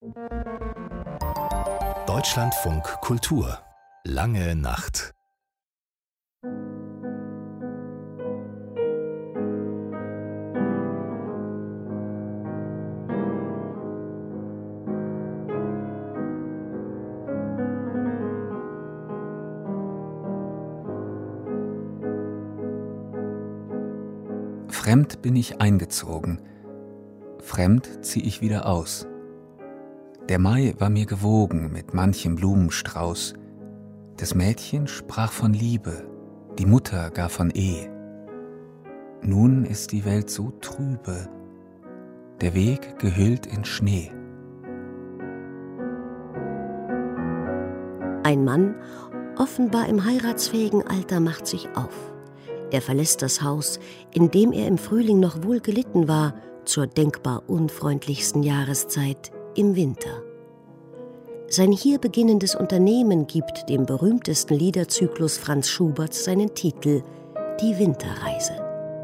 Deutschlandfunk Kultur. Lange Nacht. Fremd bin ich eingezogen, fremd zieh ich wieder aus. Der Mai war mir gewogen mit manchem Blumenstrauß. Das Mädchen sprach von Liebe, die Mutter gar von Ehe. Nun ist die Welt so trübe, der Weg gehüllt in Schnee. Ein Mann, offenbar im heiratsfähigen Alter, macht sich auf. Er verlässt das Haus, in dem er im Frühling noch wohl gelitten war, zur denkbar unfreundlichsten Jahreszeit, im Winter. Sein hier beginnendes Unternehmen gibt dem berühmtesten Liederzyklus Franz Schuberts seinen Titel »Die Winterreise«.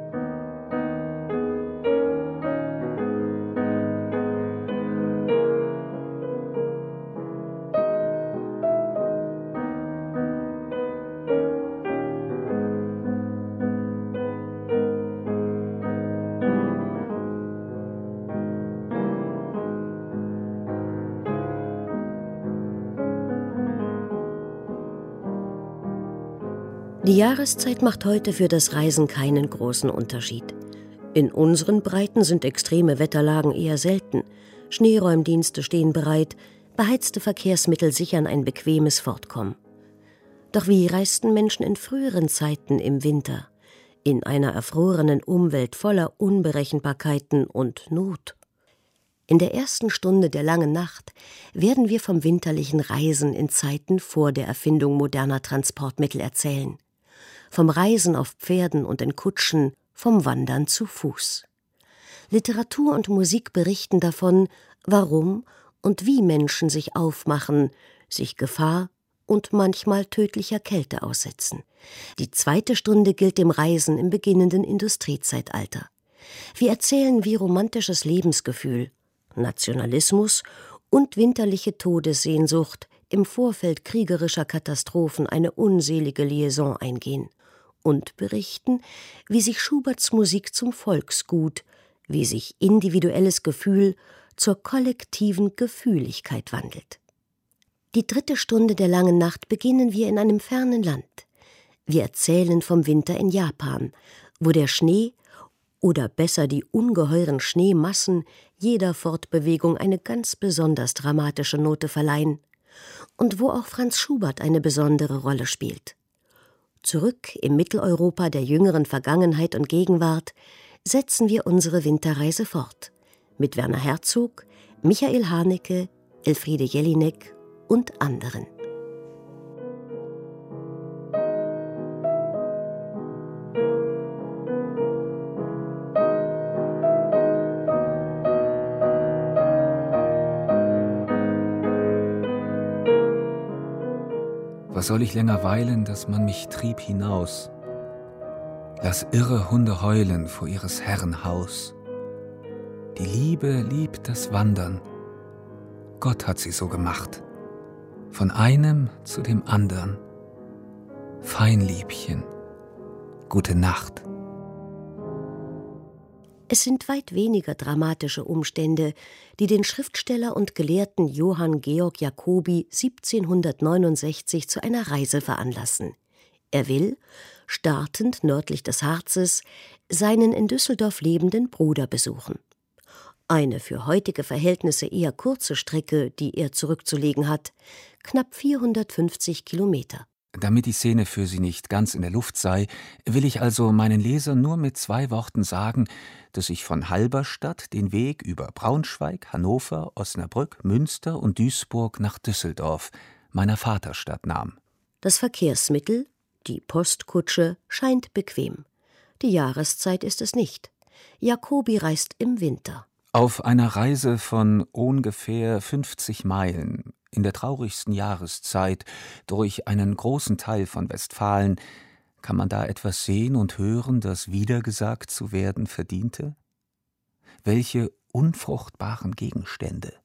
Die Jahreszeit macht heute für das Reisen keinen großen Unterschied. In unseren Breiten sind extreme Wetterlagen eher selten. Schneeräumdienste stehen bereit, beheizte Verkehrsmittel sichern ein bequemes Fortkommen. Doch wie reisten Menschen in früheren Zeiten im Winter? In einer erfrorenen Umwelt voller Unberechenbarkeiten und Not. In der ersten Stunde der langen Nacht werden wir vom winterlichen Reisen in Zeiten vor der Erfindung moderner Transportmittel erzählen. Vom Reisen auf Pferden und in Kutschen, vom Wandern zu Fuß. Literatur und Musik berichten davon, warum und wie Menschen sich aufmachen, sich Gefahr und manchmal tödlicher Kälte aussetzen. Die zweite Stunde gilt dem Reisen im beginnenden Industriezeitalter. Wir erzählen, wie romantisches Lebensgefühl, Nationalismus und winterliche Todessehnsucht im Vorfeld kriegerischer Katastrophen eine unselige Liaison eingehen. Und berichten, wie sich Schuberts Musik zum Volksgut, wie sich individuelles Gefühl zur kollektiven Gefühligkeit wandelt. Die dritte Stunde der langen Nacht beginnen wir in einem fernen Land. Wir erzählen vom Winter in Japan, wo der Schnee, oder besser die ungeheuren Schneemassen, jeder Fortbewegung eine ganz besonders dramatische Note verleihen und wo auch Franz Schubert eine besondere Rolle spielt. Zurück im Mitteleuropa der jüngeren Vergangenheit und Gegenwart setzen wir unsere Winterreise fort. Mit Werner Herzog, Michael Haneke, Elfriede Jelinek und anderen. Was soll ich länger weilen, dass man mich trieb hinaus? Lass irre Hunde heulen vor ihres Herrn Haus. Die Liebe liebt das Wandern. Gott hat sie so gemacht. Von einem zu dem andern. Feinliebchen, gute Nacht. Es sind weit weniger dramatische Umstände, die den Schriftsteller und Gelehrten Johann Georg Jacobi 1769 zu einer Reise veranlassen. Er will, startend nördlich des Harzes, seinen in Düsseldorf lebenden Bruder besuchen. Eine für heutige Verhältnisse eher kurze Strecke, die er zurückzulegen hat, knapp 450 Kilometer. Damit die Szene für Sie nicht ganz in der Luft sei, will ich also meinen Lesern nur mit 2 Worten sagen, dass ich von Halberstadt den Weg über Braunschweig, Hannover, Osnabrück, Münster und Duisburg nach Düsseldorf, meiner Vaterstadt, nahm. Das Verkehrsmittel, die Postkutsche, scheint bequem. Die Jahreszeit ist es nicht. Jacobi reist im Winter. Auf einer Reise von ungefähr 50 Meilen, in der traurigsten Jahreszeit, durch einen großen Teil von Westfalen, kann man da etwas sehen und hören, das wiedergesagt zu werden verdiente? Welche unfruchtbaren Gegenstände!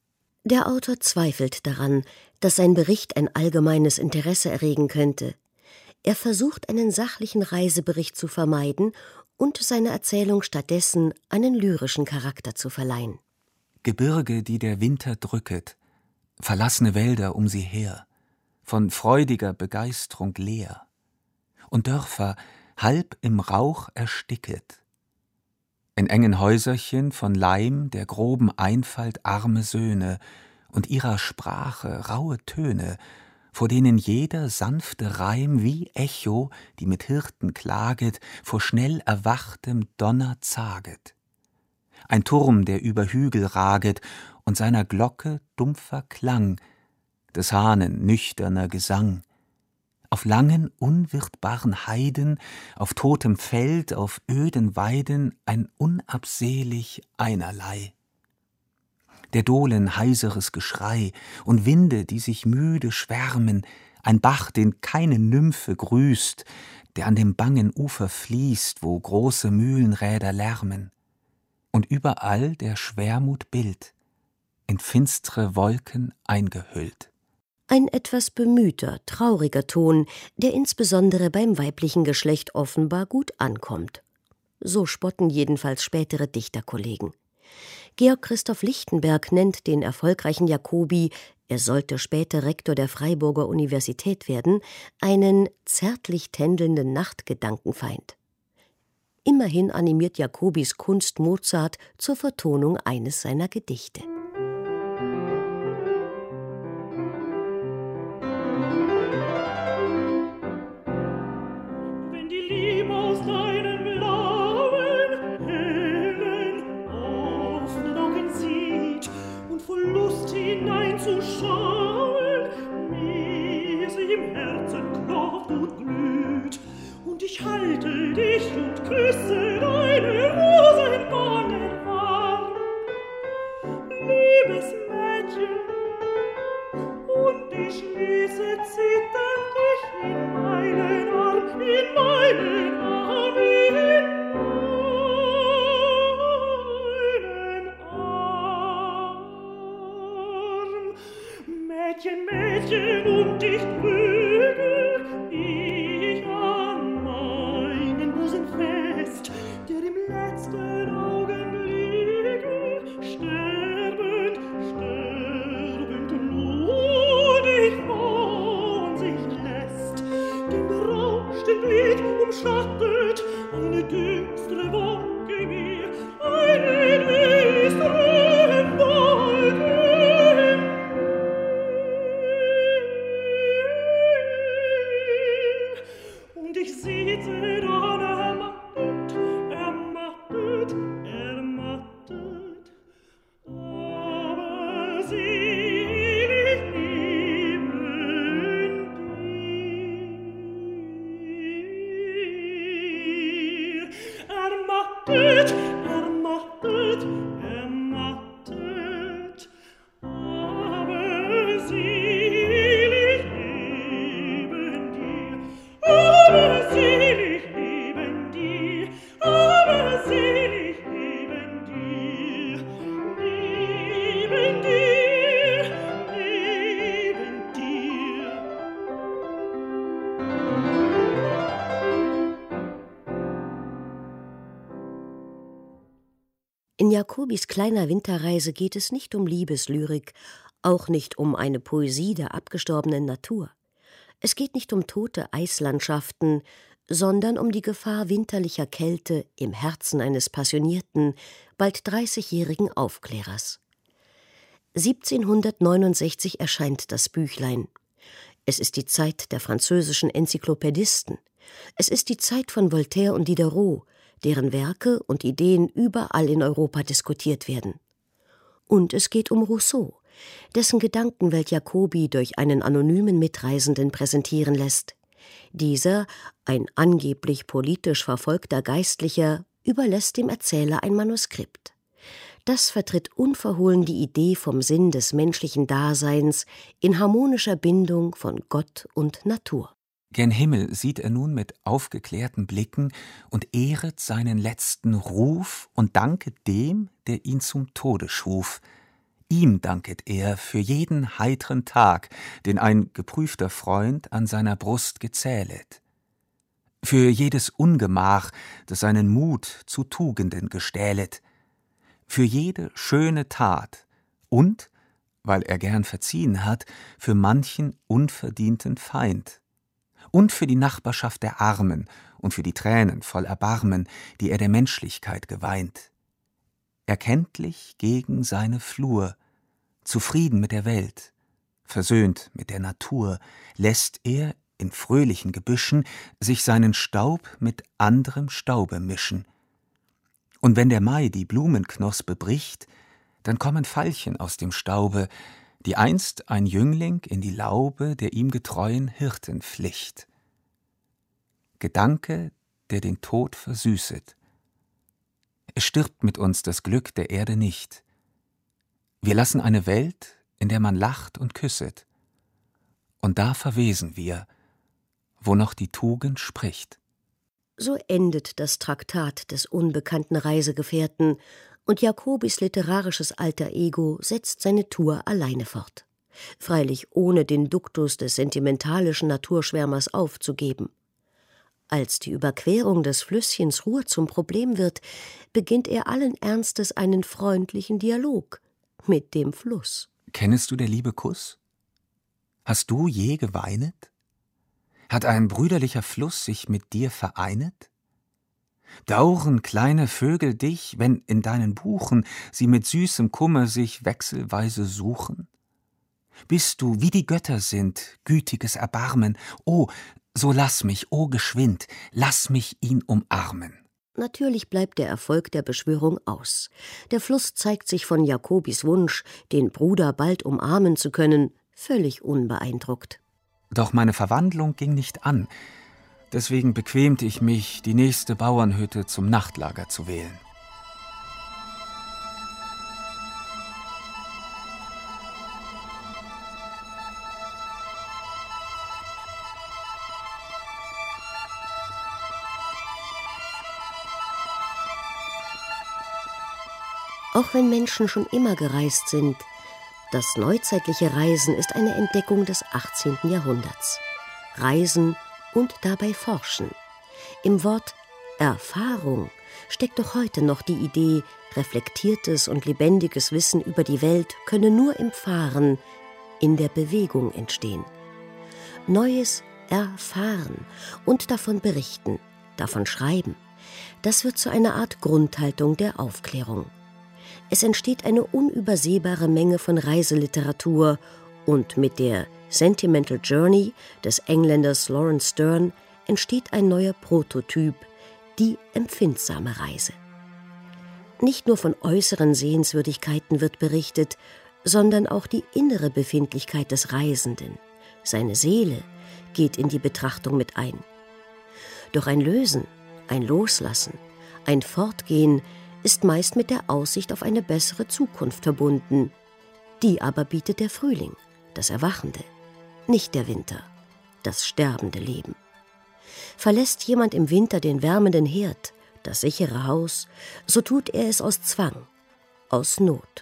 Der Autor zweifelt daran, dass sein Bericht ein allgemeines Interesse erregen könnte. Er versucht, einen sachlichen Reisebericht zu vermeiden und seiner Erzählung stattdessen einen lyrischen Charakter zu verleihen. Gebirge, die der Winter drücket, verlassene Wälder um sie her, von freudiger Begeistrung leer, und Dörfer halb im Rauch ersticket. In engen Häuserchen von Leim der groben Einfalt arme Söhne und ihrer Sprache raue Töne, vor denen jeder sanfte Reim wie Echo, die mit Hirten klaget, vor schnell erwachtem Donner zaget. Ein Turm, der über Hügel raget, und seiner Glocke dumpfer Klang, des Hahnen nüchterner Gesang. Auf langen, unwirtbaren Heiden, auf totem Feld, auf öden Weiden ein unabsehlich Einerlei. Der Dohlen heiseres Geschrei und Winde, die sich müde schwärmen, ein Bach, den keine Nymphe grüßt, der an dem bangen Ufer fließt, wo große Mühlenräder lärmen. Und überall der Schwermut Bild, in finstre Wolken eingehüllt. Ein etwas bemühter, trauriger Ton, der insbesondere beim weiblichen Geschlecht offenbar gut ankommt. So spotten jedenfalls spätere Dichterkollegen. Georg Christoph Lichtenberg nennt den erfolgreichen Jacobi, er sollte später Rektor der Freiburger Universität werden, einen zärtlich tändelnden Nachtgedankenfeind. Immerhin animiert Jacobis Kunst Mozart zur Vertonung eines seiner Gedichte. Ich halte dich und küsse deine Rosenwangen warm, liebes Mädchen, und ich schließe zitternd dich in meinen Arm, in meinen Arm, in meinen Arm. Mädchen, Mädchen, und ich prügel ich an meinen Busen fest, der im letzten Augenblicke sterbend, sterbend blutig von sich lässt. Den berauschten Blick umschattet eine düstere Wolke mir, eine düstere Wolke. Und ich sitze dann ermattet, aber selig neben dir. Ermattet, aber selig neben dir. Aber selig neben dir, aber selig neben dir, neben dir, neben dir. In Jacobis kleiner Winterreise geht es nicht um Liebeslyrik, auch nicht um eine Poesie der abgestorbenen Natur. Es geht nicht um tote Eislandschaften, sondern um die Gefahr winterlicher Kälte im Herzen eines passionierten, bald 30-jährigen Aufklärers. 1769 erscheint das Büchlein. Es ist die Zeit der französischen Enzyklopädisten. Es ist die Zeit von Voltaire und Diderot, deren Werke und Ideen überall in Europa diskutiert werden. Und es geht um Rousseau, dessen Gedankenwelt Jacobi durch einen anonymen Mitreisenden präsentieren lässt. Dieser, ein angeblich politisch verfolgter Geistlicher, überlässt dem Erzähler ein Manuskript. Das vertritt unverhohlen die Idee vom Sinn des menschlichen Daseins in harmonischer Bindung von Gott und Natur. Gen Himmel sieht er nun mit aufgeklärten Blicken und ehret seinen letzten Ruf und danket dem, der ihn zum Tode schuf. Ihm danket er für jeden heitren Tag, den ein geprüfter Freund an seiner Brust gezählet. Für jedes Ungemach, das seinen Mut zu Tugenden gestählet. Für jede schöne Tat und, weil er gern verziehen hat, für manchen unverdienten Feind. Und für die Nachbarschaft der Armen und für die Tränen voll Erbarmen, die er der Menschlichkeit geweint. Erkenntlich gegen seine Flur, zufrieden mit der Welt, versöhnt mit der Natur, lässt er in fröhlichen Gebüschen sich seinen Staub mit anderem Staube mischen. Und wenn der Mai die Blumenknospe bricht, dann kommen Veilchen aus dem Staube, die einst ein Jüngling in die Laube der ihm getreuen Hirten flicht. Gedanke, der den Tod versüßet. Es stirbt mit uns das Glück der Erde nicht. Wir lassen eine Welt, in der man lacht und küsset. Und da verwesen wir, wo noch die Tugend spricht. So endet das Traktat des unbekannten Reisegefährten, und Jacobis literarisches Alter Ego setzt seine Tour alleine fort. Freilich ohne den Duktus des sentimentalischen Naturschwärmers aufzugeben. Als die Überquerung des Flüsschens Ruhr zum Problem wird, beginnt er allen Ernstes einen freundlichen Dialog mit dem Fluss. Kennest du der Liebe Kuss? Hast du je geweinet? Hat ein brüderlicher Fluss sich mit dir vereinet? Dauren kleine Vögel dich, wenn in deinen Buchen sie mit süßem Kummer sich wechselweise suchen? Bist du, wie die Götter sind, gütiges Erbarmen, o, so lass mich, o geschwind, lass mich ihn umarmen. Natürlich bleibt der Erfolg der Beschwörung aus. Der Fluss zeigt sich von Jacobis Wunsch, den Bruder bald umarmen zu können, völlig unbeeindruckt. Doch meine Verwandlung ging nicht an. Deswegen bequemte ich mich, die nächste Bauernhütte zum Nachtlager zu wählen. Auch wenn Menschen schon immer gereist sind, das neuzeitliche Reisen ist eine Entdeckung des 18. Jahrhunderts. Reisen und dabei forschen. Im Wort Erfahrung steckt doch heute noch die Idee, reflektiertes und lebendiges Wissen über die Welt könne nur im Fahren, in der Bewegung entstehen. Neues erfahren und davon berichten, davon schreiben, das wird zu einer Art Grundhaltung der Aufklärung. Es entsteht eine unübersehbare Menge von Reiseliteratur und mit der Sentimental Journey des Engländers Lawrence Sterne entsteht ein neuer Prototyp, die empfindsame Reise. Nicht nur von äußeren Sehenswürdigkeiten wird berichtet, sondern auch die innere Befindlichkeit des Reisenden, seine Seele, geht in die Betrachtung mit ein. Doch ein Lösen, ein Loslassen, ein Fortgehen ist meist mit der Aussicht auf eine bessere Zukunft verbunden. Die aber bietet der Frühling, das Erwachende, nicht der Winter, das sterbende Leben. Verlässt jemand im Winter den wärmenden Herd, das sichere Haus, so tut er es aus Zwang, aus Not.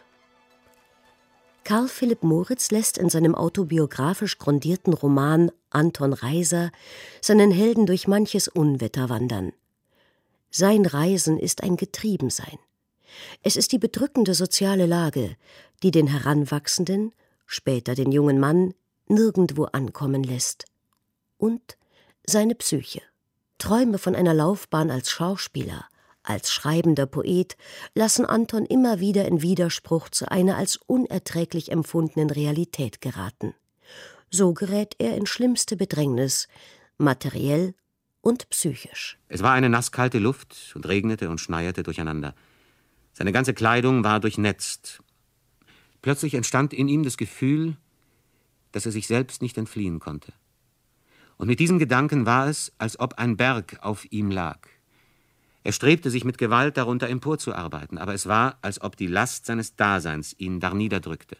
Karl Philipp Moritz lässt in seinem autobiografisch grundierten Roman Anton Reiser seinen Helden durch manches Unwetter wandern. Sein Reisen ist ein Getriebensein. Es ist die bedrückende soziale Lage, die den Heranwachsenden, später den jungen Mann, nirgendwo ankommen lässt. Und seine Psyche. Träume von einer Laufbahn als Schauspieler, als schreibender Poet lassen Anton immer wieder in Widerspruch zu einer als unerträglich empfundenen Realität geraten. So gerät er in schlimmste Bedrängnis, materiell und psychisch. Es war eine nasskalte Luft und regnete und schneite durcheinander. Seine ganze Kleidung war durchnetzt. Plötzlich entstand in ihm das Gefühl, dass er sich selbst nicht entfliehen konnte. Und mit diesem Gedanken war es, als ob ein Berg auf ihm lag. Er strebte sich mit Gewalt darunter emporzuarbeiten, aber es war, als ob die Last seines Daseins ihn darniederdrückte.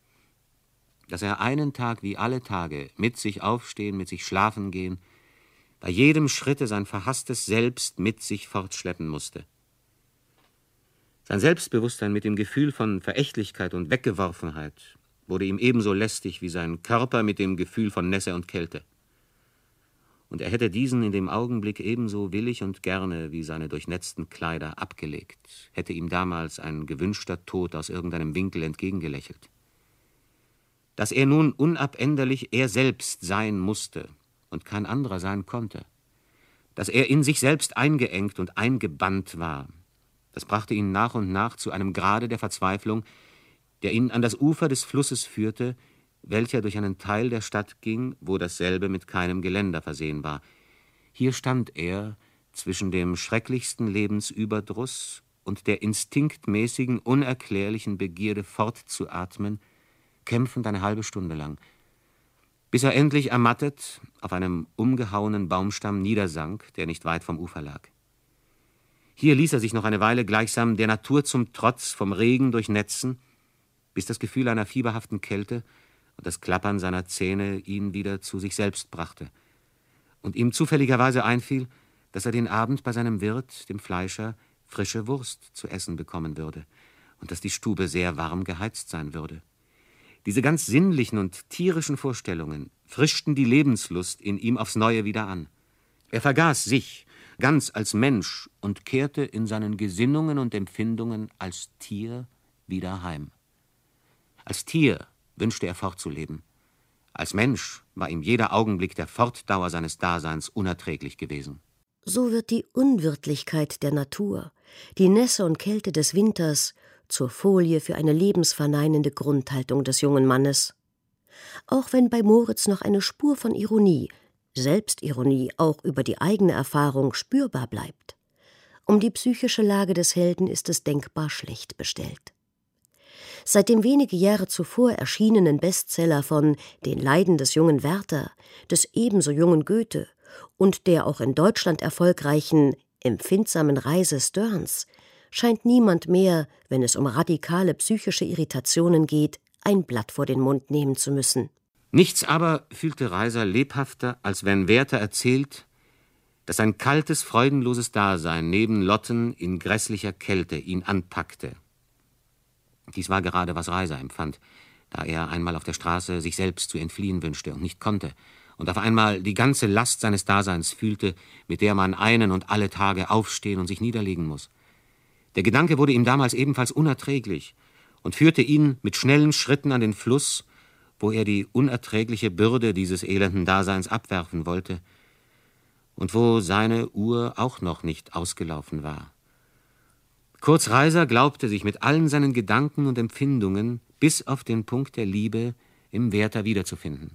Dass er einen Tag wie alle Tage mit sich aufstehen, mit sich schlafen gehen, bei jedem Schritte sein verhasstes Selbst mit sich fortschleppen musste. Sein Selbstbewusstsein mit dem Gefühl von Verächtlichkeit und Weggeworfenheit wurde ihm ebenso lästig wie sein Körper mit dem Gefühl von Nässe und Kälte. Und er hätte diesen in dem Augenblick ebenso willig und gerne wie seine durchnetzten Kleider abgelegt, hätte ihm damals ein gewünschter Tod aus irgendeinem Winkel entgegengelächelt. Dass er nun unabänderlich er selbst sein musste und kein anderer sein konnte, dass er in sich selbst eingeengt und eingebannt war, das brachte ihn nach und nach zu einem Grade der Verzweiflung, der ihn an das Ufer des Flusses führte, welcher durch einen Teil der Stadt ging, wo dasselbe mit keinem Geländer versehen war. Hier stand er zwischen dem schrecklichsten Lebensüberdruss und der instinktmäßigen, unerklärlichen Begierde fortzuatmen, kämpfend eine halbe Stunde lang, bis er endlich ermattet auf einem umgehauenen Baumstamm niedersank, der nicht weit vom Ufer lag. Hier ließ er sich noch eine Weile gleichsam der Natur zum Trotz vom Regen durchnetzen, bis das Gefühl einer fieberhaften Kälte und das Klappern seiner Zähne ihn wieder zu sich selbst brachte und ihm zufälligerweise einfiel, dass er den Abend bei seinem Wirt, dem Fleischer, frische Wurst zu essen bekommen würde und dass die Stube sehr warm geheizt sein würde. Diese ganz sinnlichen und tierischen Vorstellungen frischten die Lebenslust in ihm aufs Neue wieder an. Er vergaß sich ganz als Mensch und kehrte in seinen Gesinnungen und Empfindungen als Tier wieder heim. Als Tier wünschte er fortzuleben. Als Mensch war ihm jeder Augenblick der Fortdauer seines Daseins unerträglich gewesen. So wird die Unwirtlichkeit der Natur, die Nässe und Kälte des Winters zur Folie für eine lebensverneinende Grundhaltung des jungen Mannes. Auch wenn bei Moritz noch eine Spur von Ironie, Selbstironie auch über die eigene Erfahrung spürbar bleibt. Um die psychische Lage des Helden ist es denkbar schlecht bestellt. Seit dem wenige Jahre zuvor erschienenen Bestseller von »Den Leiden des jungen Werther«, des ebenso jungen Goethe und der auch in Deutschland erfolgreichen »Empfindsamen Reise« Sterns scheint niemand mehr, wenn es um radikale psychische Irritationen geht, ein Blatt vor den Mund nehmen zu müssen. Nichts aber fühlte Reiser lebhafter, als wenn Werther erzählt, dass ein kaltes, freudenloses Dasein neben Lotten in grässlicher Kälte ihn anpackte. Dies war gerade, was Reiser empfand, da er einmal auf der Straße sich selbst zu entfliehen wünschte und nicht konnte und auf einmal die ganze Last seines Daseins fühlte, mit der man einen und alle Tage aufstehen und sich niederlegen muss. Der Gedanke wurde ihm damals ebenfalls unerträglich und führte ihn mit schnellen Schritten an den Fluss, wo er die unerträgliche Bürde dieses elenden Daseins abwerfen wollte und wo seine Uhr auch noch nicht ausgelaufen war. Kurz Reiser glaubte, sich mit allen seinen Gedanken und Empfindungen bis auf den Punkt der Liebe im Werther wiederzufinden.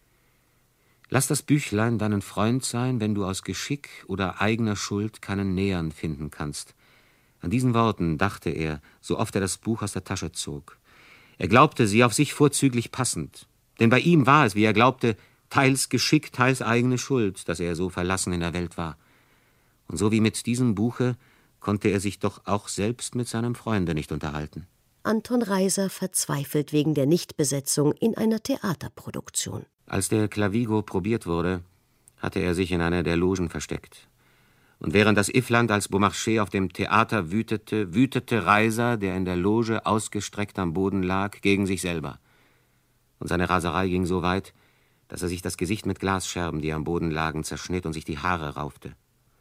Lass das Büchlein deinen Freund sein, wenn du aus Geschick oder eigener Schuld keinen Nähern finden kannst. An diesen Worten dachte er, so oft er das Buch aus der Tasche zog. Er glaubte sie auf sich vorzüglich passend, denn bei ihm war es, wie er glaubte, teils Geschick, teils eigene Schuld, dass er so verlassen in der Welt war. Und so wie mit diesem Buche konnte er sich doch auch selbst mit seinem Freunde nicht unterhalten. Anton Reiser verzweifelt wegen der Nichtbesetzung in einer Theaterproduktion. Als der Clavigo probiert wurde, hatte er sich in einer der Logen versteckt. Und während das Iffland als Beaumarchais auf dem Theater wütete Reiser, der in der Loge ausgestreckt am Boden lag, gegen sich selber. Und seine Raserei ging so weit, dass er sich das Gesicht mit Glasscherben, die am Boden lagen, zerschnitt und sich die Haare raufte.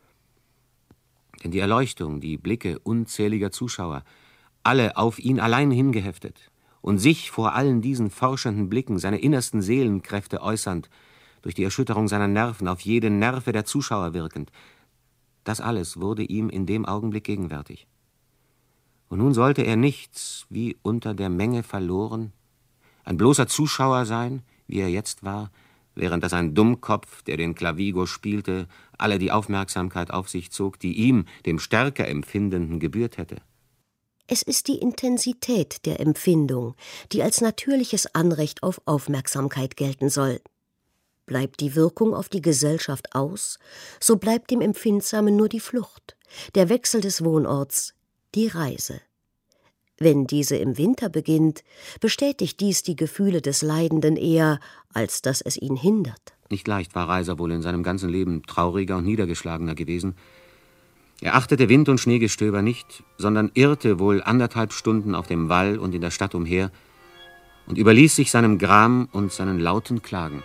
Denn die Erleuchtung, die Blicke unzähliger Zuschauer, alle auf ihn allein hingeheftet und sich vor allen diesen forschenden Blicken seine innersten Seelenkräfte äußernd, durch die Erschütterung seiner Nerven auf jede Nerve der Zuschauer wirkend, das alles wurde ihm in dem Augenblick gegenwärtig. Und nun sollte er nichts, wie unter der Menge verloren, ein bloßer Zuschauer sein, wie er jetzt war, während dass ein Dummkopf, der den Clavigo spielte, alle die Aufmerksamkeit auf sich zog, die ihm, dem stärker Empfindenden, gebührt hätte. Es ist die Intensität der Empfindung, die als natürliches Anrecht auf Aufmerksamkeit gelten soll. Bleibt die Wirkung auf die Gesellschaft aus, so bleibt dem Empfindsamen nur die Flucht, der Wechsel des Wohnorts, die Reise. Wenn diese im Winter beginnt, bestätigt dies die Gefühle des Leidenden eher, als dass es ihn hindert. Nicht leicht war Reiser wohl in seinem ganzen Leben trauriger und niedergeschlagener gewesen, Er achtete Wind und Schneegestöber nicht, sondern irrte wohl 1,5 Stunden auf dem Wall und in der Stadt umher und überließ sich seinem Gram und seinen lauten Klagen.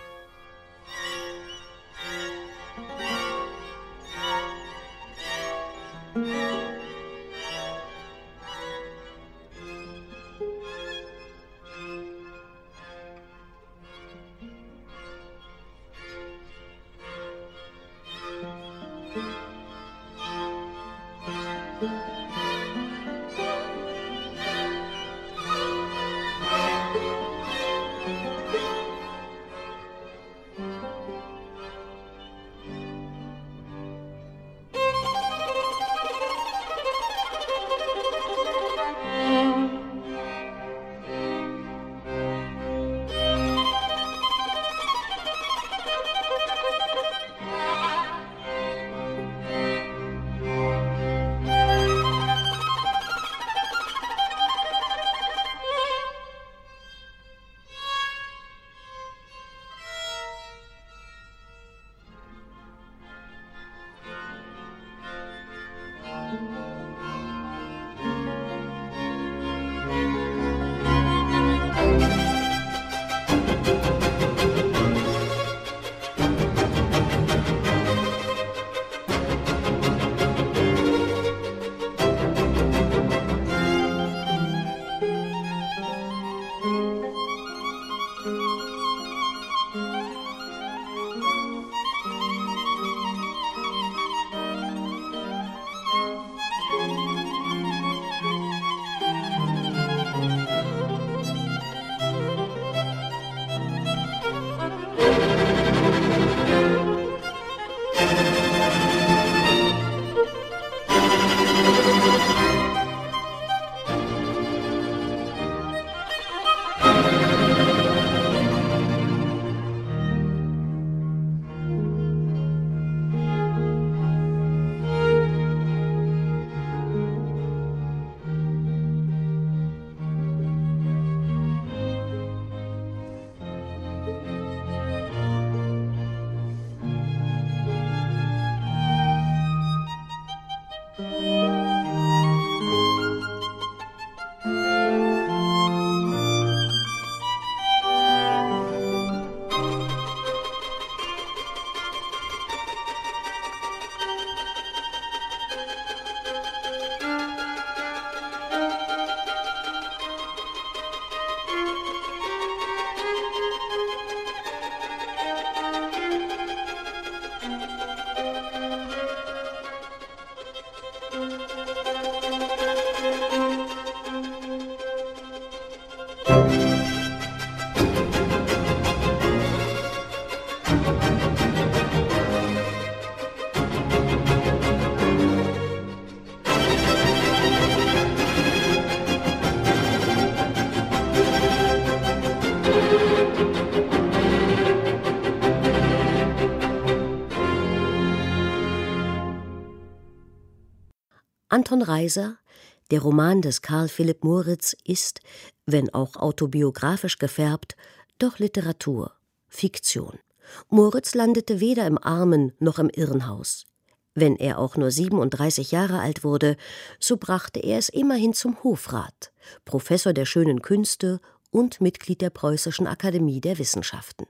Anton Reiser, der Roman des Karl Philipp Moritz, ist, wenn auch autobiografisch gefärbt, doch Literatur, Fiktion. Moritz landete weder im Armen- noch im Irrenhaus. Wenn er auch nur 37 Jahre alt wurde, so brachte er es immerhin zum Hofrat, Professor der schönen Künste und Mitglied der Preußischen Akademie der Wissenschaften.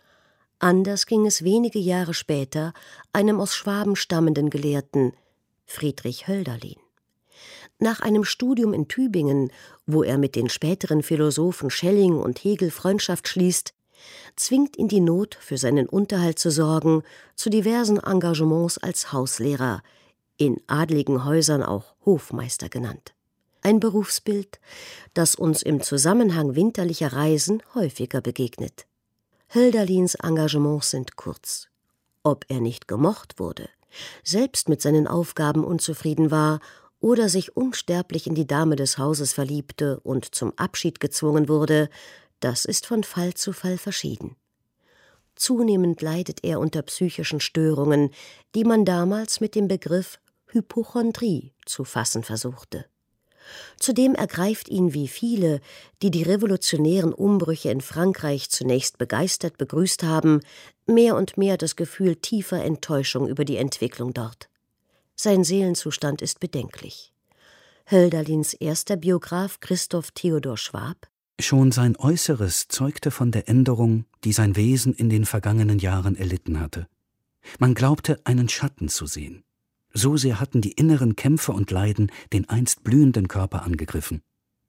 Anders ging es wenige Jahre später einem aus Schwaben stammenden Gelehrten, Friedrich Hölderlin. Nach einem Studium in Tübingen, wo er mit den späteren Philosophen Schelling und Hegel Freundschaft schließt, zwingt ihn die Not, für seinen Unterhalt zu sorgen, zu diversen Engagements als Hauslehrer, in adligen Häusern auch Hofmeister genannt. Ein Berufsbild, das uns im Zusammenhang winterlicher Reisen häufiger begegnet. Hölderlins Engagements sind kurz. Ob er nicht gemocht wurde, selbst mit seinen Aufgaben unzufrieden war oder sich unsterblich in die Dame des Hauses verliebte und zum Abschied gezwungen wurde, das ist von Fall zu Fall verschieden. Zunehmend leidet er unter psychischen Störungen, die man damals mit dem Begriff Hypochondrie zu fassen versuchte. Zudem ergreift ihn wie viele, die die revolutionären Umbrüche in Frankreich zunächst begeistert begrüßt haben, mehr und mehr das Gefühl tiefer Enttäuschung über die Entwicklung dort. Sein Seelenzustand ist bedenklich. Hölderlins erster Biograf Christoph Theodor Schwab: Schon sein Äußeres zeugte von der Änderung, die sein Wesen in den vergangenen Jahren erlitten hatte. Man glaubte, einen Schatten zu sehen. So sehr hatten die inneren Kämpfe und Leiden den einst blühenden Körper angegriffen.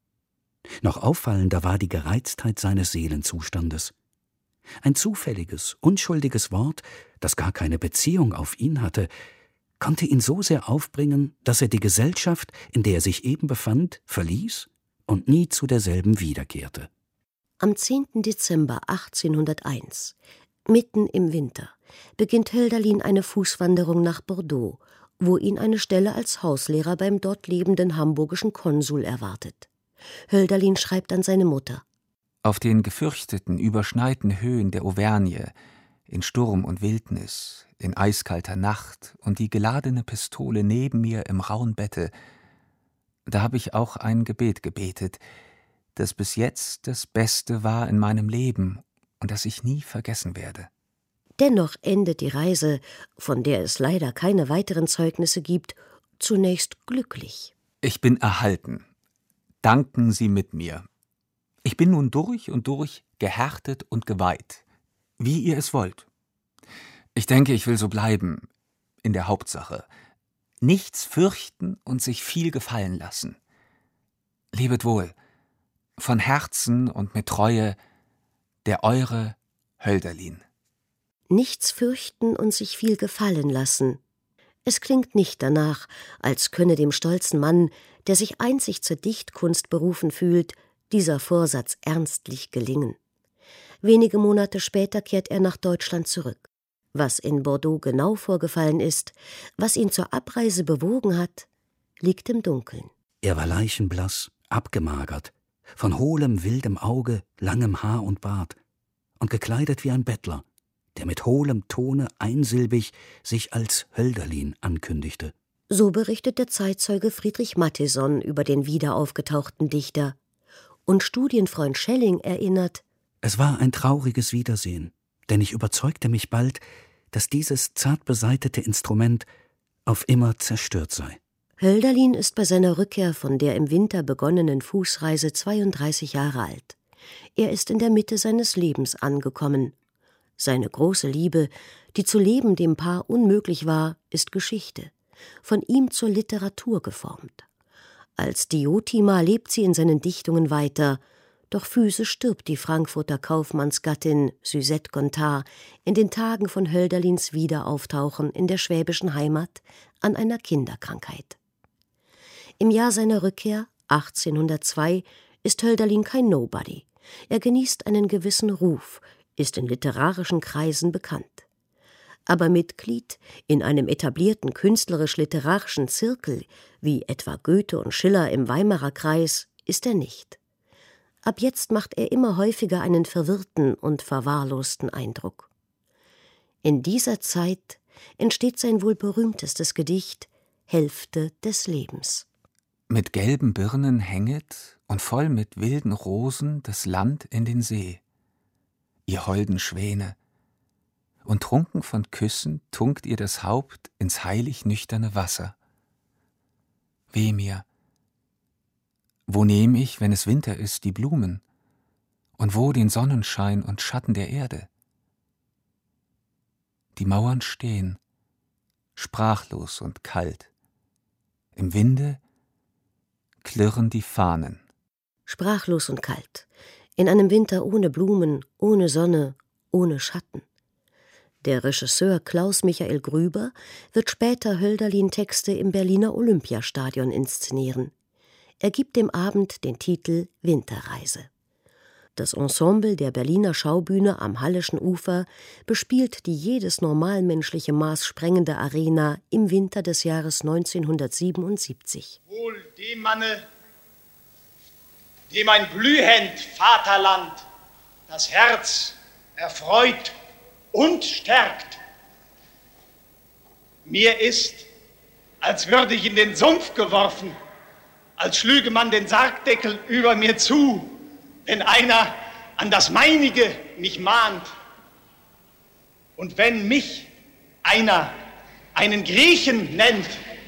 Noch auffallender war die Gereiztheit seines Seelenzustandes. Ein zufälliges, unschuldiges Wort, das gar keine Beziehung auf ihn hatte, konnte ihn so sehr aufbringen, dass er die Gesellschaft, in der er sich eben befand, verließ und nie zu derselben wiederkehrte. Am 10. Dezember 1801, mitten im Winter, beginnt Hölderlin eine Fußwanderung nach Bordeaux, wo ihn eine Stelle als Hauslehrer beim dort lebenden hamburgischen Konsul erwartet. Hölderlin schreibt an seine Mutter: Auf den gefürchteten, überschneiten Höhen der Auvergne, in Sturm und Wildnis, in eiskalter Nacht und die geladene Pistole neben mir im rauen Bette, da habe ich auch ein Gebet gebetet, das bis jetzt das Beste war in meinem Leben und das ich nie vergessen werde. Dennoch endet die Reise, von der es leider keine weiteren Zeugnisse gibt, zunächst glücklich. Ich bin erhalten. Danken Sie mit mir. Ich bin nun durch und durch gehärtet und geweiht, wie ihr es wollt. Ich denke, ich will so bleiben, in der Hauptsache. Nichts fürchten und sich viel gefallen lassen. Lebet wohl, von Herzen und mit Treue, der eure Hölderlin. Nichts fürchten und sich viel gefallen lassen. Es klingt nicht danach, als könne dem stolzen Mann, der sich einzig zur Dichtkunst berufen fühlt, dieser Vorsatz ernstlich gelingen. Wenige Monate später kehrt er nach Deutschland zurück. Was in Bordeaux genau vorgefallen ist, was ihn zur Abreise bewogen hat, liegt im Dunkeln. Er war leichenblass, abgemagert, von hohlem, wildem Auge, langem Haar und Bart und gekleidet wie ein Bettler, der mit hohlem Tone einsilbig sich als Hölderlin ankündigte. So berichtet der Zeitzeuge Friedrich Mattheson über den wieder aufgetauchten Dichter. Und Studienfreund Schelling erinnert: Es war ein trauriges Wiedersehen, denn ich überzeugte mich bald, dass dieses zart besaitete Instrument auf immer zerstört sei. Hölderlin ist bei seiner Rückkehr von der im Winter begonnenen Fußreise 32 Jahre alt. Er ist in der Mitte seines Lebens angekommen. Seine große Liebe, die zu leben dem Paar unmöglich war, ist Geschichte, von ihm zur Literatur geformt. Als Diotima lebt sie in seinen Dichtungen weiter, doch physisch stirbt die Frankfurter Kaufmannsgattin Suzette Gontard in den Tagen von Hölderlins Wiederauftauchen in der schwäbischen Heimat an einer Kinderkrankheit. Im Jahr seiner Rückkehr, 1802, ist Hölderlin kein Nobody. Er genießt einen gewissen Ruf, ist in literarischen Kreisen bekannt. Aber Mitglied in einem etablierten künstlerisch-literarischen Zirkel, wie etwa Goethe und Schiller im Weimarer Kreis, ist er nicht. Ab jetzt macht er immer häufiger einen verwirrten und verwahrlosten Eindruck. In dieser Zeit entsteht sein wohl berühmtestes Gedicht »Hälfte des Lebens«. Mit gelben Birnen hänget und voll mit wilden Rosen das Land in den See. Ihr holden Schwäne, und trunken von Küssen tunkt ihr das Haupt ins heilig nüchterne Wasser. Weh mir, wo nehm ich, wenn es Winter ist, die Blumen, und wo den Sonnenschein und Schatten der Erde? Die Mauern stehen, sprachlos und kalt, im Winde klirren die Fahnen. Sprachlos und kalt, in einem Winter ohne Blumen, ohne Sonne, ohne Schatten. Der Regisseur Klaus Michael Grüber wird später Hölderlin-Texte im Berliner Olympiastadion inszenieren. Er gibt dem Abend den Titel »Winterreise«. Das Ensemble der Berliner Schaubühne am Halleschen Ufer bespielt die jedes normalmenschliche Maß sprengende Arena im Winter des Jahres 1977. Wohl dem Manne, dem ein blühend Vaterland das Herz erfreut und stärkt. Mir ist, als würde ich in den Sumpf geworfen, als schlüge man den Sargdeckel über mir zu, wenn einer an das Meinige mich mahnt. Und wenn mich einer einen Griechen nennt,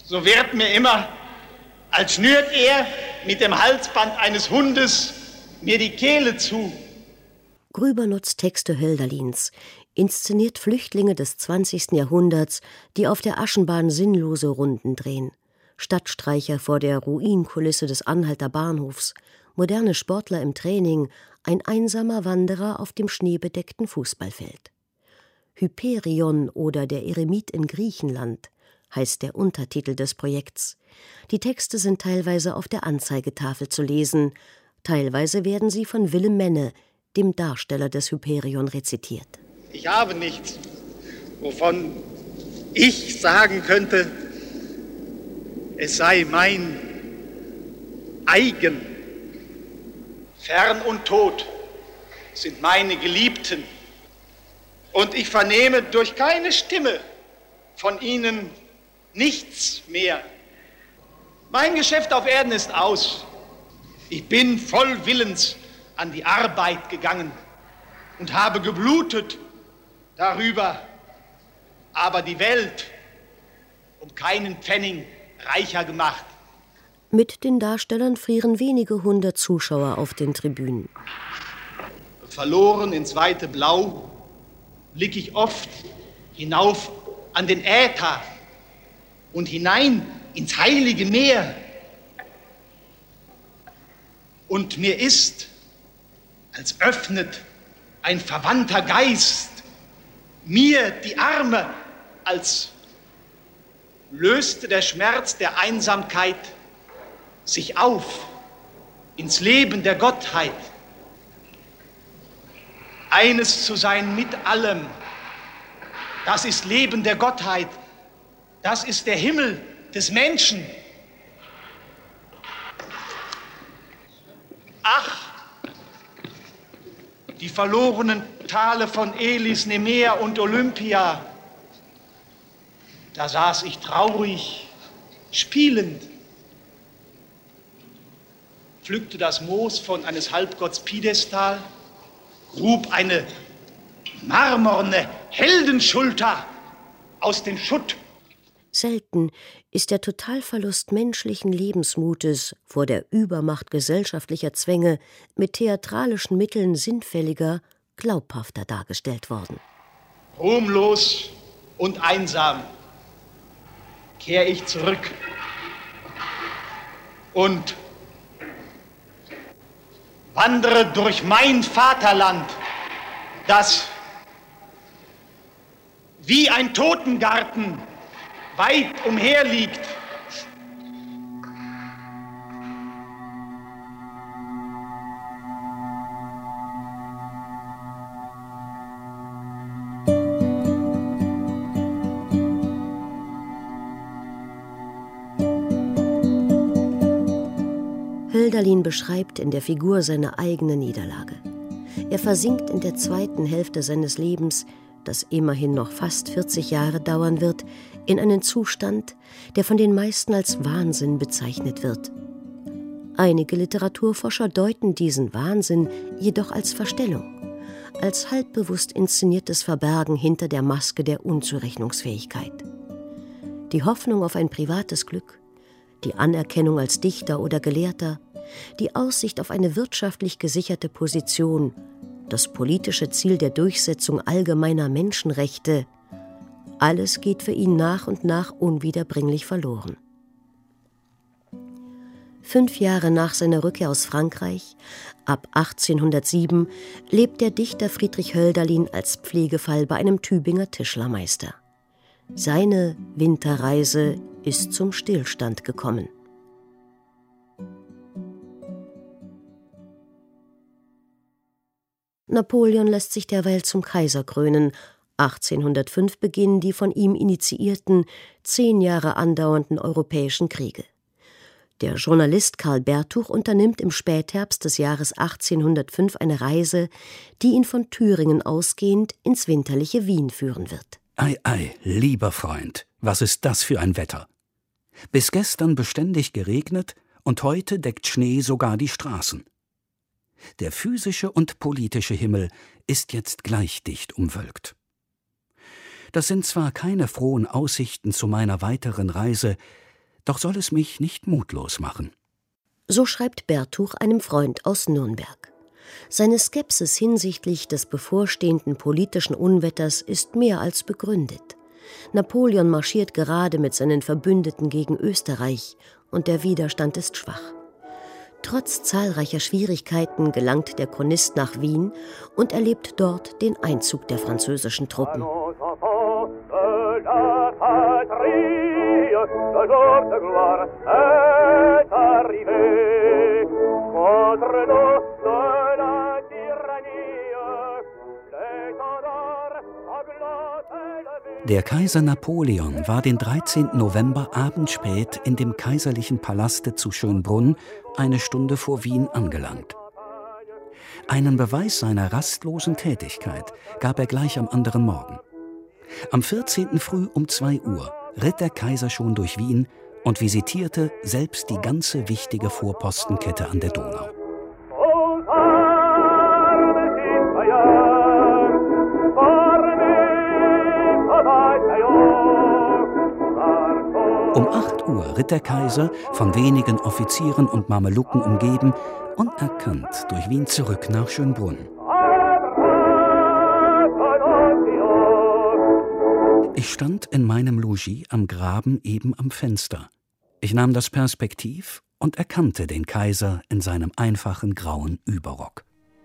so wird mir immer, als schnürt er mit dem Halsband eines Hundes mir die Kehle zu. Grüber nutzt Texte Hölderlins, inszeniert Flüchtlinge des 20. Jahrhunderts, die auf der Aschenbahn sinnlose Runden drehen. Stadtstreicher vor der Ruinkulisse des Anhalter Bahnhofs, moderne Sportler im Training, ein einsamer Wanderer auf dem schneebedeckten Fußballfeld. Hyperion oder der Eremit in Griechenland heißt der Untertitel des Projekts. Die Texte sind teilweise auf der Anzeigetafel zu lesen, teilweise werden sie von Willem Menne, dem Darsteller des Hyperion, rezitiert. Ich habe nichts, wovon ich sagen könnte, es sei mein eigen. Fern und tot sind meine Geliebten, und ich vernehme durch keine Stimme von ihnen nichts mehr. Mein Geschäft auf Erden ist aus. Ich bin voll Willens an die Arbeit gegangen und habe geblutet darüber, aber die Welt um keinen Pfennig reicher gemacht. Mit den Darstellern frieren wenige hundert Zuschauer auf den Tribünen. Verloren ins weite Blau blicke ich oft hinauf an den Äther und hinein ins heilige Meer. Und mir ist, als öffnet ein verwandter Geist mir die Arme, als löste der Schmerz der Einsamkeit sich auf ins Leben der Gottheit. Eines zu sein mit allem, das ist Leben der Gottheit, das ist der Himmel des Menschen. Ach, die verlorenen Tale von Elis, Nemea und Olympia, da saß ich traurig, spielend, pflückte das Moos von eines Halbgotts Piedestal, grub eine marmorne Heldenschulter aus dem Schutt. Selten ist der Totalverlust menschlichen Lebensmutes vor der Übermacht gesellschaftlicher Zwänge mit theatralischen Mitteln sinnfälliger, glaubhafter dargestellt worden. Ruhmlos und einsam kehre ich zurück und wandere durch mein Vaterland, das wie ein Totengarten weit umherliegt. Hölderlin beschreibt in der Figur seine eigene Niederlage. Er versinkt in der zweiten Hälfte seines Lebens, das immerhin noch fast 40 Jahre dauern wird, in einen Zustand, der von den meisten als Wahnsinn bezeichnet wird. Einige Literaturforscher deuten diesen Wahnsinn jedoch als Verstellung, als halbbewusst inszeniertes Verbergen hinter der Maske der Unzurechnungsfähigkeit. Die Hoffnung auf ein privates Glück, die Anerkennung als Dichter oder Gelehrter, die Aussicht auf eine wirtschaftlich gesicherte Position, das politische Ziel der Durchsetzung allgemeiner Menschenrechte, alles geht für ihn nach und nach unwiederbringlich verloren. 5 Jahre nach seiner Rückkehr aus Frankreich, ab 1807, lebt der Dichter Friedrich Hölderlin als Pflegefall bei einem Tübinger Tischlermeister. Seine Winterreise ist zum Stillstand gekommen. Napoleon lässt sich derweil zum Kaiser krönen. 1805 beginnen die von ihm initiierten, 10 Jahre andauernden europäischen Kriege. Der Journalist Karl Bertuch unternimmt im Spätherbst des Jahres 1805 eine Reise, die ihn von Thüringen ausgehend ins winterliche Wien führen wird. Ei, ei, lieber Freund, was ist das für ein Wetter? Bis gestern beständig geregnet und heute deckt Schnee sogar die Straßen. Der physische und politische Himmel ist jetzt gleich dicht umwölkt. Das sind zwar keine frohen Aussichten zu meiner weiteren Reise, doch soll es mich nicht mutlos machen. So schreibt Bertuch einem Freund aus Nürnberg. Seine Skepsis hinsichtlich des bevorstehenden politischen Unwetters ist mehr als begründet. Napoleon marschiert gerade mit seinen Verbündeten gegen Österreich und der Widerstand ist schwach. Trotz zahlreicher Schwierigkeiten gelangt der Chronist nach Wien und erlebt dort den Einzug der französischen Truppen. Der Kaiser Napoleon war den 13. November abendspät in dem kaiserlichen Palaste zu Schönbrunn, eine Stunde vor Wien, angelangt. Einen Beweis seiner rastlosen Tätigkeit gab er gleich am anderen Morgen. Am 14. früh um 2 Uhr ritt der Kaiser schon durch Wien und visitierte selbst die ganze wichtige Vorpostenkette an der Donau. Um 8 Uhr ritt der Kaiser, von wenigen Offizieren und Mamelucken umgeben, unerkannt durch Wien zurück nach Schönbrunn. Ich stand in meinem Logis am Graben eben am Fenster. Ich nahm das Perspektiv und erkannte den Kaiser in seinem einfachen grauen Überrock.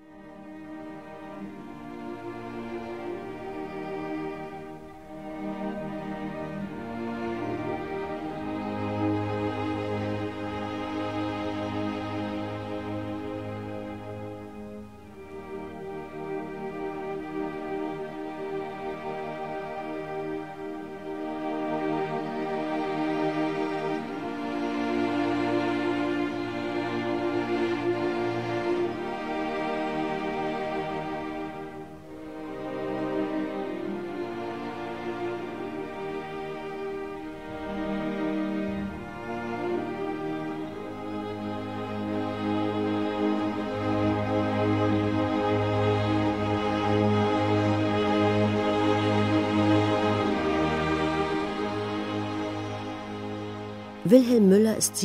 Wilhelm Müller ist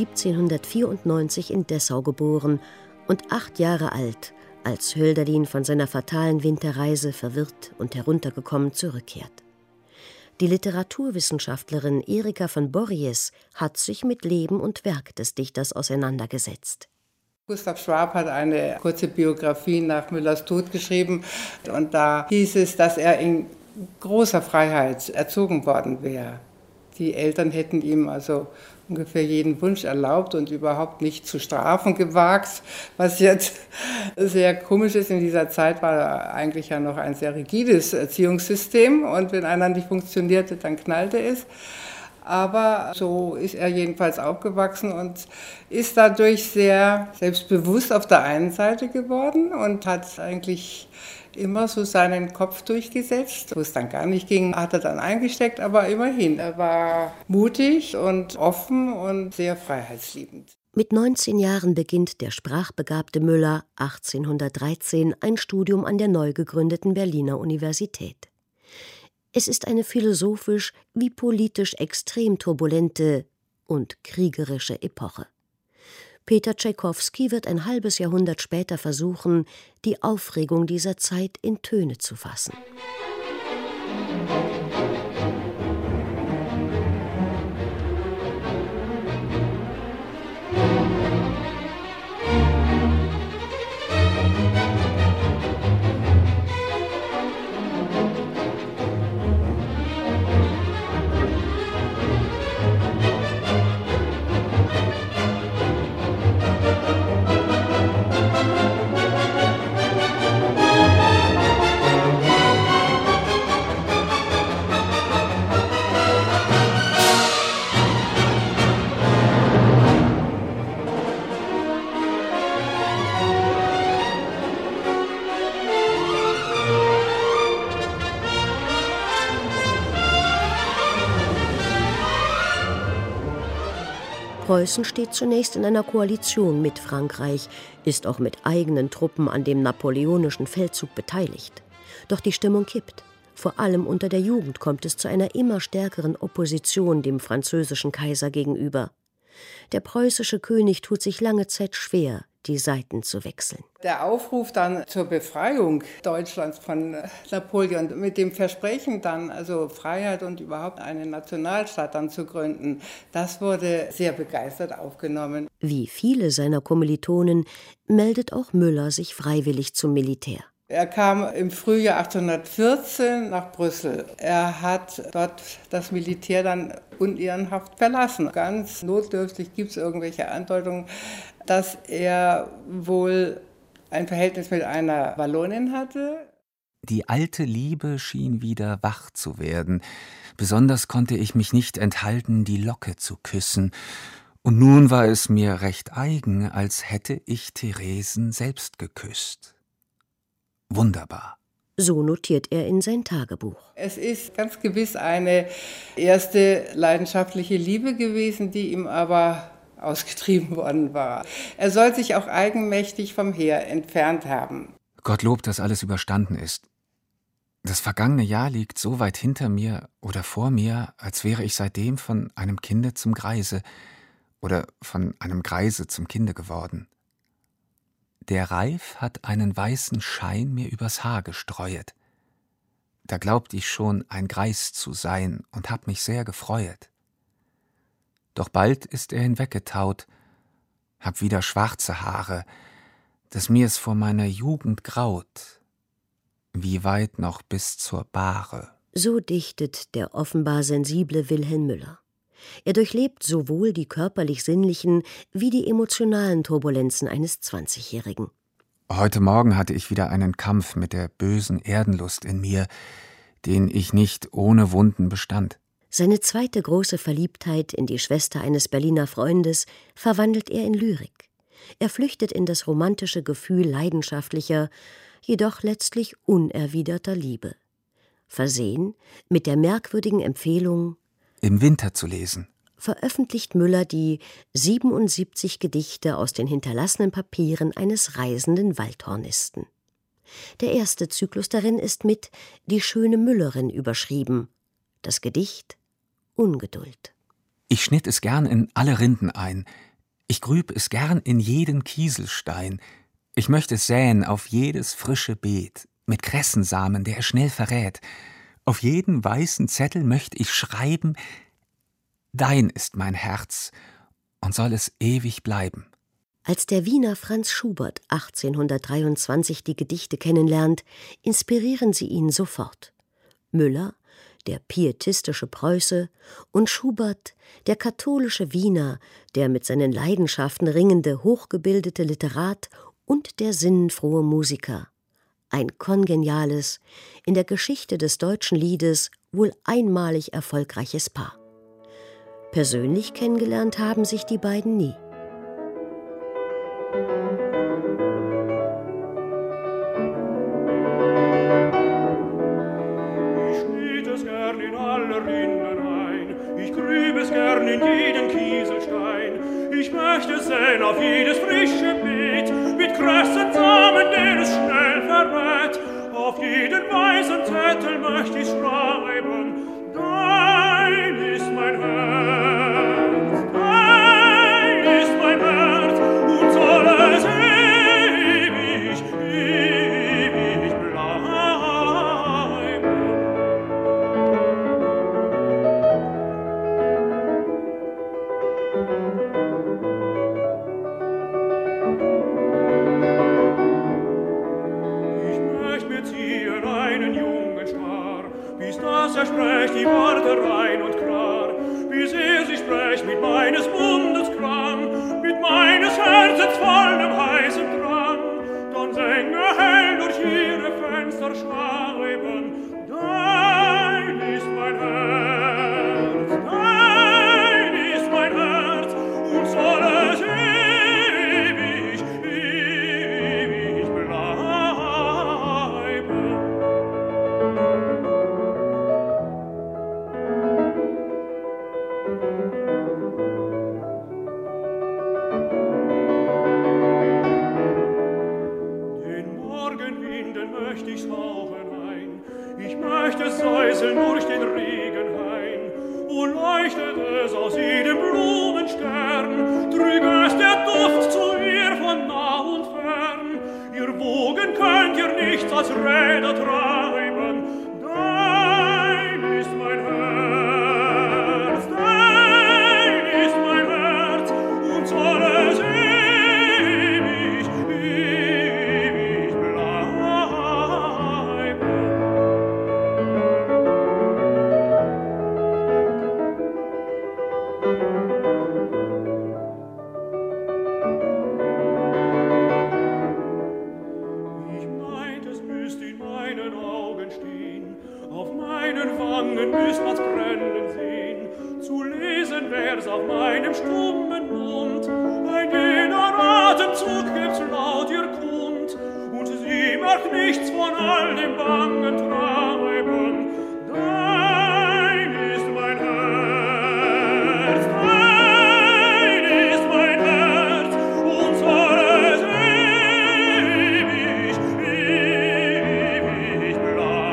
1794 in Dessau geboren und 8 Jahre alt, als Hölderlin von seiner fatalen Winterreise verwirrt und heruntergekommen zurückkehrt. Die Literaturwissenschaftlerin Erika von Borries hat sich mit Leben und Werk des Dichters auseinandergesetzt. Gustav Schwab hat eine kurze Biografie nach Müllers Tod geschrieben und da hieß es, dass er in großer Freiheit erzogen worden wäre. Die Eltern hätten ihm also ungefähr jeden Wunsch erlaubt und überhaupt nicht zu strafen gewagt, was jetzt sehr komisch ist. In dieser Zeit war eigentlich ja noch ein sehr rigides Erziehungssystem und wenn einer nicht funktionierte, dann knallte es. Aber so ist er jedenfalls aufgewachsen und ist dadurch sehr selbstbewusst auf der einen Seite geworden und hat eigentlich immer so seinen Kopf durchgesetzt. Wo es dann gar nicht ging, hat er dann eingesteckt, aber immerhin. Er war mutig und offen und sehr freiheitsliebend. Mit 19 Jahren beginnt der sprachbegabte Müller 1813 ein Studium an der neu gegründeten Berliner Universität. Es ist eine philosophisch wie politisch extrem turbulente und kriegerische Epoche. Peter Tschaikowski wird ein halbes Jahrhundert später versuchen, die Aufregung dieser Zeit in Töne zu fassen. Preußen steht zunächst in einer Koalition mit Frankreich, ist auch mit eigenen Truppen an dem napoleonischen Feldzug beteiligt. Doch die Stimmung kippt. Vor allem unter der Jugend kommt es zu einer immer stärkeren Opposition dem französischen Kaiser gegenüber. Der preußische König tut sich lange Zeit schwer, die Seiten zu wechseln. Der Aufruf dann zur Befreiung Deutschlands von Napoleon mit dem Versprechen dann, also Freiheit und überhaupt eine Nationalstaat dann zu gründen, das wurde sehr begeistert aufgenommen. Wie viele seiner Kommilitonen meldet auch Müller sich freiwillig zum Militär. Er kam im Frühjahr 1814 nach Brüssel. Er hat dort das Militär dann unehrenhaft verlassen. Ganz notdürftig gibt es irgendwelche Andeutungen, dass er wohl ein Verhältnis mit einer Wallonin hatte. Die alte Liebe schien wieder wach zu werden. Besonders konnte ich mich nicht enthalten, die Locke zu küssen. Und nun war es mir recht eigen, als hätte ich Theresen selbst geküsst. Wunderbar. So notiert er in sein Tagebuch. Es ist ganz gewiss eine erste leidenschaftliche Liebe gewesen, die ihm aber ausgetrieben worden war. Er soll sich auch eigenmächtig vom Heer entfernt haben. Gottlob, dass alles überstanden ist. Das vergangene Jahr liegt so weit hinter mir oder vor mir, als wäre ich seitdem von einem Kinde zum Greise oder von einem Greise zum Kinde geworden. Der Reif hat einen weißen Schein mir übers Haar gestreuet. Da glaubt ich schon, ein Greis zu sein und hab mich sehr gefreuet. Doch bald ist er hinweggetaut, hab wieder schwarze Haare, dass mir's vor meiner Jugend graut, wie weit noch bis zur Bahre. So dichtet der offenbar sensible Wilhelm Müller. Er durchlebt sowohl die körperlich-sinnlichen wie die emotionalen Turbulenzen eines 20-Jährigen. Heute Morgen hatte ich wieder einen Kampf mit der bösen Erdenlust in mir, den ich nicht ohne Wunden bestand. Seine zweite große Verliebtheit in die Schwester eines Berliner Freundes verwandelt er in Lyrik. Er flüchtet in das romantische Gefühl leidenschaftlicher, jedoch letztlich unerwiderter Liebe. Versehen mit der merkwürdigen Empfehlung, im Winter zu lesen, veröffentlicht Müller die 77 Gedichte aus den hinterlassenen Papieren eines reisenden Waldhornisten. Der erste Zyklus darin ist mit »Die schöne Müllerin« überschrieben, das Gedicht »Ungeduld«. Ich schnitt es gern in alle Rinden ein, ich grüb es gern in jeden Kieselstein, ich möchte es säen auf jedes frische Beet, mit Kressensamen, der es schnell verrät. Auf jeden weißen Zettel möcht ich schreiben, dein ist mein Herz und soll es ewig bleiben. Als der Wiener Franz Schubert 1823 die Gedichte kennenlernt, inspirieren sie ihn sofort. Müller, der pietistische Preuße, und Schubert, der katholische Wiener, der mit seinen Leidenschaften ringende, hochgebildete Literat und der sinnenfrohe Musiker. Ein kongeniales, in der Geschichte des deutschen Liedes wohl einmalig erfolgreiches Paar. Persönlich kennengelernt haben sich die beiden nie. Ich schnitt es gern in alle Rinden ein, ich grüb es gern in jeden Kieselstein, ich möchte säen auf jedes frische Beet, mit Kressensamen, der es schnell verrät, auf jeden weißen Zettel möchte ich schreiben, dein ist mein Herz, dein ist mein Herz, und soll es ewig, ewig bleiben. Ich möcht mir ziehen einen jungen Star, bis dass er spricht die Worte rein und klar, bis sich spricht mit meines Mundes Klang, mit meines Herzens vollem heißen Drang, dann sänge hell durch ihre Fenster schreiben, dein ist mein Herz, dein ist mein Herz, und soll es ewig, ewig bleiben. Den Morgenwinden möcht ich's hauchen ein, ich möchte säuseln durch den Regenhain, wo leuchtet es aus jedem Blumenstern, trüge es der Duft zu ihr von nah und fern, ihr Wogen könnt ihr nichts als Räder treiben, dein ist mein Herz, dein ist mein Herz, und soll es ewig, ewig bleiben. Ich meint, es müsst in meinen Augen stehen, auf meinen Wangen müsst man's brennen sehen, zu lesen wär's auf meinem stummen Mund, ein jeder Atemzug gibt's laut ihr kund, und sie macht nichts von all dem bangen Treiben. Dein ist mein Herz, dein ist mein Herz, und soll es ewig, ewig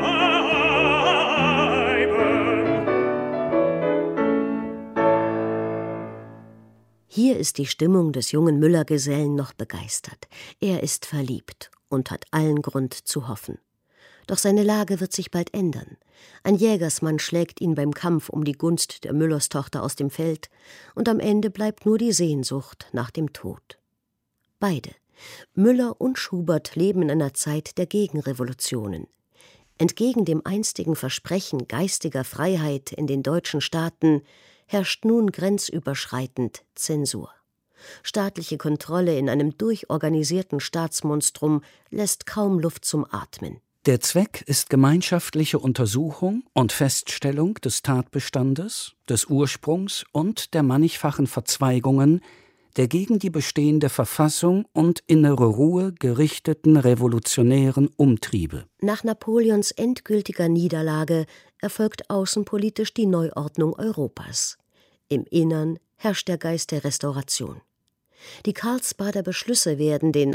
bleiben. Hier ist die Stimmung des jungen Müllergesellen noch begeistert. Er ist verliebt und hat allen Grund zu hoffen. Doch seine Lage wird sich bald ändern. Ein Jägersmann schlägt ihn beim Kampf um die Gunst der Müllerstochter aus dem Feld, und am Ende bleibt nur die Sehnsucht nach dem Tod. Beide, Müller und Schubert, leben in einer Zeit der Gegenrevolutionen. Entgegen dem einstigen Versprechen geistiger Freiheit in den deutschen Staaten herrscht nun grenzüberschreitend Zensur. Staatliche Kontrolle in einem durchorganisierten Staatsmonstrum lässt kaum Luft zum Atmen. Der Zweck ist gemeinschaftliche Untersuchung und Feststellung des Tatbestandes, des Ursprungs und der mannigfachen Verzweigungen der gegen die bestehende Verfassung und innere Ruhe gerichteten revolutionären Umtriebe. Nach Napoleons endgültiger Niederlage erfolgt außenpolitisch die Neuordnung Europas. Im Innern herrscht der Geist der Restauration. Die Karlsbader Beschlüsse werden den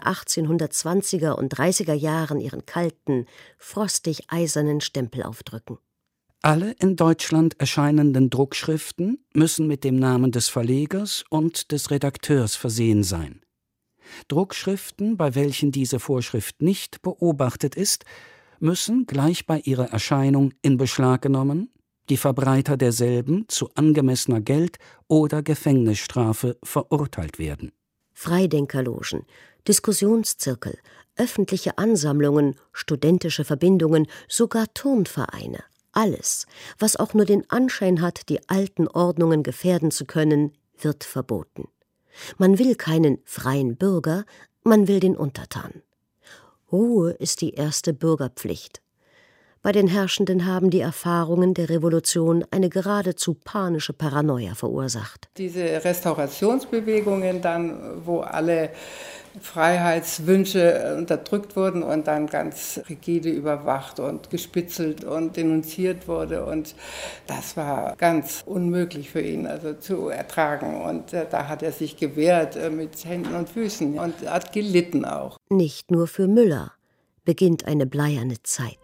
1820er und 30er Jahren ihren kalten, frostig eisernen Stempel aufdrücken. Alle in Deutschland erscheinenden Druckschriften müssen mit dem Namen des Verlegers und des Redakteurs versehen sein. Druckschriften, bei welchen diese Vorschrift nicht beobachtet ist, müssen gleich bei ihrer Erscheinung in Beschlag genommen, die Verbreiter derselben zu angemessener Geld- oder Gefängnisstrafe verurteilt werden. Freidenkerlogen, Diskussionszirkel, öffentliche Ansammlungen, studentische Verbindungen, sogar Turnvereine. Alles, was auch nur den Anschein hat, die alten Ordnungen gefährden zu können, wird verboten. Man will keinen freien Bürger, man will den Untertan. Ruhe ist die erste Bürgerpflicht. Bei den Herrschenden haben die Erfahrungen der Revolution eine geradezu panische Paranoia verursacht. Diese Restaurationsbewegungen dann, wo alle Freiheitswünsche unterdrückt wurden und dann ganz rigide überwacht und gespitzelt und denunziert wurde. Und das war ganz unmöglich für ihn also zu ertragen. Und da hat er sich gewehrt mit Händen und Füßen und hat gelitten auch. Nicht nur für Müller beginnt eine bleierne Zeit.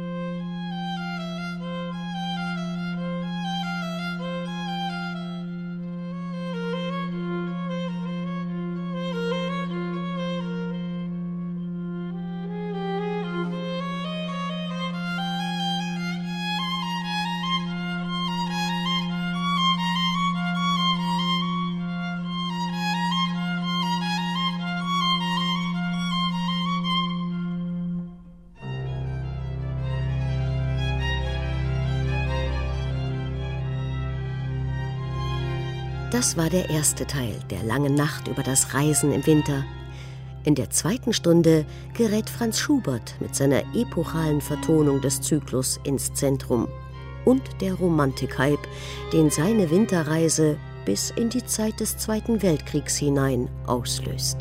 Das war der erste Teil der langen Nacht über das Reisen im Winter. In der zweiten Stunde gerät Franz Schubert mit seiner epochalen Vertonung des Zyklus ins Zentrum und der Romantik-Hype, den seine Winterreise bis in die Zeit des Zweiten Weltkriegs hinein auslöst.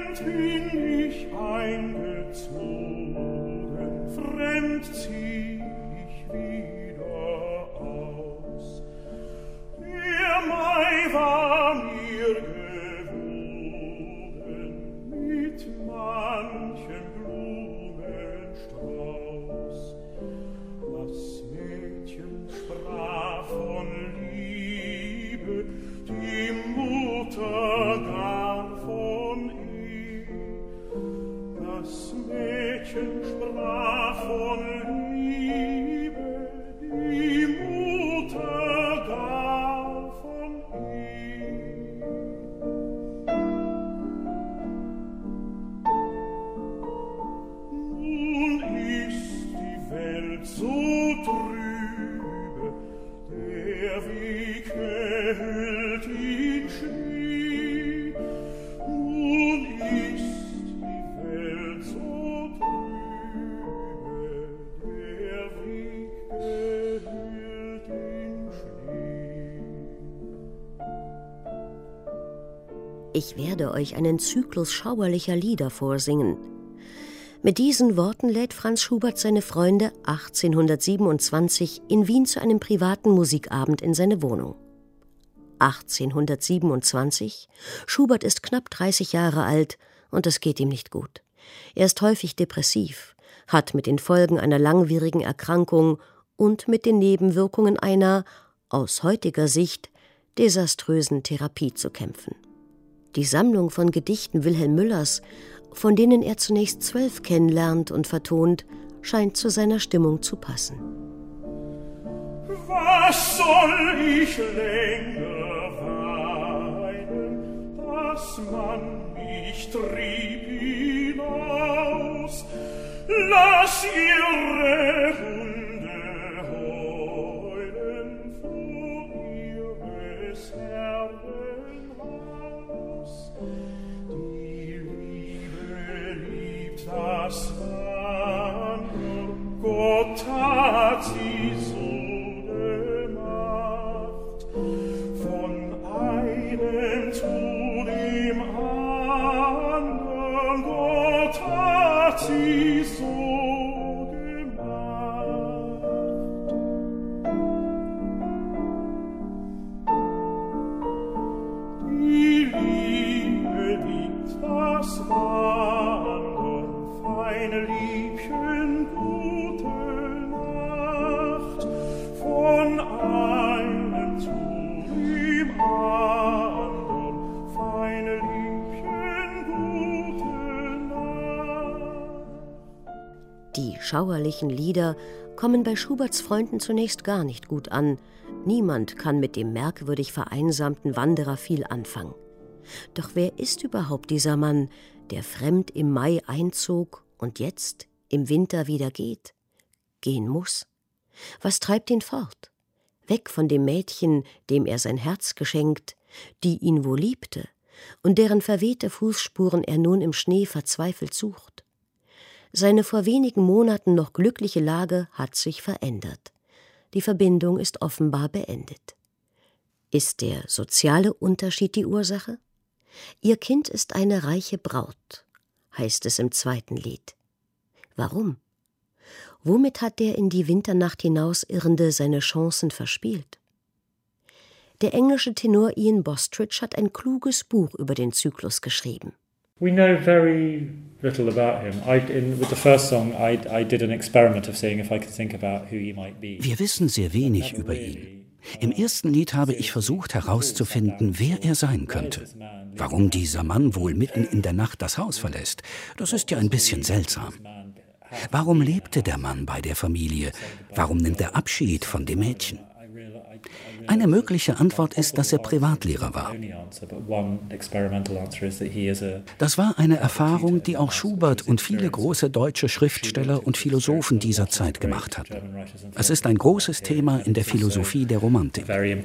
fremd bin ich eingezogen, fremd zieh ich wieder aus. Der Mai war mir gewogen mit manchem Blumenstrauß. Das Mädchen sprach von Liebe, die Mutter gar von Ehe. Das Mädchen sprach von Liebe, die Mutter gar von Ehe. Nun ist die Welt so trübe, der Weg erhüllt in Schnee. Nun ist die Welt so trübe, der Weg erhüllt in Schnee. Ich werde euch einen Zyklus schauerlicher Lieder vorsingen. Mit diesen Worten lädt Franz Schubert seine Freunde 1827 in Wien zu einem privaten Musikabend in seine Wohnung. 1827, Schubert ist knapp 30 Jahre alt und es geht ihm nicht gut. Er ist häufig depressiv, hat mit den Folgen einer langwierigen Erkrankung und mit den Nebenwirkungen einer, aus heutiger Sicht, desaströsen Therapie zu kämpfen. Die Sammlung von Gedichten Wilhelm Müllers, von denen er zunächst 12 kennenlernt und vertont, scheint zu seiner Stimmung zu passen. Was soll ich länger weinen, dass man mich trieb hinaus? Lass ihre Hunde heulen vor ihres Herrn Haus. Die Liebe liebt das Wander, Gott hat sie so gemacht. Von einem zu dem anderen, Gott hat sie so gemacht. Die Liebe liebt das Wandern, feine Liebchen, gute Nacht. Von einem zu dem anderen, feine Liebchen, gute Nacht. Die schauerlichen Lieder kommen bei Schuberts Freunden zunächst gar nicht gut an. Niemand kann mit dem merkwürdig vereinsamten Wanderer viel anfangen. Doch wer ist überhaupt dieser Mann, der fremd im Mai einzog und jetzt im Winter wieder geht? Gehen muss? Was treibt ihn fort? Weg von dem Mädchen, dem er sein Herz geschenkt, die ihn wohl liebte und deren verwehte Fußspuren er nun im Schnee verzweifelt sucht. Seine vor wenigen Monaten noch glückliche Lage hat sich verändert. Die Verbindung ist offenbar beendet. Ist der soziale Unterschied die Ursache? Ihr Kind ist eine reiche Braut, heißt es im zweiten Lied. Warum? Womit hat der in die Winternacht hinausirrende seine Chancen verspielt? Der englische Tenor Ian Bostridge hat ein kluges Buch über den Zyklus geschrieben. We know very little about him. With the first song, I did an experiment of seeing if I could think about who he might be. Wir wissen sehr wenig über ihn. Im ersten Lied habe ich versucht herauszufinden, wer er sein könnte. Warum dieser Mann wohl mitten in der Nacht das Haus verlässt, das ist ja ein bisschen seltsam. Warum lebte der Mann bei der Familie? Warum nimmt er Abschied von dem Mädchen? Eine mögliche Antwort ist, dass er Privatlehrer war. Das war eine Erfahrung, die auch Schubert und viele große deutsche Schriftsteller und Philosophen dieser Zeit gemacht hatten. Es ist ein großes Thema in der Philosophie der Romantik.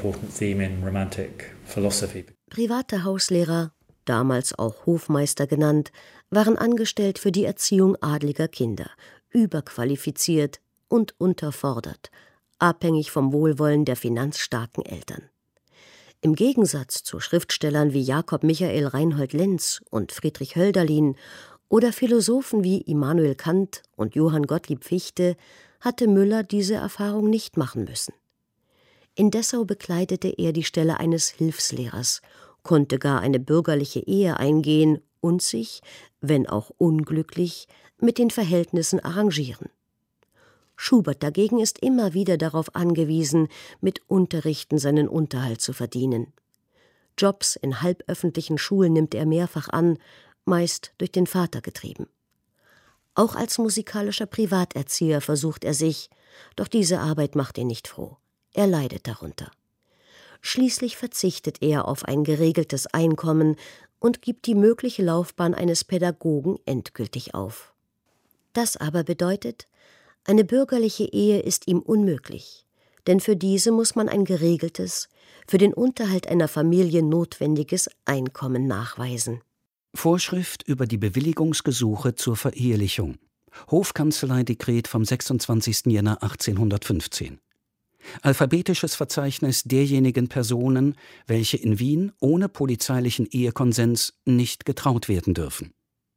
Private Hauslehrer, damals auch Hofmeister genannt, waren angestellt für die Erziehung adliger Kinder, überqualifiziert und unterfordert, abhängig vom Wohlwollen der finanzstarken Eltern. Im Gegensatz zu Schriftstellern wie Jakob Michael Reinhold Lenz und Friedrich Hölderlin oder Philosophen wie Immanuel Kant und Johann Gottlieb Fichte hatte Müller diese Erfahrung nicht machen müssen. In Dessau bekleidete er die Stelle eines Hilfslehrers, konnte gar eine bürgerliche Ehe eingehen und sich, wenn auch unglücklich, mit den Verhältnissen arrangieren. Schubert dagegen ist immer wieder darauf angewiesen, mit Unterrichten seinen Unterhalt zu verdienen. Jobs in halböffentlichen Schulen nimmt er mehrfach an, meist durch den Vater getrieben. Auch als musikalischer Privaterzieher versucht er sich, doch diese Arbeit macht ihn nicht froh. Er leidet darunter. Schließlich verzichtet er auf ein geregeltes Einkommen und gibt die mögliche Laufbahn eines Pädagogen endgültig auf. Das aber bedeutet, eine bürgerliche Ehe ist ihm unmöglich, denn für diese muss man ein geregeltes, für den Unterhalt einer Familie notwendiges Einkommen nachweisen. Vorschrift über die Bewilligungsgesuche zur Verehelichung. Hofkanzleidekret vom 26. Jänner 1815. Alphabetisches Verzeichnis derjenigen Personen, welche in Wien ohne polizeilichen Ehekonsens nicht getraut werden dürfen.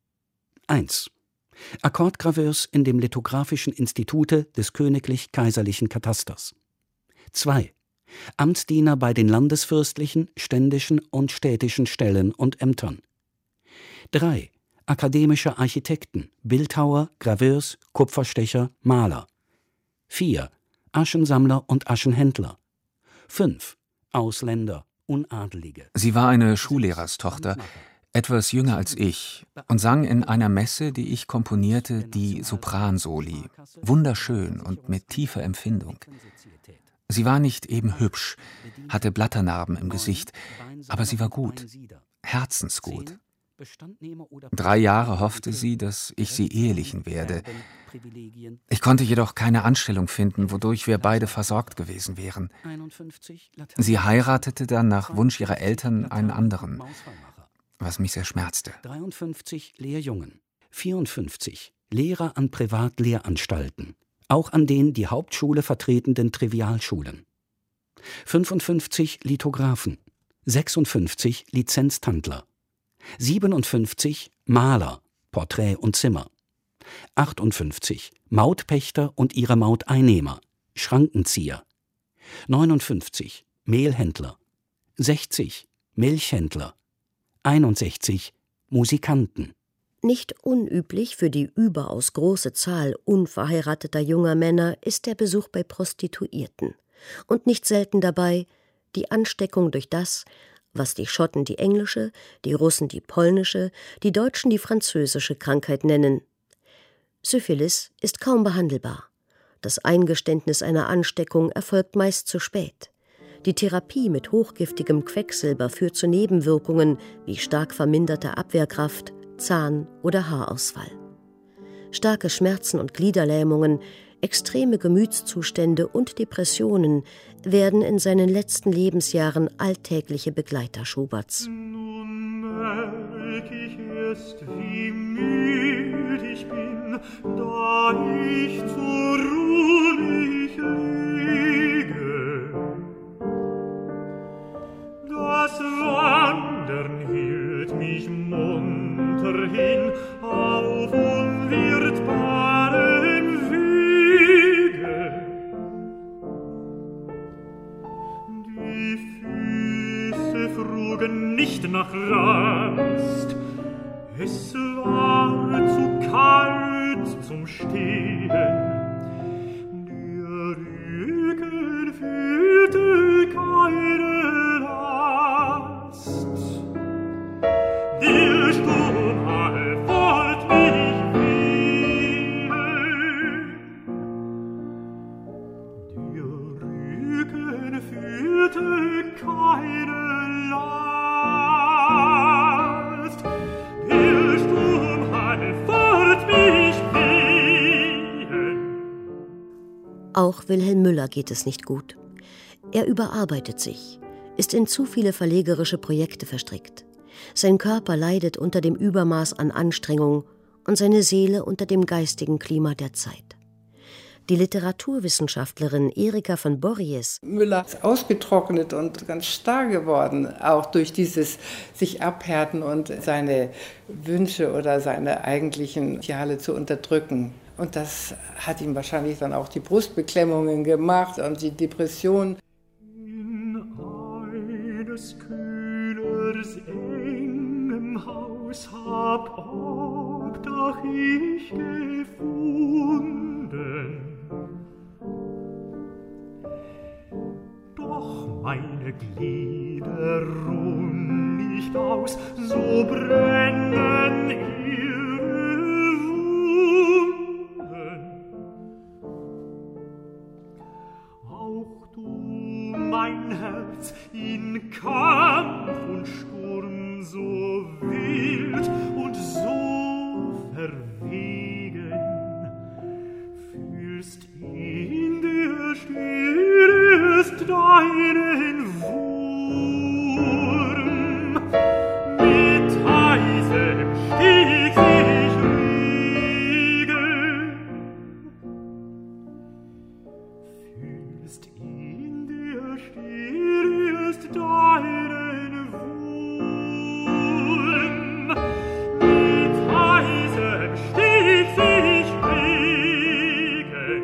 1. Akkordgraveurs in dem Lithographischen Institute des Königlich-Kaiserlichen Katasters. 2. Amtsdiener bei den landesfürstlichen, ständischen und städtischen Stellen und Ämtern. 3. Akademische Architekten, Bildhauer, Graveurs, Kupferstecher, Maler. 4. Aschensammler und Aschenhändler. 5. Ausländer, Unadelige. Sie war eine Schullehrer-Tochter, etwas jünger als ich, und sang in einer Messe, die ich komponierte, die Sopransoli, wunderschön und mit tiefer Empfindung. Sie war nicht eben hübsch, hatte Blatternarben im Gesicht, aber sie war gut, herzensgut. 3 Jahre hoffte sie, dass ich sie ehelichen werde. Ich konnte jedoch keine Anstellung finden, wodurch wir beide versorgt gewesen wären. Sie heiratete dann nach Wunsch ihrer Eltern einen anderen, was mich sehr schmerzte. 53 Lehrjungen, 54 Lehrer an Privatlehranstalten, auch an den die Hauptschule vertretenden Trivialschulen. 55 Lithographen, 56 Lizenztandler, 57 Maler, Porträt und Zimmer, 58 Mautpächter und ihre Mauteinnehmer, Schrankenzieher, 59 Mehlhändler, 60 Milchhändler, 61 Musikanten. Nicht unüblich für die überaus große Zahl unverheirateter junger Männer ist der Besuch bei Prostituierten und nicht selten dabei die Ansteckung durch das, was die Schotten die englische, die Russen die polnische, die Deutschen die französische Krankheit nennen. Syphilis ist kaum behandelbar. Das Eingeständnis einer Ansteckung erfolgt meist zu spät. Die Therapie mit hochgiftigem Quecksilber führt zu Nebenwirkungen wie stark verminderter Abwehrkraft, Zahn- oder Haarausfall. Starke Schmerzen und Gliederlähmungen, extreme Gemütszustände und Depressionen werden in seinen letzten Lebensjahren alltägliche Begleiter Schuberts. Nun merk ich erst, wie müd ich bin, da ich zur Ruhe liege. Das Wandern hielt mich munter hin auf unwirtbaren Wege. Die Füße frugen nicht nach Rast, es war zu kalt zum Stehen. Der Rücken fühlte keine Last. Der Sturm wollt mich wehen. Der Rücken fühlte keine Last. Der Sturm wollt mich wehen. Auch Wilhelm Müller geht es nicht gut. Er überarbeitet sich, ist in zu viele verlegerische Projekte verstrickt. Sein Körper leidet unter dem Übermaß an Anstrengung und seine Seele unter dem geistigen Klima der Zeit. Die Literaturwissenschaftlerin Erika von Borries: Müller ist ausgetrocknet und ganz starr geworden, auch durch dieses sich abhärten und seine Wünsche oder seine eigentlichen Ideale zu unterdrücken. Und das hat ihm wahrscheinlich dann auch die Brustbeklemmungen gemacht und die Depression. In eines Kühlers engem Haus hab Obdach ich gefunden. Doch meine Glieder ruhen nicht aus, so brennen ihre Wunden. Auch du, mein Herz, in Kampf und Sturm so wild und so verwegen, fühlst in dir stehst deinen Wurm, mit heißem Stich sich regen, fühlst in dir stehst deinen Wurm, mit heißem Stich sich regen.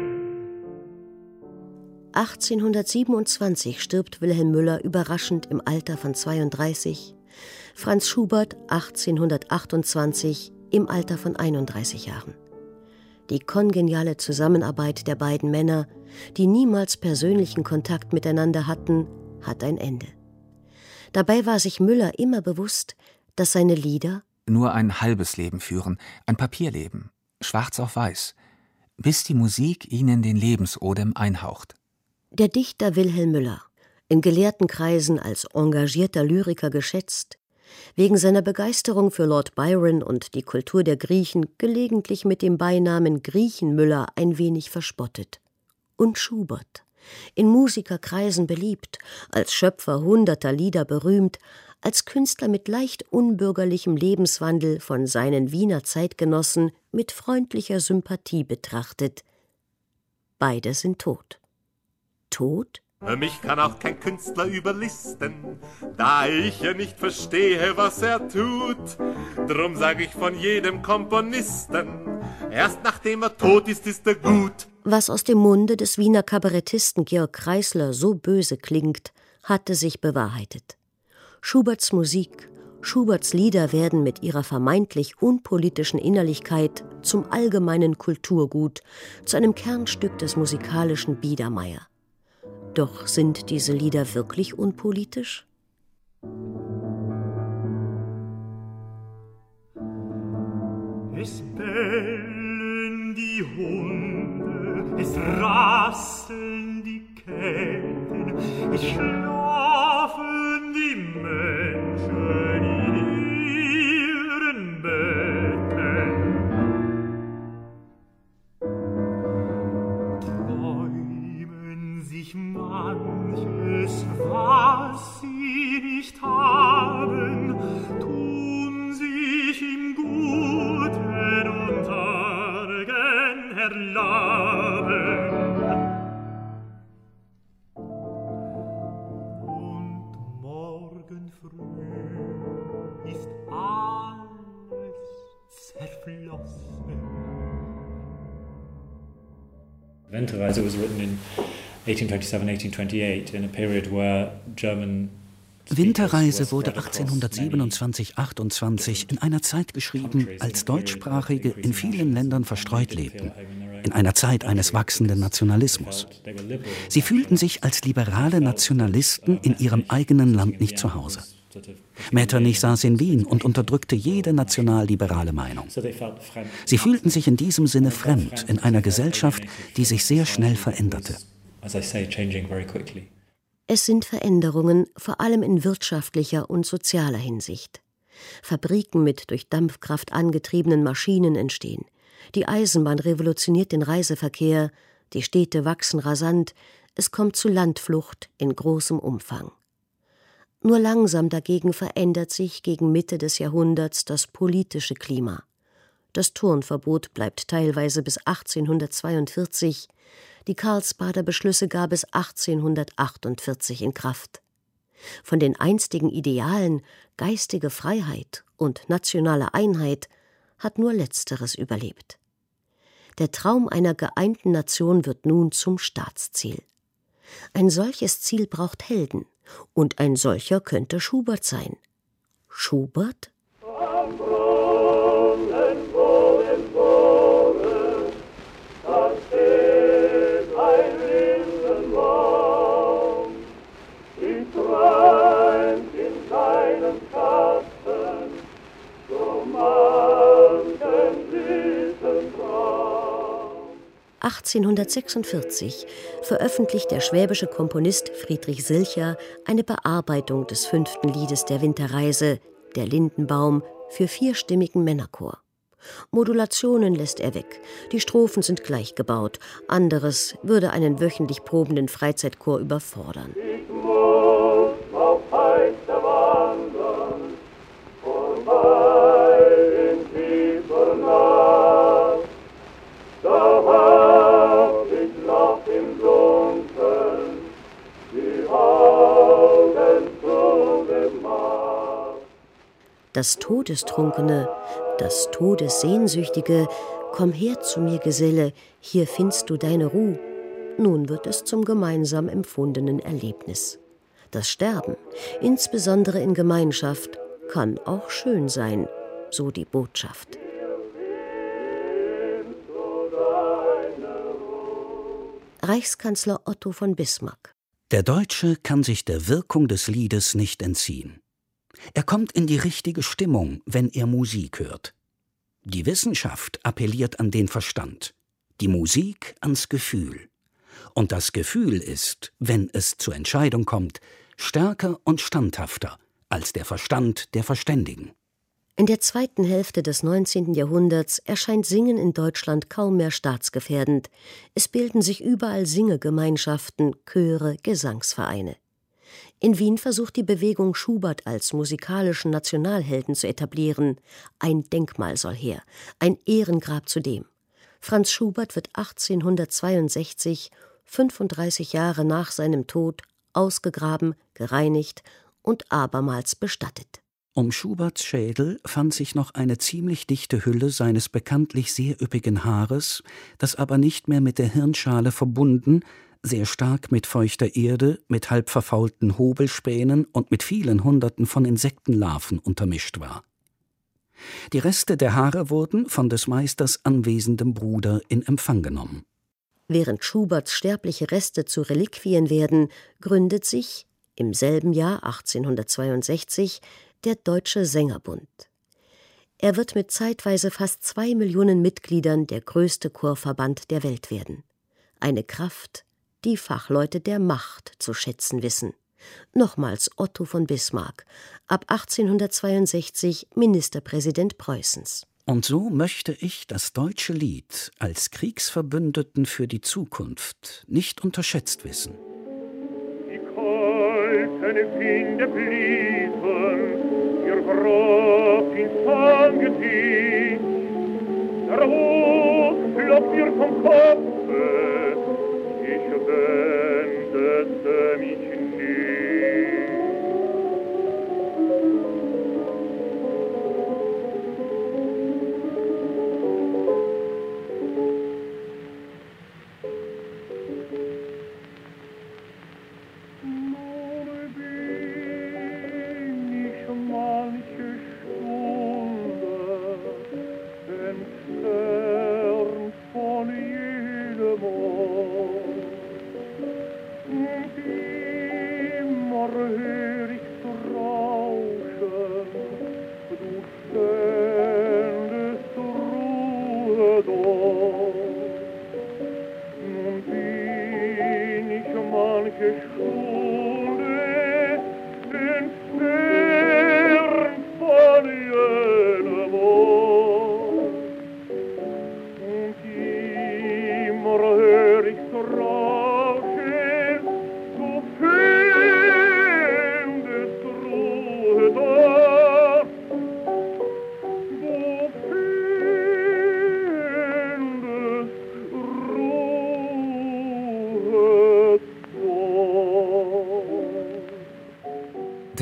1827 stirbt Wilhelm Müller überraschend im Alter von 32, Franz Schubert 1828 im Alter von 31 Jahren. Die kongeniale Zusammenarbeit der beiden Männer, die niemals persönlichen Kontakt miteinander hatten, hat ein Ende. Dabei war sich Müller immer bewusst, dass seine Lieder nur ein halbes Leben führen, ein Papierleben, schwarz auf weiß, bis die Musik ihnen den Lebensodem einhaucht. Der Dichter Wilhelm Müller, in Gelehrtenkreisen als engagierter Lyriker geschätzt, wegen seiner Begeisterung für Lord Byron und die Kultur der Griechen gelegentlich mit dem Beinamen Griechenmüller ein wenig verspottet. Und Schubert, in Musikerkreisen beliebt, als Schöpfer hunderter Lieder berühmt, als Künstler mit leicht unbürgerlichem Lebenswandel von seinen Wiener Zeitgenossen mit freundlicher Sympathie betrachtet. Beide sind tot. Tot? Mich kann auch kein Künstler überlisten, da ich ja nicht verstehe, was er tut. Drum sag ich von jedem Komponisten, erst nachdem er tot ist, ist er gut. Was aus dem Munde des Wiener Kabarettisten Georg Kreisler so böse klingt, hatte sich bewahrheitet. Schuberts Musik, Schuberts Lieder werden mit ihrer vermeintlich unpolitischen Innerlichkeit zum allgemeinen Kulturgut, zu einem Kernstück des musikalischen Biedermeier. Doch sind diese Lieder wirklich unpolitisch? Es bellen die Hunde, es rasseln die Ketten, es schlafen die Menschen in ihren Betten. Träumen sich manches, was sie nicht haben, tun sich im Guten und Argen erlaben. Und morgen früh ist alles zerflossen. Winterreise was written in 1827, 1828 in a period where German Winterreise wurde 1827/28 in einer Zeit geschrieben, als Deutschsprachige in vielen Ländern verstreut lebten, in einer Zeit eines wachsenden Nationalismus. Sie fühlten sich als liberale Nationalisten in ihrem eigenen Land nicht zu Hause. Metternich saß in Wien und unterdrückte jede nationalliberale Meinung. Sie fühlten sich in diesem Sinne fremd in einer Gesellschaft, die sich sehr schnell veränderte. Es sind Veränderungen, vor allem in wirtschaftlicher und sozialer Hinsicht. Fabriken mit durch Dampfkraft angetriebenen Maschinen entstehen. Die Eisenbahn revolutioniert den Reiseverkehr, die Städte wachsen rasant, es kommt zu Landflucht in großem Umfang. Nur langsam dagegen verändert sich gegen Mitte des Jahrhunderts das politische Klima. Das Turnverbot bleibt teilweise bis 1842. Die Karlsbader Beschlüsse gab es 1848 in Kraft. Von den einstigen Idealen geistige Freiheit und nationale Einheit hat nur Letzteres überlebt. Der Traum einer geeinten Nation wird nun zum Staatsziel. Ein solches Ziel braucht Helden, und ein solcher könnte Schubert sein. Schubert? Ich träumt in deinem Kasten, so manchen süßen Traum. 1846 veröffentlicht der schwäbische Komponist Friedrich Silcher eine Bearbeitung des 5. Liedes der Winterreise, Der Lindenbaum, für 4-stimmigen Männerchor. Modulationen lässt er weg, die Strophen sind gleich gebaut, anderes würde einen wöchentlich probenden Freizeitchor überfordern. Ich muss auf Heister wandern, vorbei in tiefer Nacht. Da hab ich noch im Dunkeln die Augen zugemacht. Das Todestrunkene, das Todessehnsüchtige, komm her zu mir, Geselle, hier findst du deine Ruh. Nun wird es zum gemeinsam empfundenen Erlebnis. Das Sterben, insbesondere in Gemeinschaft, kann auch schön sein, so die Botschaft. Reichskanzler Otto von Bismarck. Der Deutsche kann sich der Wirkung des Liedes nicht entziehen. Er kommt in die richtige Stimmung, wenn er Musik hört. Die Wissenschaft appelliert an den Verstand, die Musik ans Gefühl. Und das Gefühl ist, wenn es zur Entscheidung kommt, stärker und standhafter als der Verstand der Verständigen. In der zweiten Hälfte des 19. Jahrhunderts erscheint Singen in Deutschland kaum mehr staatsgefährdend. Es bilden sich überall Singegemeinschaften, Chöre, Gesangsvereine. In Wien versucht die Bewegung Schubert als musikalischen Nationalhelden zu etablieren. Ein Denkmal soll her, ein Ehrengrab zudem. Franz Schubert wird 1862, 35 Jahre nach seinem Tod, ausgegraben, gereinigt und abermals bestattet. Um Schuberts Schädel fand sich noch eine ziemlich dichte Hülle seines bekanntlich sehr üppigen Haares, das aber nicht mehr mit der Hirnschale verbunden, sehr stark mit feuchter Erde, mit halb verfaulten Hobelspänen und mit vielen Hunderten von Insektenlarven untermischt war. Die Reste der Haare wurden von des Meisters anwesendem Bruder in Empfang genommen. Während Schuberts sterbliche Reste zu Reliquien werden, gründet sich im selben Jahr 1862 der Deutsche Sängerbund. Er wird mit zeitweise fast 2 Millionen Mitgliedern der größte Chorverband der Welt werden. Eine Kraft, die Fachleute der Macht zu schätzen wissen. Nochmals Otto von Bismarck, ab 1862 Ministerpräsident Preußens. Und so möchte ich das deutsche Lied als Kriegsverbündeten für die Zukunft nicht unterschätzt wissen. Die kalten Winde blieben ihr Grab ins Angesicht. Der Hut flog mir vom Kopfe, ich wendete mich nicht.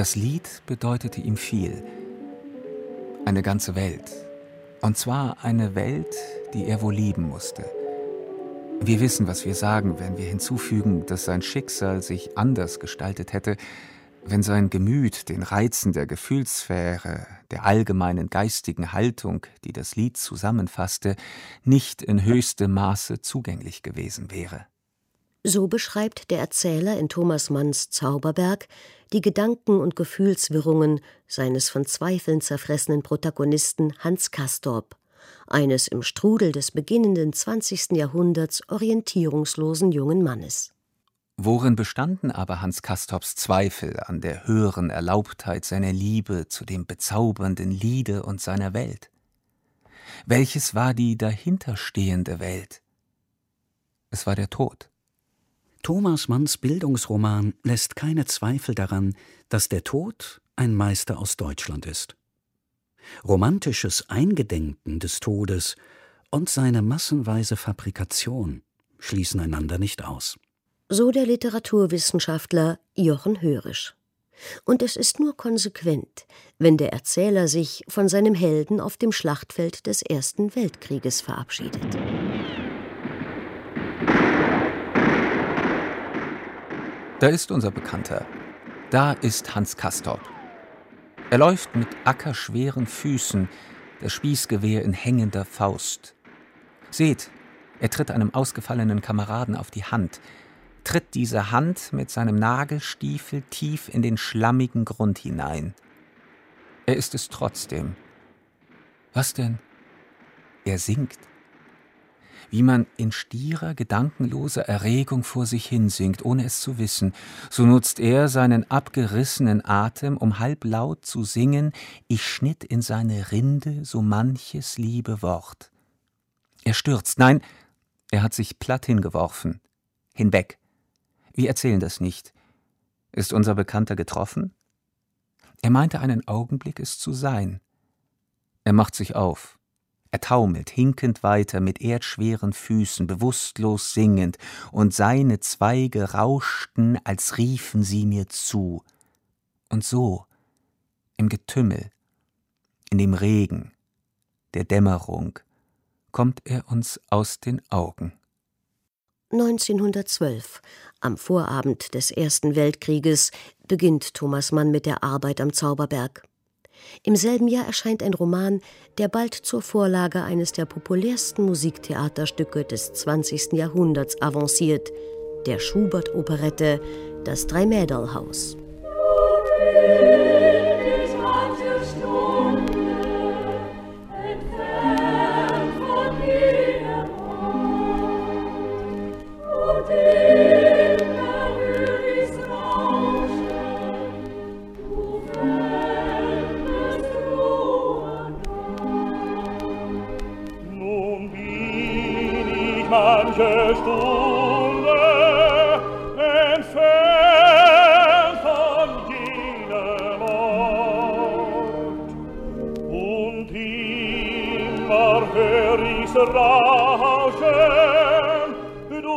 Das Lied bedeutete ihm viel. Eine ganze Welt. Und zwar eine Welt, die er wohl lieben musste. Wir wissen, was wir sagen, wenn wir hinzufügen, dass sein Schicksal sich anders gestaltet hätte, wenn sein Gemüt den Reizen der Gefühlssphäre, der allgemeinen geistigen Haltung, die das Lied zusammenfasste, nicht in höchstem Maße zugänglich gewesen wäre. So beschreibt der Erzähler in Thomas Manns Zauberberg die Gedanken- und Gefühlswirrungen seines von Zweifeln zerfressenen Protagonisten Hans Castorp, eines im Strudel des beginnenden 20. Jahrhunderts orientierungslosen jungen Mannes. Worin bestanden aber Hans Castorps Zweifel an der höheren Erlaubtheit seiner Liebe zu dem bezaubernden Liede und seiner Welt? Welches war die dahinterstehende Welt? Es war der Tod. Thomas Manns Bildungsroman lässt keine Zweifel daran, dass der Tod ein Meister aus Deutschland ist. Romantisches Eingedenken des Todes und seine massenweise Fabrikation schließen einander nicht aus. So der Literaturwissenschaftler Jochen Hörisch. Und es ist nur konsequent, wenn der Erzähler sich von seinem Helden auf dem Schlachtfeld des Ersten Weltkrieges verabschiedet. Da ist unser Bekannter. Da ist Hans Castorp. Er läuft mit ackerschweren Füßen, das Spießgewehr in hängender Faust. Seht, er tritt einem ausgefallenen Kameraden auf die Hand, tritt diese Hand mit seinem Nagelstiefel tief in den schlammigen Grund hinein. Er ist es trotzdem. Was denn? Er singt. Wie man in stierer, gedankenloser Erregung vor sich hinsingt, ohne es zu wissen, so nutzt er seinen abgerissenen Atem, um halblaut zu singen: Ich schnitt in seine Rinde so manches liebe Wort. Er stürzt, nein, er hat sich platt hingeworfen. Hinweg. Wir erzählen das nicht. Ist unser Bekannter getroffen? Er meinte einen Augenblick, es zu sein. Er macht sich auf. Er taumelt, hinkend weiter, mit erdschweren Füßen, bewusstlos singend, und seine Zweige rauschten, als riefen sie mir zu. Und so, im Getümmel, in dem Regen, der Dämmerung, kommt er uns aus den Augen. 1912, am Vorabend des Ersten Weltkrieges, beginnt Thomas Mann mit der Arbeit am Zauberberg. Im selben Jahr erscheint ein Roman, der bald zur Vorlage eines der populärsten Musiktheaterstücke des 20. Jahrhunderts avanciert, der Schubert-Operette »Das Dreimäderlhaus«. Manche Stunde entfernt von jenem Ort, und immer hör ich's rauschen, du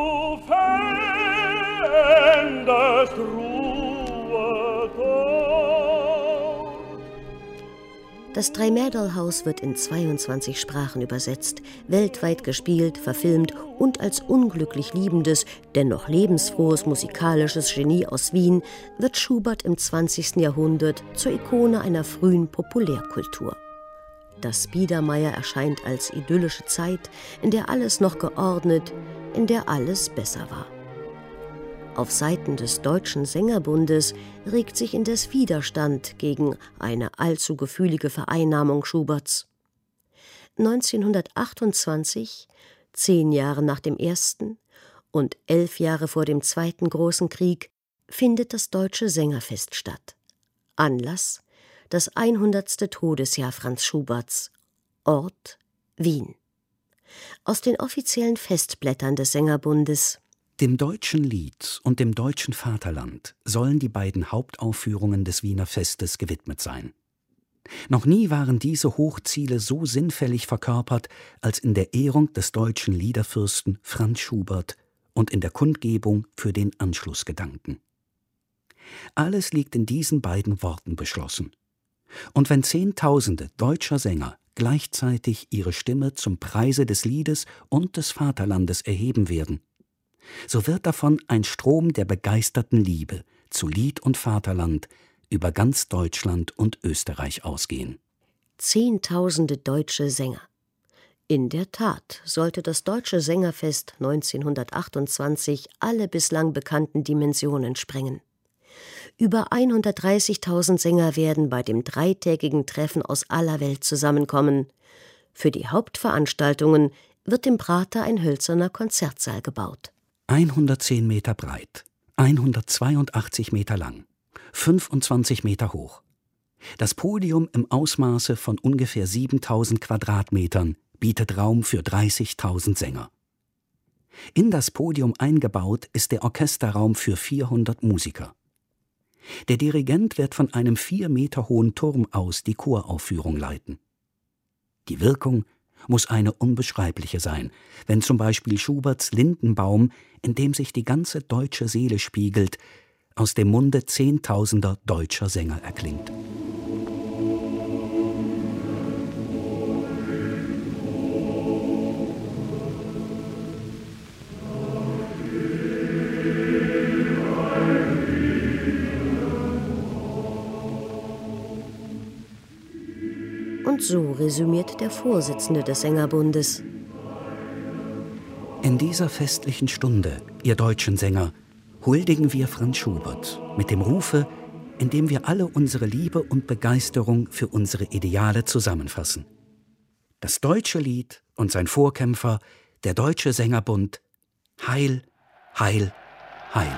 fändest Ruhe dort. Das Dreimäderlhaus wird in 22 Sprachen übersetzt, weltweit gespielt, verfilmt und als unglücklich liebendes, dennoch lebensfrohes musikalisches Genie aus Wien wird Schubert im 20. Jahrhundert zur Ikone einer frühen Populärkultur. Das Biedermeier erscheint als idyllische Zeit, in der alles noch geordnet, in der alles besser war. Auf Seiten des Deutschen Sängerbundes regt sich indes Widerstand gegen eine allzu gefühlige Vereinnahmung Schuberts. 1928, 10 Jahre nach dem Ersten und 11 Jahre vor dem Zweiten Großen Krieg, findet das Deutsche Sängerfest statt. Anlass: das 100. Todesjahr Franz Schuberts. Ort: Wien. Aus den offiziellen Festblättern des Sängerbundes: Dem deutschen Lied und dem deutschen Vaterland sollen die beiden Hauptaufführungen des Wiener Festes gewidmet sein. Noch nie waren diese Hochziele so sinnfällig verkörpert als in der Ehrung des deutschen Liederfürsten Franz Schubert und in der Kundgebung für den Anschlussgedanken. Alles liegt in diesen beiden Worten beschlossen. Und wenn Zehntausende deutscher Sänger gleichzeitig ihre Stimme zum Preise des Liedes und des Vaterlandes erheben werden, so wird davon ein Strom der begeisterten Liebe zu Lied und Vaterland über ganz Deutschland und Österreich ausgehen. Zehntausende deutsche Sänger. In der Tat sollte das Deutsche Sängerfest 1928 alle bislang bekannten Dimensionen sprengen. Über 130.000 Sänger werden bei dem dreitägigen Treffen aus aller Welt zusammenkommen. Für die Hauptveranstaltungen wird im Prater ein hölzerner Konzertsaal gebaut. 110 Meter breit, 182 Meter lang, 25 Meter hoch. Das Podium im Ausmaße von ungefähr 7.000 Quadratmetern bietet Raum für 30.000 Sänger. In das Podium eingebaut ist der Orchesterraum für 400 Musiker. Der Dirigent wird von einem 4 Meter hohen Turm aus die Choraufführung leiten. Die Wirkung muss eine unbeschreibliche sein, wenn zum Beispiel Schuberts Lindenbaum, in dem sich die ganze deutsche Seele spiegelt, aus dem Munde Zehntausender deutscher Sänger erklingt. Und so resümiert der Vorsitzende des Sängerbundes: In dieser festlichen Stunde, ihr deutschen Sänger, huldigen wir Franz Schubert mit dem Rufe, in dem wir alle unsere Liebe und Begeisterung für unsere Ideale zusammenfassen. Das deutsche Lied und sein Vorkämpfer, der Deutsche Sängerbund, Heil, Heil, Heil.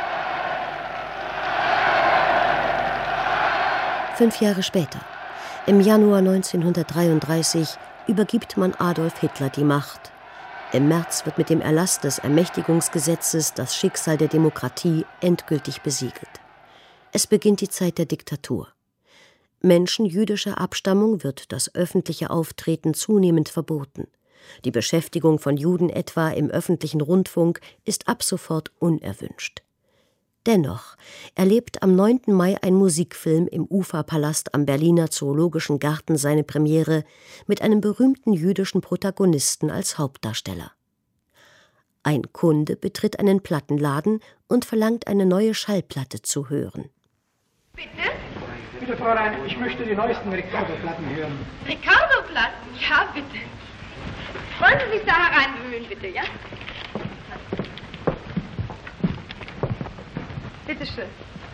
5 Jahre später, im Januar 1933, übergibt man Adolf Hitler die Macht. Im März wird mit dem Erlass des Ermächtigungsgesetzes das Schicksal der Demokratie endgültig besiegelt. Es beginnt die Zeit der Diktatur. Menschen jüdischer Abstammung wird das öffentliche Auftreten zunehmend verboten. Die Beschäftigung von Juden etwa im öffentlichen Rundfunk ist ab sofort unerwünscht. Dennoch erlebt am 9. Mai ein Musikfilm im Uferpalast am Berliner Zoologischen Garten seine Premiere mit einem berühmten jüdischen Protagonisten als Hauptdarsteller. Ein Kunde betritt einen Plattenladen und verlangt, eine neue Schallplatte zu hören. Bitte? Bitte, Fräulein, ich möchte die neuesten Ricardo-Platten hören. Ricardo-Platten? Ja, bitte. Wollen Sie sich da hereinbemühen, bitte, ja? Bitte schön.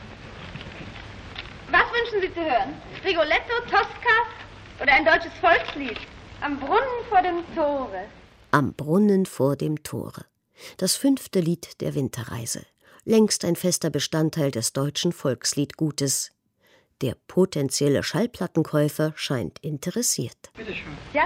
Was wünschen Sie zu hören? Rigoletto, Tosca oder ein deutsches Volkslied? Am Brunnen vor dem Tore. Am Brunnen vor dem Tore. Das 5. Lied der Winterreise. Längst ein fester Bestandteil des deutschen Volksliedgutes. Der potenzielle Schallplattenkäufer scheint interessiert. Bitte schön. Ja.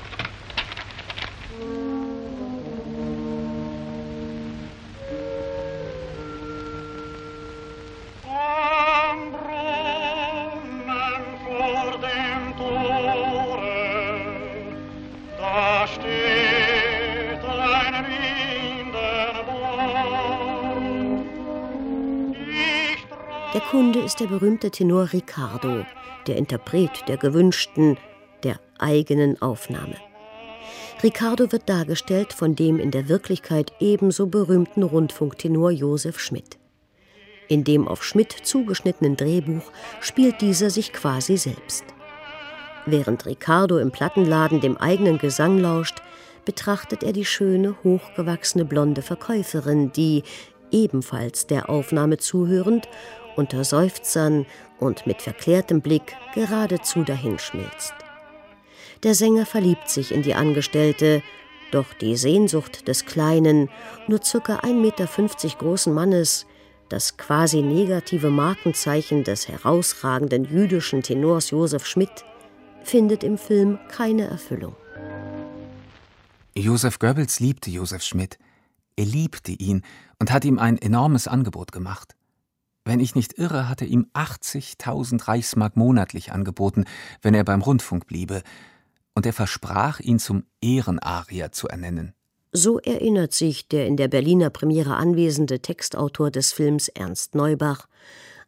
Der Kunde ist der berühmte Tenor Ricardo, der Interpret der gewünschten, der eigenen Aufnahme. Ricardo wird dargestellt von dem in der Wirklichkeit ebenso berühmten Rundfunktenor Josef Schmidt. In dem auf Schmidt zugeschnittenen Drehbuch spielt dieser sich quasi selbst. Während Ricardo im Plattenladen dem eigenen Gesang lauscht, betrachtet er die schöne, hochgewachsene blonde Verkäuferin, die, ebenfalls der Aufnahme zuhörend, unter Seufzern und mit verklärtem Blick geradezu dahinschmilzt. Der Sänger verliebt sich in die Angestellte, doch die Sehnsucht des kleinen, nur ca. 1,50 Meter großen Mannes, das quasi negative Markenzeichen des herausragenden jüdischen Tenors Josef Schmidt, findet im Film keine Erfüllung. Joseph Goebbels liebte Josef Schmidt. Er liebte ihn und hat ihm ein enormes Angebot gemacht. Wenn ich nicht irre, hat er ihm 80.000 Reichsmark monatlich angeboten, wenn er beim Rundfunk bliebe, und er versprach, ihn zum Ehrenarier zu ernennen. So erinnert sich der in der Berliner Premiere anwesende Textautor des Films Ernst Neubach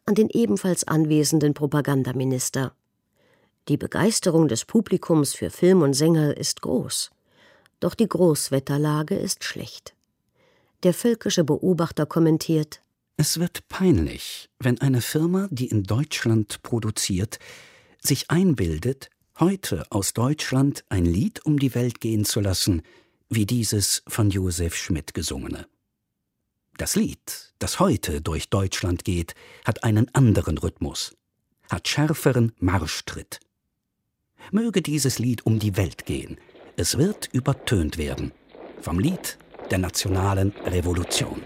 an den ebenfalls anwesenden Propagandaminister. Die Begeisterung des Publikums für Film und Sänger ist groß. Doch die Großwetterlage ist schlecht. Der völkische Beobachter kommentiert: Es wird peinlich, wenn eine Firma, die in Deutschland produziert, sich einbildet, heute aus Deutschland ein Lied um die Welt gehen zu lassen, wie dieses von Josef Schmidt gesungene. Das Lied, das heute durch Deutschland geht, hat einen anderen Rhythmus, hat schärferen Marschtritt. Möge dieses Lied um die Welt gehen, es wird übertönt werden vom Lied der nationalen Revolution.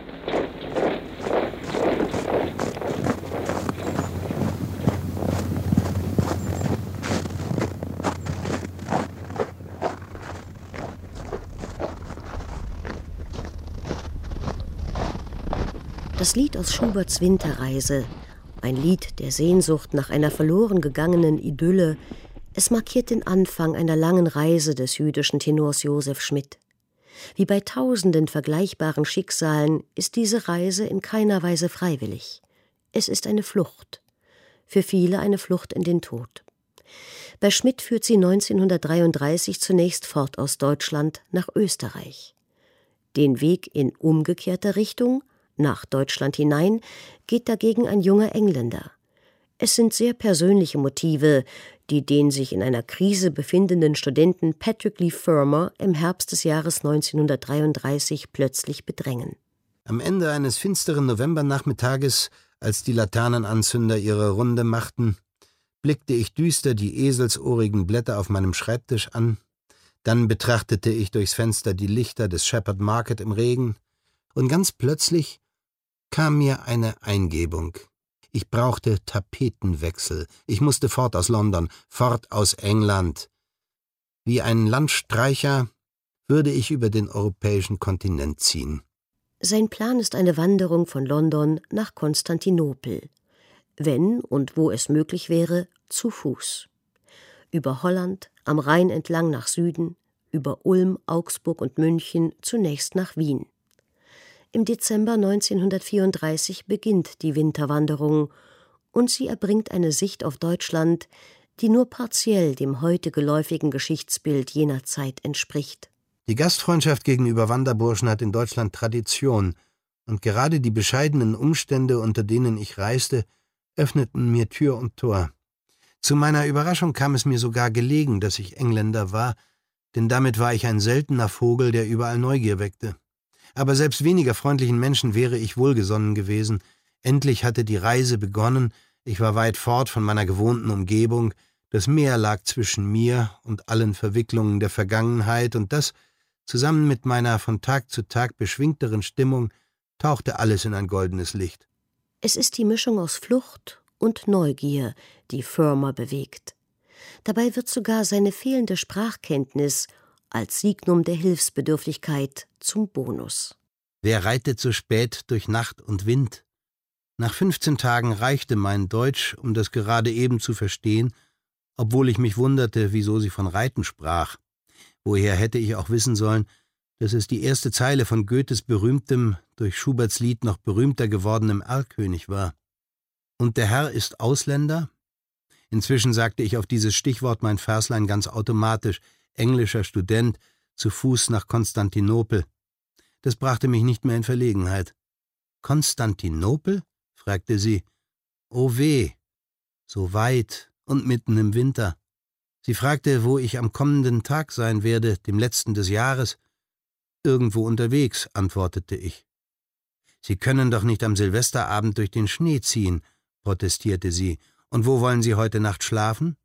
Das Lied aus Schuberts Winterreise, ein Lied der Sehnsucht nach einer verloren gegangenen Idylle, es markiert den Anfang einer langen Reise des jüdischen Tenors Josef Schmidt. Wie bei tausenden vergleichbaren Schicksalen ist diese Reise in keiner Weise freiwillig. Es ist eine Flucht. Für viele eine Flucht in den Tod. Bei Schmidt führt sie 1933 zunächst fort aus Deutschland nach Österreich. Den Weg in umgekehrter Richtung, nach Deutschland hinein, geht dagegen ein junger Engländer. Es sind sehr persönliche Motive, die den sich in einer Krise befindenden Studenten Patrick Leigh Fermor im Herbst des Jahres 1933 plötzlich bedrängen. Am Ende eines finsteren Novembernachmittages, als die Laternenanzünder ihre Runde machten, blickte ich düster die eselsohrigen Blätter auf meinem Schreibtisch an, dann betrachtete ich durchs Fenster die Lichter des Shepherd Market im Regen, und ganz plötzlich kam mir eine Eingebung. Ich brauchte Tapetenwechsel. Ich musste fort aus London, fort aus England. Wie ein Landstreicher würde ich über den europäischen Kontinent ziehen. Sein Plan ist eine Wanderung von London nach Konstantinopel. Wenn und wo es möglich wäre, zu Fuß. Über Holland, am Rhein entlang nach Süden, über Ulm, Augsburg und München zunächst nach Wien. Im Dezember 1934 beginnt die Winterwanderung und sie erbringt eine Sicht auf Deutschland, die nur partiell dem heute geläufigen Geschichtsbild jener Zeit entspricht. Die Gastfreundschaft gegenüber Wanderburschen hat in Deutschland Tradition, und gerade die bescheidenen Umstände, unter denen ich reiste, öffneten mir Tür und Tor. Zu meiner Überraschung kam es mir sogar gelegen, dass ich Engländer war, denn damit war ich ein seltener Vogel, der überall Neugier weckte. Aber selbst weniger freundlichen Menschen wäre ich wohlgesonnen gewesen. Endlich hatte die Reise begonnen, ich war weit fort von meiner gewohnten Umgebung, das Meer lag zwischen mir und allen Verwicklungen der Vergangenheit, und das, zusammen mit meiner von Tag zu Tag beschwingteren Stimmung, tauchte alles in ein goldenes Licht. Es ist die Mischung aus Flucht und Neugier, die Fermor bewegt. Dabei wird sogar seine fehlende Sprachkenntnis als Signum der Hilfsbedürftigkeit zum Bonus. Wer reitet so spät durch Nacht und Wind? Nach 15 Tagen reichte mein Deutsch, um das gerade eben zu verstehen, obwohl ich mich wunderte, wieso sie von Reiten sprach. Woher hätte ich auch wissen sollen, dass es die erste Zeile von Goethes berühmtem, durch Schuberts Lied noch berühmter gewordenem Erlkönig war. Und der Herr ist Ausländer? Inzwischen sagte ich auf dieses Stichwort mein Verslein ganz automatisch: englischer Student, zu Fuß nach Konstantinopel. Das brachte mich nicht mehr in Verlegenheit. »Konstantinopel?« fragte sie. »Oh weh, so weit und mitten im Winter.« Sie fragte, wo ich am kommenden Tag sein werde, dem letzten des Jahres. »Irgendwo unterwegs«, antwortete ich. »Sie können doch nicht am Silvesterabend durch den Schnee ziehen«, protestierte sie. »Und wo wollen Sie heute Nacht schlafen?«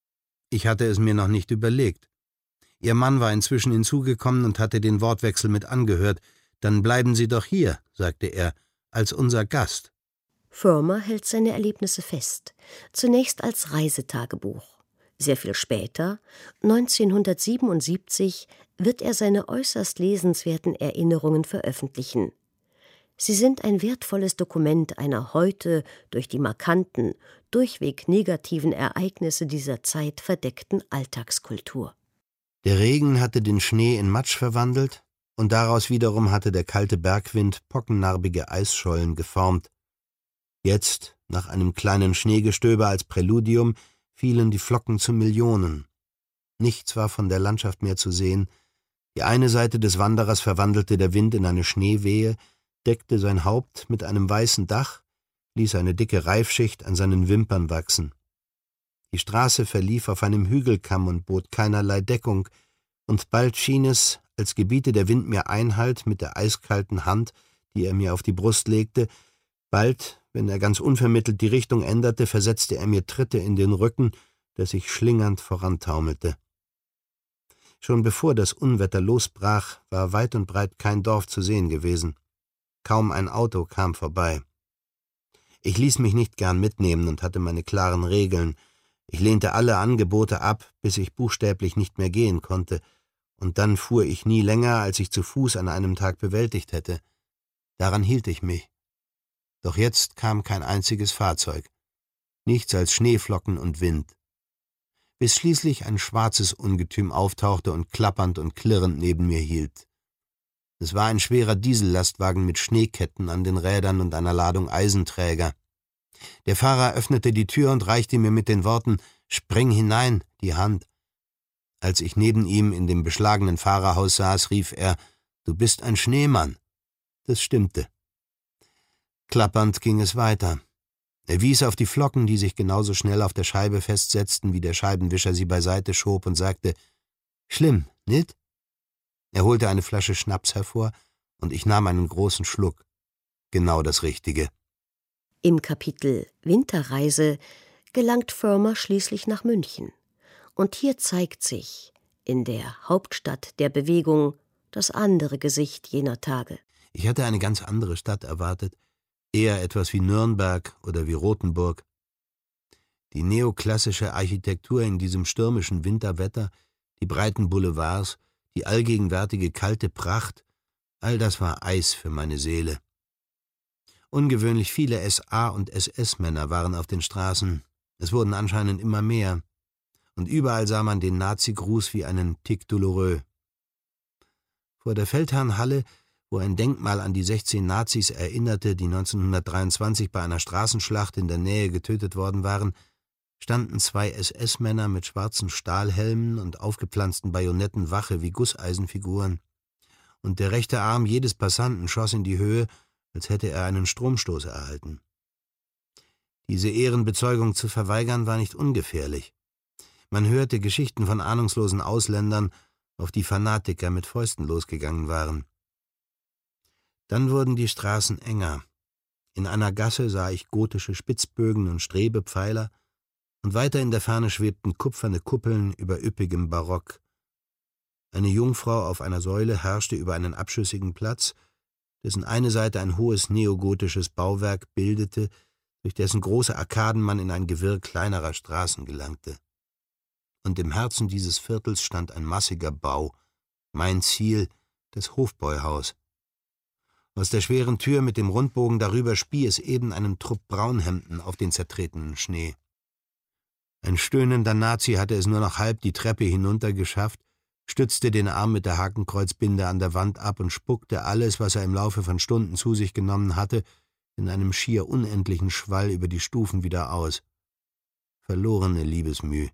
Ich hatte es mir noch nicht überlegt. Ihr Mann war inzwischen hinzugekommen und hatte den Wortwechsel mit angehört. »Dann bleiben Sie doch hier«, sagte er, »als unser Gast.« Fermor hält seine Erlebnisse fest, zunächst als Reisetagebuch. Sehr viel später, 1977, wird er seine äußerst lesenswerten Erinnerungen veröffentlichen. Sie sind ein wertvolles Dokument einer heute durch die markanten, durchweg negativen Ereignisse dieser Zeit verdeckten Alltagskultur. Der Regen hatte den Schnee in Matsch verwandelt, und daraus wiederum hatte der kalte Bergwind pockennarbige Eisschollen geformt. Jetzt, Nach einem kleinen Schneegestöber als Präludium fielen die Flocken zu Millionen. Nichts war von der Landschaft mehr zu sehen. Die eine Seite des Wanderers verwandelte der Wind in eine Schneewehe, deckte sein Haupt mit einem weißen Dach, ließ eine dicke Reifschicht an seinen Wimpern wachsen. Die Straße verlief auf einem Hügelkamm und bot keinerlei Deckung, und bald schien es, als gebiete der Wind mir Einhalt mit der eiskalten Hand, die er mir auf die Brust legte. Bald, wenn er ganz unvermittelt die Richtung änderte, versetzte er mir Tritte in den Rücken, dass ich schlingernd vorantaumelte. Schon bevor das Unwetter losbrach, war weit und breit kein Dorf zu sehen gewesen. Kaum ein Auto kam vorbei. Ich ließ mich nicht gern mitnehmen und hatte meine klaren Regeln. Ich lehnte alle Angebote ab, bis ich buchstäblich nicht mehr gehen konnte, und dann fuhr ich nie länger, als ich zu Fuß an einem Tag bewältigt hätte. Daran hielt ich mich. Doch jetzt kam kein einziges Fahrzeug, nichts als Schneeflocken und Wind. Bis schließlich ein schwarzes Ungetüm auftauchte und klappernd und klirrend neben mir hielt. Es war ein schwerer Diesellastwagen mit Schneeketten an den Rädern und einer Ladung Eisenträger. Der Fahrer öffnete die Tür und reichte mir mit den Worten »Spring hinein« die Hand. Als ich neben ihm in dem beschlagenen Fahrerhaus saß, rief er »Du bist ein Schneemann«. Das stimmte. Klappernd ging es weiter. Er wies auf die Flocken, die sich genauso schnell auf der Scheibe festsetzten, wie der Scheibenwischer sie beiseite schob, und sagte »Schlimm, nicht?« Er holte eine Flasche Schnaps hervor, und ich nahm einen großen Schluck. Genau das Richtige. Im Kapitel Winterreise gelangt Vollmer schließlich nach München. Und hier zeigt sich, in der Hauptstadt der Bewegung, das andere Gesicht jener Tage. Ich hatte eine ganz andere Stadt erwartet, eher etwas wie Nürnberg oder wie Rothenburg. Die neoklassische Architektur in diesem stürmischen Winterwetter, die breiten Boulevards, die allgegenwärtige kalte Pracht, all das war Eis für meine Seele. Ungewöhnlich viele SA- und SS-Männer waren auf den Straßen. Es wurden anscheinend immer mehr. Und überall sah man den Nazi-Gruß wie einen Tic douloureux. Vor der Feldherrnhalle, wo ein Denkmal an die 16 Nazis erinnerte, die 1923 bei einer Straßenschlacht in der Nähe getötet worden waren, standen 2 SS-Männer mit schwarzen Stahlhelmen und aufgepflanzten Bajonetten Wache wie Gusseisenfiguren. Und der rechte Arm jedes Passanten schoss in die Höhe, als hätte er einen Stromstoß erhalten. Diese Ehrenbezeugung zu verweigern war nicht ungefährlich. Man hörte Geschichten von ahnungslosen Ausländern, auf die Fanatiker mit Fäusten losgegangen waren. Dann wurden die Straßen enger. In einer Gasse sah ich gotische Spitzbögen und Strebepfeiler, und weiter in der Ferne schwebten kupferne Kuppeln über üppigem Barock. Eine Jungfrau auf einer Säule herrschte über einen abschüssigen Platz, dessen eine Seite ein hohes neogotisches Bauwerk bildete, durch dessen große Arkaden man in ein Gewirr kleinerer Straßen gelangte. Und im Herzen dieses Viertels stand ein massiger Bau, mein Ziel, das Hofbräuhaus. Aus der schweren Tür mit dem Rundbogen darüber spie es eben einen Trupp Braunhemden auf den zertretenen Schnee. Ein stöhnender Nazi hatte es nur noch halb die Treppe hinunter geschafft, stützte den Arm mit der Hakenkreuzbinde an der Wand ab und spuckte alles, was er im Laufe von Stunden zu sich genommen hatte, in einem schier unendlichen Schwall über die Stufen wieder aus. Verlorene Liebesmüh.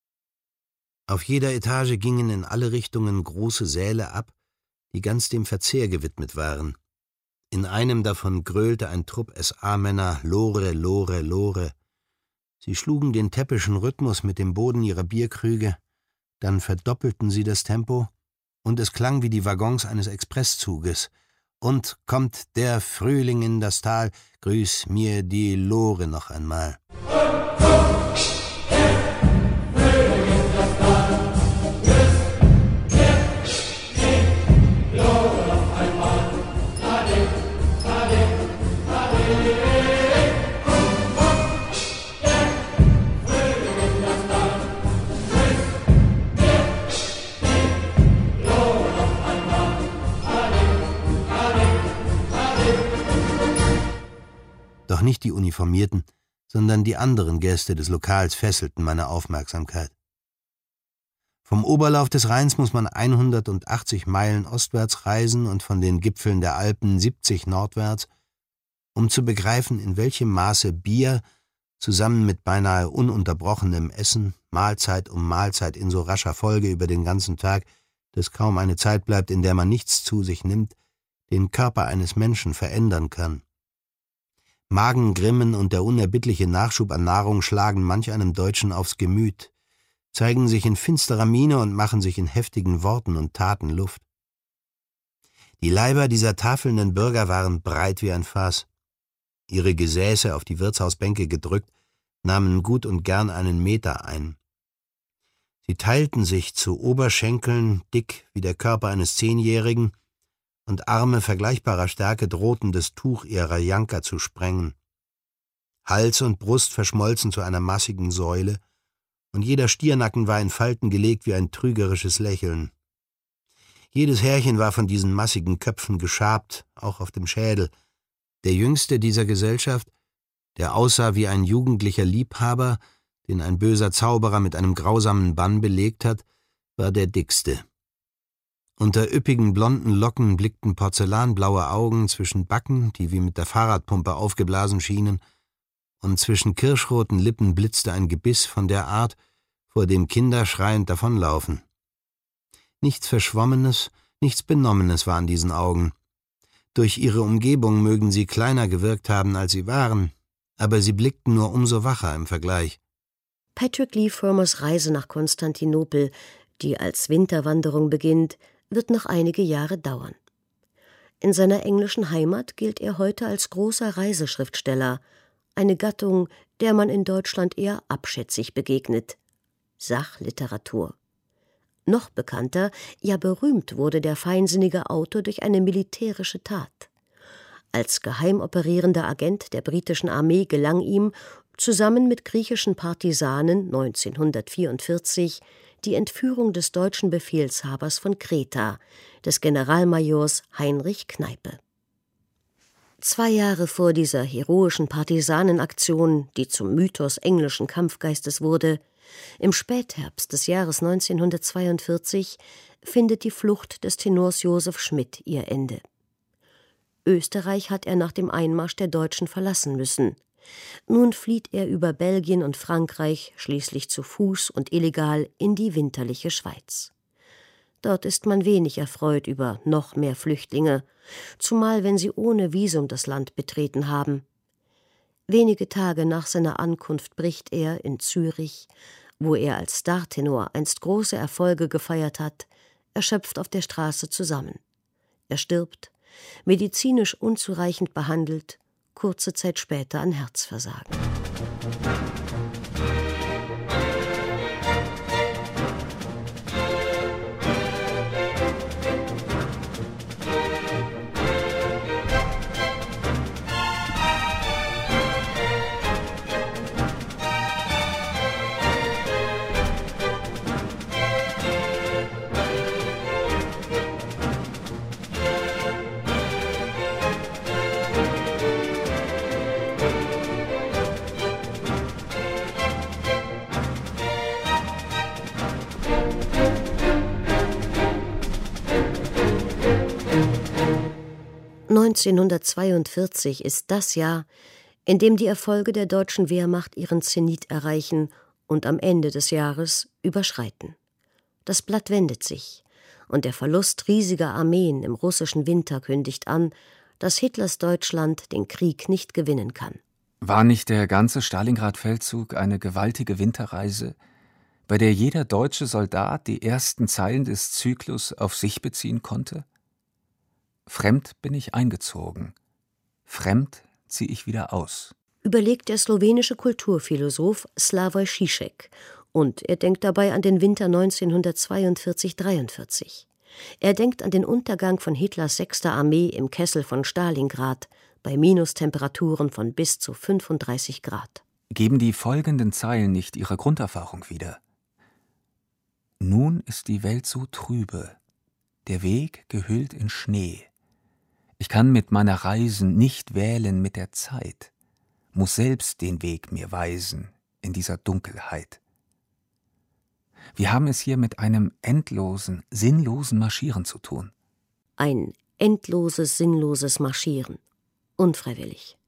Auf jeder Etage gingen in alle Richtungen große Säle ab, die ganz dem Verzehr gewidmet waren. In einem davon gröhlte ein Trupp SA-Männer »Lore, Lore, Lore«. Sie schlugen den täppischen Rhythmus mit dem Boden ihrer Bierkrüge, dann verdoppelten sie das Tempo, und es klang wie die Waggons eines Expresszuges. Und kommt der Frühling in das Tal, grüß mir die Lore noch einmal. Doch nicht die Uniformierten, sondern die anderen Gäste des Lokals fesselten meine Aufmerksamkeit. Vom Oberlauf des Rheins muss man 180 Meilen ostwärts reisen und von den Gipfeln der Alpen 70 nordwärts, um zu begreifen, in welchem Maße Bier zusammen mit beinahe ununterbrochenem Essen, Mahlzeit um Mahlzeit in so rascher Folge über den ganzen Tag, dass kaum eine Zeit bleibt, in der man nichts zu sich nimmt, den Körper eines Menschen verändern kann. Magengrimmen und der unerbittliche Nachschub an Nahrung schlagen manch einem Deutschen aufs Gemüt, zeigen sich in finsterer Miene und machen sich in heftigen Worten und Taten Luft. Die Leiber dieser tafelnden Bürger waren breit wie ein Fass. Ihre Gesäße, auf die Wirtshausbänke gedrückt, nahmen gut und gern einen Meter ein. Sie teilten sich zu Oberschenkeln, dick wie der Körper eines 10-Jährigen, und Arme vergleichbarer Stärke drohten das Tuch ihrer Janker zu sprengen. Hals und Brust verschmolzen zu einer massigen Säule, und jeder Stiernacken war in Falten gelegt wie ein trügerisches Lächeln. Jedes Härchen war von diesen massigen Köpfen geschabt, auch auf dem Schädel. Der jüngste dieser Gesellschaft, der aussah wie ein jugendlicher Liebhaber, den ein böser Zauberer mit einem grausamen Bann belegt hat, war der dickste. Unter üppigen blonden Locken blickten porzellanblaue Augen zwischen Backen, die wie mit der Fahrradpumpe aufgeblasen schienen, und zwischen kirschroten Lippen blitzte ein Gebiss von der Art, vor dem Kinder schreiend davonlaufen. Nichts Verschwommenes, nichts Benommenes war an diesen Augen. Durch ihre Umgebung mögen sie kleiner gewirkt haben, als sie waren, aber sie blickten nur umso wacher im Vergleich. Patrick Leigh Fermors Reise nach Konstantinopel, die als Winterwanderung beginnt, wird noch einige Jahre dauern. In seiner englischen Heimat gilt er heute als großer Reiseschriftsteller, eine Gattung, der man in Deutschland eher abschätzig begegnet. Sachliteratur. Noch bekannter, ja berühmt wurde der feinsinnige Autor durch eine militärische Tat. Als geheim operierender Agent der britischen Armee gelang ihm, zusammen mit griechischen Partisanen 1944 die Entführung des deutschen Befehlshabers von Kreta, des Generalmajors Heinrich Kneipe. 2 Jahre vor dieser heroischen Partisanenaktion, die zum Mythos englischen Kampfgeistes wurde, im Spätherbst des Jahres 1942 findet die Flucht des Tenors Josef Schmidt ihr Ende. Österreich hat er nach dem Einmarsch der Deutschen verlassen müssen. Nun flieht er über Belgien und Frankreich, schließlich zu Fuß und illegal in die winterliche Schweiz. Dort ist man wenig erfreut über noch mehr Flüchtlinge, zumal wenn sie ohne Visum das Land betreten haben. Wenige Tage nach seiner Ankunft bricht er in Zürich, wo er als Startenor einst große Erfolge gefeiert hat, erschöpft auf der Straße zusammen. Er stirbt, medizinisch unzureichend behandelt, kurze Zeit später an Herzversagen. 1942 ist das Jahr, in dem die Erfolge der deutschen Wehrmacht ihren Zenit erreichen und am Ende des Jahres überschreiten. Das Blatt wendet sich, und der Verlust riesiger Armeen im russischen Winter kündigt an, dass Hitlers Deutschland den Krieg nicht gewinnen kann. War nicht der ganze Stalingrad-Feldzug eine gewaltige Winterreise, bei der jeder deutsche Soldat die ersten Zeilen des Zyklus auf sich beziehen konnte? Fremd bin ich eingezogen, fremd ziehe ich wieder aus. Überlegt der slowenische Kulturphilosoph Slavoj Žižek, und er denkt dabei an den Winter 1942/43. Er denkt an den Untergang von Hitlers 6. Armee im Kessel von Stalingrad bei Minustemperaturen von bis zu 35 Grad. Geben die folgenden Zeilen nicht ihre Grunderfahrung wieder? Nun ist die Welt so trübe, der Weg gehüllt in Schnee. Ich kann mit meiner Reisen nicht wählen mit der Zeit, muss selbst den Weg mir weisen in dieser Dunkelheit. Wir haben es hier mit einem endlosen, sinnlosen Marschieren zu tun. Ein endloses, sinnloses Marschieren. Unfreiwillig,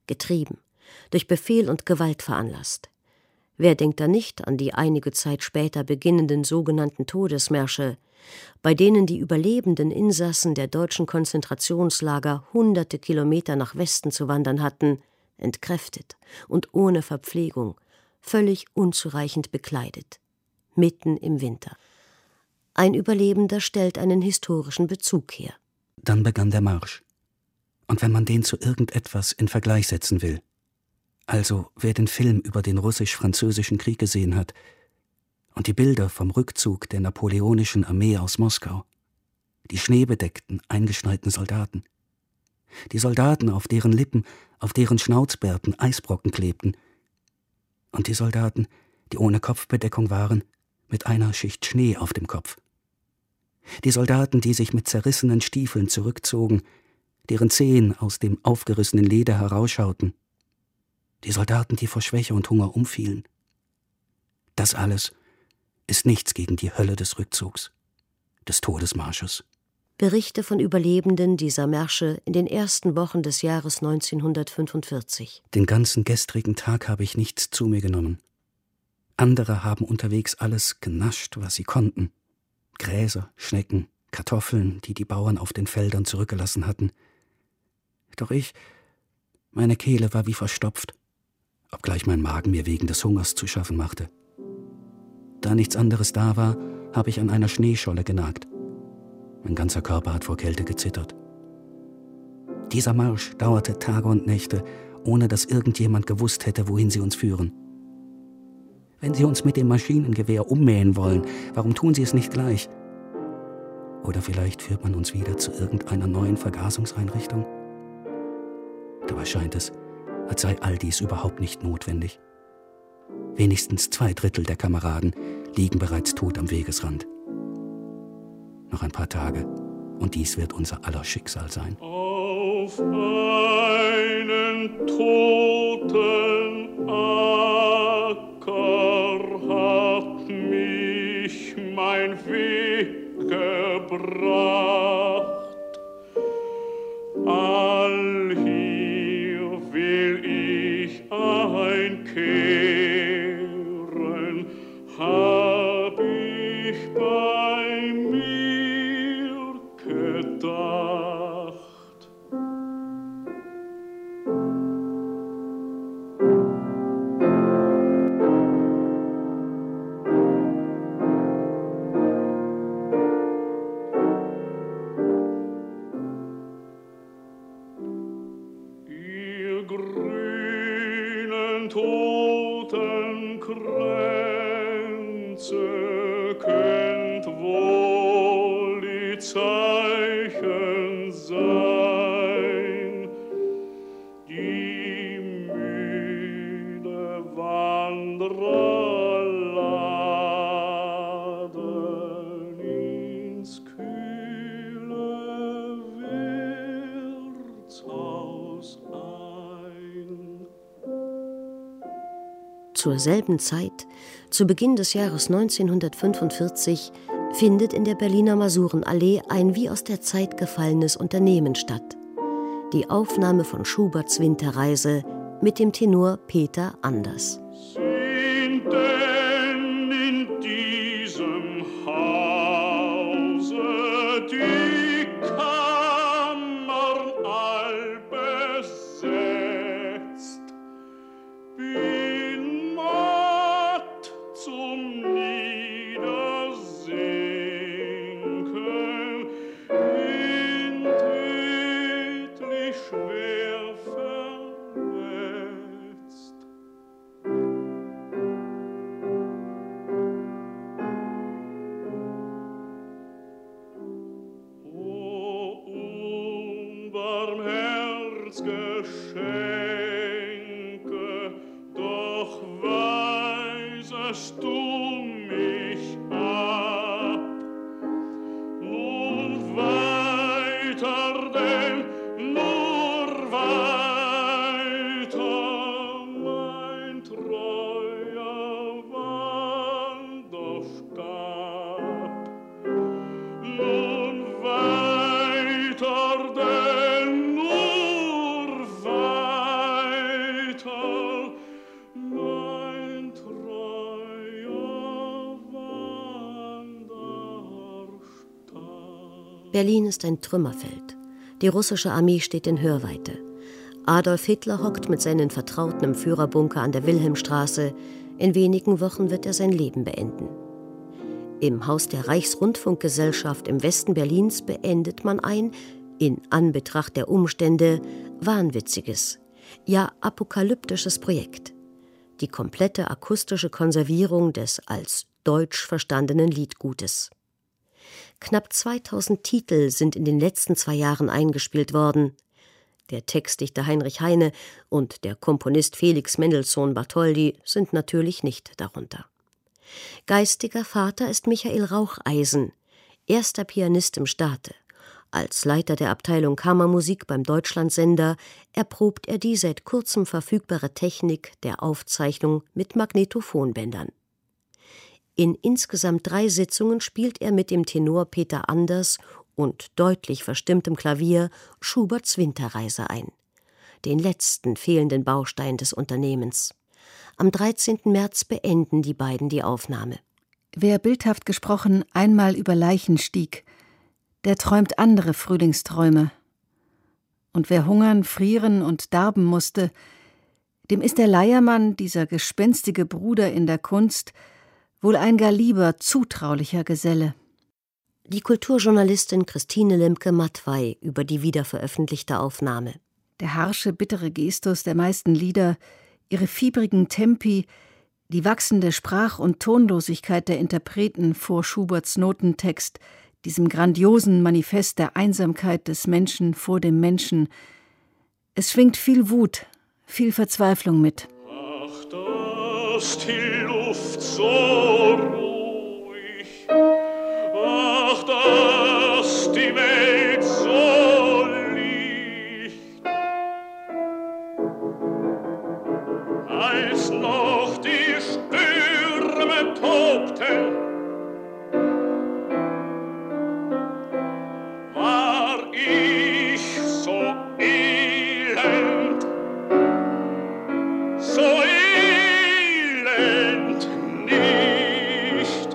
getrieben, durch Befehl und Gewalt veranlasst. Wer denkt da nicht an die einige Zeit später beginnenden sogenannten Todesmärsche, bei denen die überlebenden Insassen der deutschen Konzentrationslager hunderte Kilometer nach Westen zu wandern hatten, entkräftet und ohne Verpflegung, völlig unzureichend bekleidet, mitten im Winter. Ein Überlebender stellt einen historischen Bezug her. Dann begann der Marsch. Und wenn man den zu irgendetwas in Vergleich setzen will, also wer den Film über den russisch-französischen Krieg gesehen hat und die Bilder vom Rückzug der napoleonischen Armee aus Moskau, die schneebedeckten, eingeschneiten Soldaten, die Soldaten, auf deren Lippen, auf deren Schnauzbärten Eisbrocken klebten, und die Soldaten, die ohne Kopfbedeckung waren, mit einer Schicht Schnee auf dem Kopf. Die Soldaten, die sich mit zerrissenen Stiefeln zurückzogen, deren Zehen aus dem aufgerissenen Leder herausschauten. Die Soldaten, die vor Schwäche und Hunger umfielen. Das alles ist nichts gegen die Hölle des Rückzugs, des Todesmarsches. Berichte von Überlebenden dieser Märsche in den ersten Wochen des Jahres 1945. Den ganzen gestrigen Tag habe ich nichts zu mir genommen. Andere haben unterwegs alles genascht, was sie konnten. Gräser, Schnecken, Kartoffeln, die die Bauern auf den Feldern zurückgelassen hatten. Doch meine Kehle war wie verstopft, obgleich mein Magen mir wegen des Hungers zu schaffen machte. Da nichts anderes da war, habe ich an einer Schneescholle genagt. Mein ganzer Körper hat vor Kälte gezittert. Dieser Marsch dauerte Tage und Nächte, ohne dass irgendjemand gewusst hätte, wohin sie uns führen. Wenn sie uns mit dem Maschinengewehr ummähen wollen, warum tun sie es nicht gleich? Oder vielleicht führt man uns wieder zu irgendeiner neuen Vergasungseinrichtung? Dabei scheint es, als sei all dies überhaupt nicht notwendig. Wenigstens 2/3 der Kameraden liegen bereits tot am Wegesrand. Noch ein paar Tage, und dies wird unser aller Schicksal sein. Auf einen toten Acker hat mich mein Weg gebracht. Allhier will ich einkehren, hab ich bei mir gedacht. Ihr grünen Totenkränze könnt wohl die Zeichen sein, die müde Wanderer laden ins kühle Wirtshaus ein. Zur selben Zeit, zu Beginn des Jahres 1945, findet in der Berliner Masurenallee ein wie aus der Zeit gefallenes Unternehmen statt. Die Aufnahme von Schuberts Winterreise mit dem Tenor Peter Anders. Sind denn in diesem Hause die Kammern all besetzt? Bin matt zum Niedersinken, bin tödlich schwer verletzt. O Unbarmherzgeschenke, doch weisest du mich ab. Nun weiter denn, nur weiter, mein treuer Wanderstab. Nun weiter denn, nur weiter, Berlin ist ein Trümmerfeld. Die russische Armee steht in Hörweite. Adolf Hitler hockt mit seinen Vertrauten im Führerbunker an der Wilhelmstraße. In wenigen Wochen wird er sein Leben beenden. Im Haus der Reichsrundfunkgesellschaft im Westen Berlins beendet man ein, in Anbetracht der Umstände, wahnwitziges, ja apokalyptisches Projekt. Die komplette akustische Konservierung des als deutsch verstandenen Liedgutes. Knapp 2000 Titel sind in den letzten 2 Jahren eingespielt worden. Der Textdichter Heinrich Heine und der Komponist Felix Mendelssohn Bartholdy sind natürlich nicht darunter. Geistiger Vater ist Michael Raucheisen, erster Pianist im Staate. Als Leiter der Abteilung Kammermusik beim Deutschlandsender erprobt er die seit kurzem verfügbare Technik der Aufzeichnung mit Magnetophonbändern. In insgesamt 3 Sitzungen spielt er mit dem Tenor Peter Anders und deutlich verstimmtem Klavier Schuberts Winterreise ein, den letzten fehlenden Baustein des Unternehmens. Am 13. März beenden die beiden die Aufnahme. Wer bildhaft gesprochen einmal über Leichen stieg, der träumt andere Frühlingsträume. Und wer hungern, frieren und darben musste, dem ist der Leiermann, dieser gespenstige Bruder in der Kunst, wohl ein gar lieber, zutraulicher Geselle. Die Kulturjournalistin Christine Lemke-Mattwey über die wiederveröffentlichte Aufnahme. Der harsche, bittere Gestus der meisten Lieder, ihre fiebrigen Tempi, die wachsende Sprach- und Tonlosigkeit der Interpreten vor Schuberts Notentext, diesem grandiosen Manifest der Einsamkeit des Menschen vor dem Menschen. Es schwingt viel Wut, viel Verzweiflung mit. Ach, dass die Luft so ruhig, ach, dass die Welt so licht, als noch die Stürme tobten, war ich so elend, so elend nicht.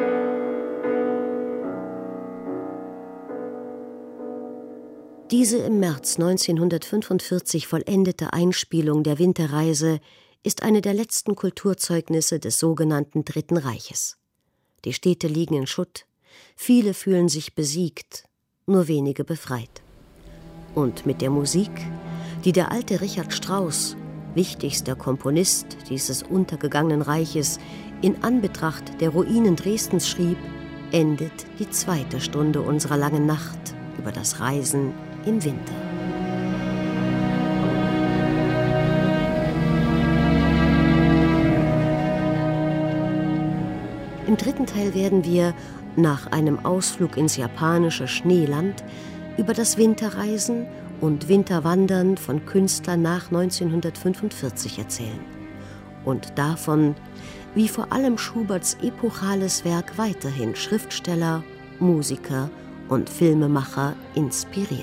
Diese im März 1945 vollendete Einspielung der Winterreise ist eine der letzten Kulturzeugnisse des sogenannten Dritten Reiches. Die Städte liegen in Schutt, viele fühlen sich besiegt, nur wenige befreit. Und mit der Musik, die der alte Richard Strauss, wichtigster Komponist dieses untergegangenen Reiches, in Anbetracht der Ruinen Dresdens schrieb, endet die 2. Stunde unserer langen Nacht über das Reisen im Winter. Im 3. Teil werden wir, nach einem Ausflug ins japanische Schneeland, über das Winterreisen und Winterwandern von Künstlern nach 1945 erzählen. Und davon, wie vor allem Schuberts epochales Werk weiterhin Schriftsteller, Musiker und Filmemacher inspiriert.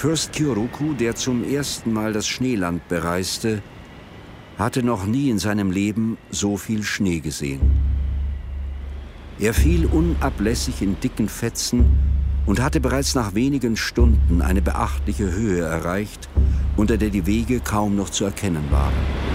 Fürst Kyogoku, der zum ersten Mal das Schneeland bereiste, hatte noch nie in seinem Leben so viel Schnee gesehen. Er fiel unablässig in dicken Fetzen und hatte bereits nach wenigen Stunden eine beachtliche Höhe erreicht, unter der die Wege kaum noch zu erkennen waren.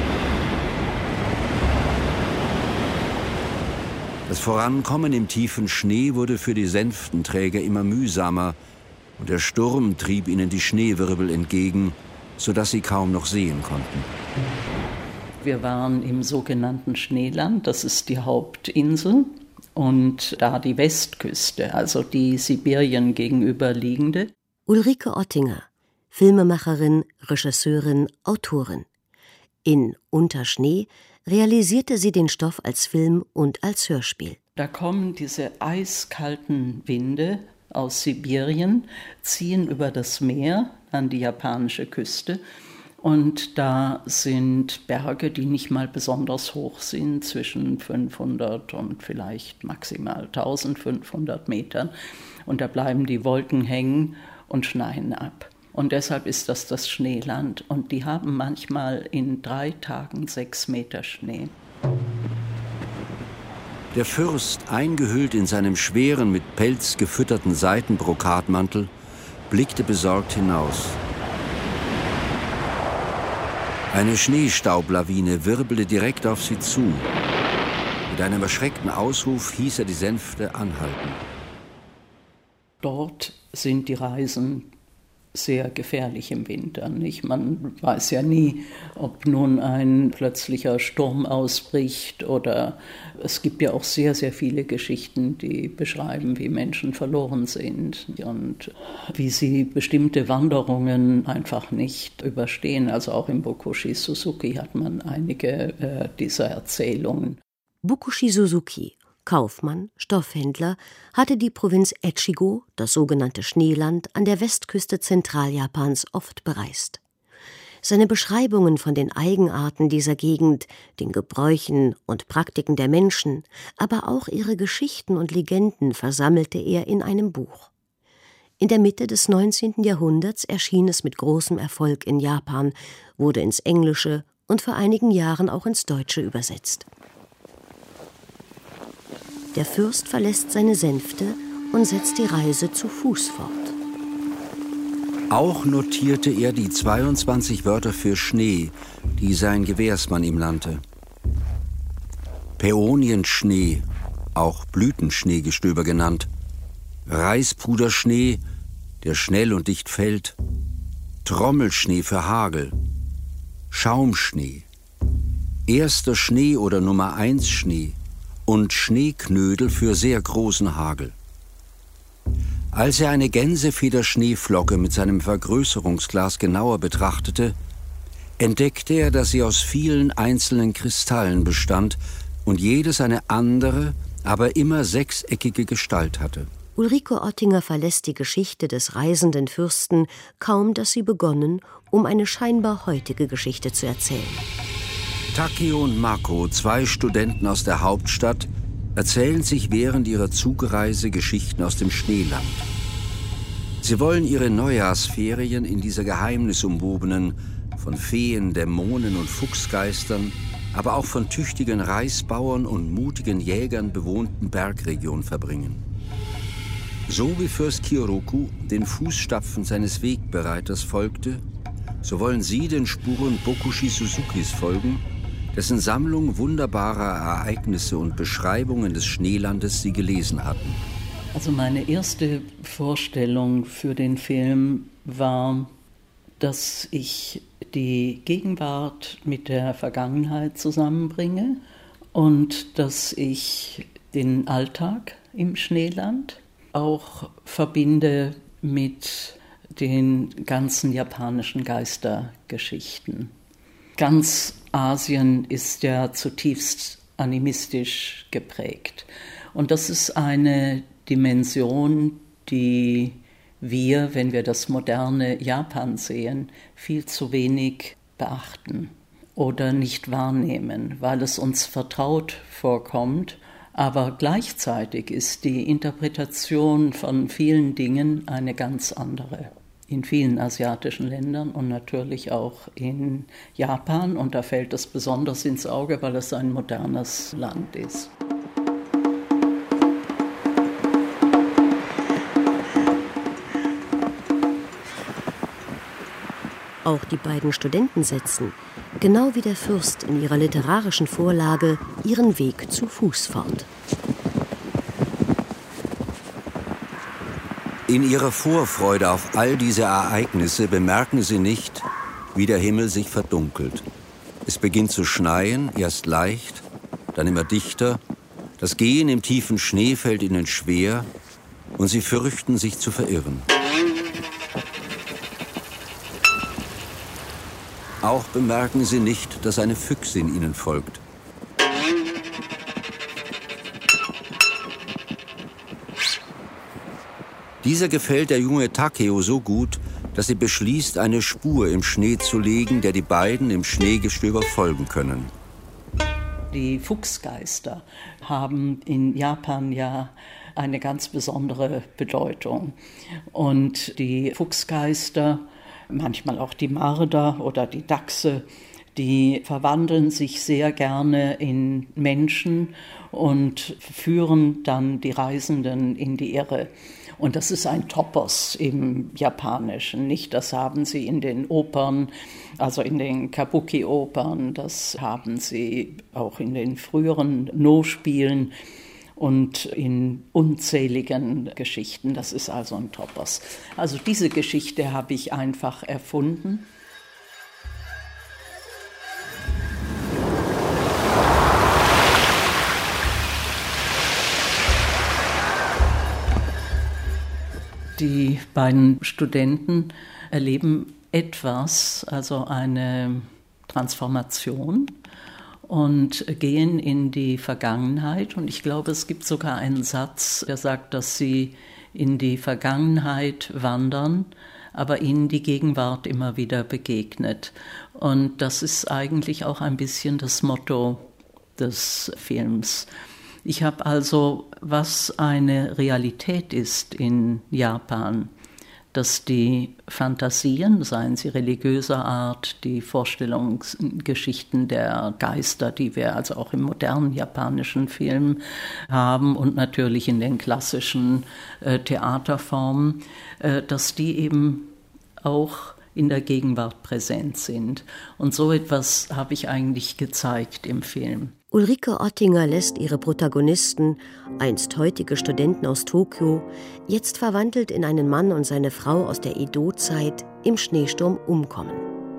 Das Vorankommen im tiefen Schnee wurde für die Sänftenträger immer mühsamer und der Sturm trieb ihnen die Schneewirbel entgegen, sodass sie kaum noch sehen konnten. Wir waren im sogenannten Schneeland, das ist die Hauptinsel, und da die Westküste, also die Sibirien gegenüberliegende. Ulrike Ottinger, Filmemacherin, Regisseurin, Autorin. In Unter Schnee realisierte sie den Stoff als Film und als Hörspiel. Da kommen diese eiskalten Winde aus Sibirien, ziehen über das Meer an die japanische Küste. Und da sind Berge, die nicht mal besonders hoch sind, zwischen 500 und vielleicht maximal 1500 Metern. Und da bleiben die Wolken hängen und schneien ab. Und deshalb ist das Schneeland. Und die haben manchmal in 3 Tagen 6 Meter Schnee. Der Fürst, eingehüllt in seinem schweren, mit Pelz gefütterten Seidenbrokatmantel, blickte besorgt hinaus. Eine Schneestaublawine wirbelte direkt auf sie zu. Mit einem erschreckten Ausruf hieß er die Sänfte anhalten. Dort sind die Reisen sehr gefährlich im Winter, nicht? Man weiß ja nie, ob nun ein plötzlicher Sturm ausbricht oder es gibt ja auch sehr, sehr viele Geschichten, die beschreiben, wie Menschen verloren sind und wie sie bestimmte Wanderungen einfach nicht überstehen. Also auch im Bokushi Suzuki hat man einige dieser Erzählungen. Bokushi Suzuki, Kaufmann, Stoffhändler, hatte die Provinz Echigo, das sogenannte Schneeland, an der Westküste Zentraljapans oft bereist. Seine Beschreibungen von den Eigenarten dieser Gegend, den Gebräuchen und Praktiken der Menschen, aber auch ihre Geschichten und Legenden versammelte er in einem Buch. In der Mitte des 19. Jahrhunderts erschien es mit großem Erfolg in Japan, wurde ins Englische und vor einigen Jahren auch ins Deutsche übersetzt. Der Fürst verlässt seine Sänfte und setzt die Reise zu Fuß fort. Auch notierte er die 22 Wörter für Schnee, die sein Gewährsmann ihm nannte. Päonienschnee, auch Blütenschneegestöber genannt, Reispuderschnee, der schnell und dicht fällt, Trommelschnee für Hagel, Schaumschnee, erster Schnee oder Nummer 1 Schnee, und Schneeknödel für sehr großen Hagel. Als er eine Gänsefederschneeflocke mit seinem Vergrößerungsglas genauer betrachtete, entdeckte er, dass sie aus vielen einzelnen Kristallen bestand und jedes eine andere, aber immer sechseckige Gestalt hatte. Ulrike Ottinger verlässt die Geschichte des reisenden Fürsten, kaum dass sie begonnen, um eine scheinbar heutige Geschichte zu erzählen. Takeo und Mako, 2 Studenten aus der Hauptstadt, erzählen sich während ihrer Zugreise Geschichten aus dem Schneeland. Sie wollen ihre Neujahrsferien in dieser geheimnisumwobenen, von Feen, Dämonen und Fuchsgeistern, aber auch von tüchtigen Reisbauern und mutigen Jägern bewohnten Bergregion verbringen. So wie Fürst Kyogoku den Fußstapfen seines Wegbereiters folgte, so wollen sie den Spuren Bokushi Suzukis folgen, dessen Sammlung wunderbarer Ereignisse und Beschreibungen des Schneelandes sie gelesen hatten. Also meine erste Vorstellung für den Film war, dass ich die Gegenwart mit der Vergangenheit zusammenbringe und dass ich den Alltag im Schneeland auch verbinde mit den ganzen japanischen Geistergeschichten. Ganz Asien ist ja zutiefst animistisch geprägt. Und das ist eine Dimension, die wir, wenn wir das moderne Japan sehen, viel zu wenig beachten oder nicht wahrnehmen, weil es uns vertraut vorkommt. Aber gleichzeitig ist die Interpretation von vielen Dingen eine ganz andere. in vielen asiatischen Ländern und natürlich auch in Japan. Und da fällt es besonders ins Auge, weil es ein modernes Land ist. Auch die beiden Studenten setzen, genau wie der Fürst in ihrer literarischen Vorlage, ihren Weg zu Fuß fort. In ihrer Vorfreude auf all diese Ereignisse bemerken sie nicht, wie der Himmel sich verdunkelt. Es beginnt zu schneien, erst leicht, dann immer dichter. Das Gehen im tiefen Schnee fällt ihnen schwer und sie fürchten, sich zu verirren. Auch bemerken sie nicht, dass eine Füchsin ihnen folgt. Dieser gefällt der junge Takeo so gut, dass sie beschließt, eine Spur im Schnee zu legen, der die beiden im Schneegestöber folgen können. Die Fuchsgeister haben in Japan ja eine ganz besondere Bedeutung. Und die Fuchsgeister, manchmal auch die Marder oder die Dachse, die verwandeln sich sehr gerne in Menschen und führen dann die Reisenden in die Irre. Und das ist ein Topos im Japanischen, nicht? Das haben sie in den Opern, also in den Kabuki-Opern, das haben sie auch in den früheren No-Spielen und in unzähligen Geschichten. Das ist also ein Topos. Also diese Geschichte habe ich einfach erfunden. Die beiden Studenten erleben etwas, also eine Transformation und gehen in die Vergangenheit. Und ich glaube, es gibt sogar einen Satz, der sagt, dass sie in die Vergangenheit wandern, aber ihnen die Gegenwart immer wieder begegnet. Und das ist eigentlich auch ein bisschen das Motto des Films. Ich habe also, was eine Realität ist in Japan, dass die Fantasien, seien sie religiöser Art, die Vorstellungsgeschichten der Geister, die wir also auch im modernen japanischen Film haben und natürlich in den klassischen Theaterformen, dass die eben auch in der Gegenwart präsent sind. Und so etwas habe ich eigentlich gezeigt im Film. Ulrike Ottinger lässt ihre Protagonisten, einst heutige Studenten aus Tokio, jetzt verwandelt in einen Mann und seine Frau aus der Edo-Zeit, im Schneesturm umkommen.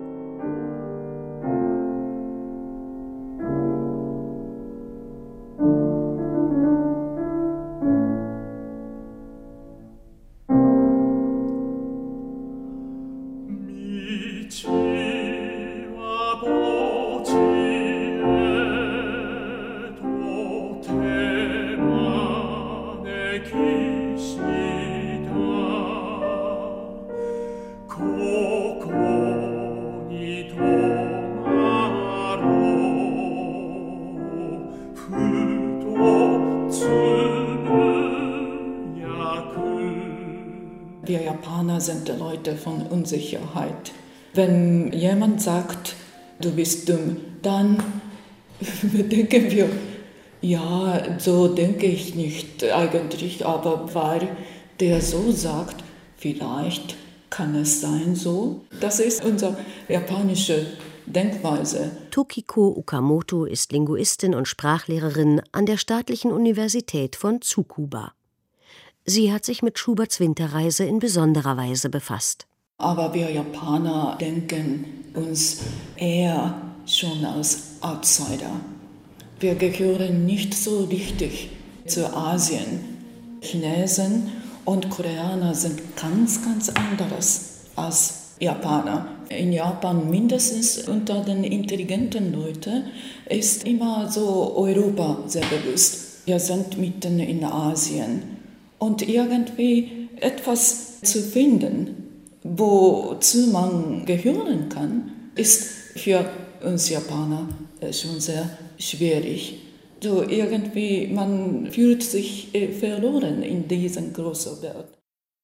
Wir Japaner sind Leute von Unsicherheit. Wenn jemand sagt, du bist dumm, dann denken wir, ja, so denke ich nicht eigentlich, aber weil der so sagt, vielleicht kann es sein so. Das ist unsere japanische Denkweise. Tokiko Okamoto ist Linguistin und Sprachlehrerin an der Staatlichen Universität von Tsukuba. Sie hat sich mit Schuberts Winterreise in besonderer Weise befasst. Aber wir Japaner denken uns eher schon als Outsider. Wir gehören nicht so richtig zu Asien. Chinesen und Koreaner sind ganz anderes als Japaner. In Japan, mindestens unter den intelligenten Leuten, ist immer so Europa sehr bewusst. Wir sind mitten in Asien. Und irgendwie etwas zu finden, wozu man gehören kann, ist für uns Japaner schon sehr schwierig. So irgendwie, man fühlt sich verloren in dieser großen Welt.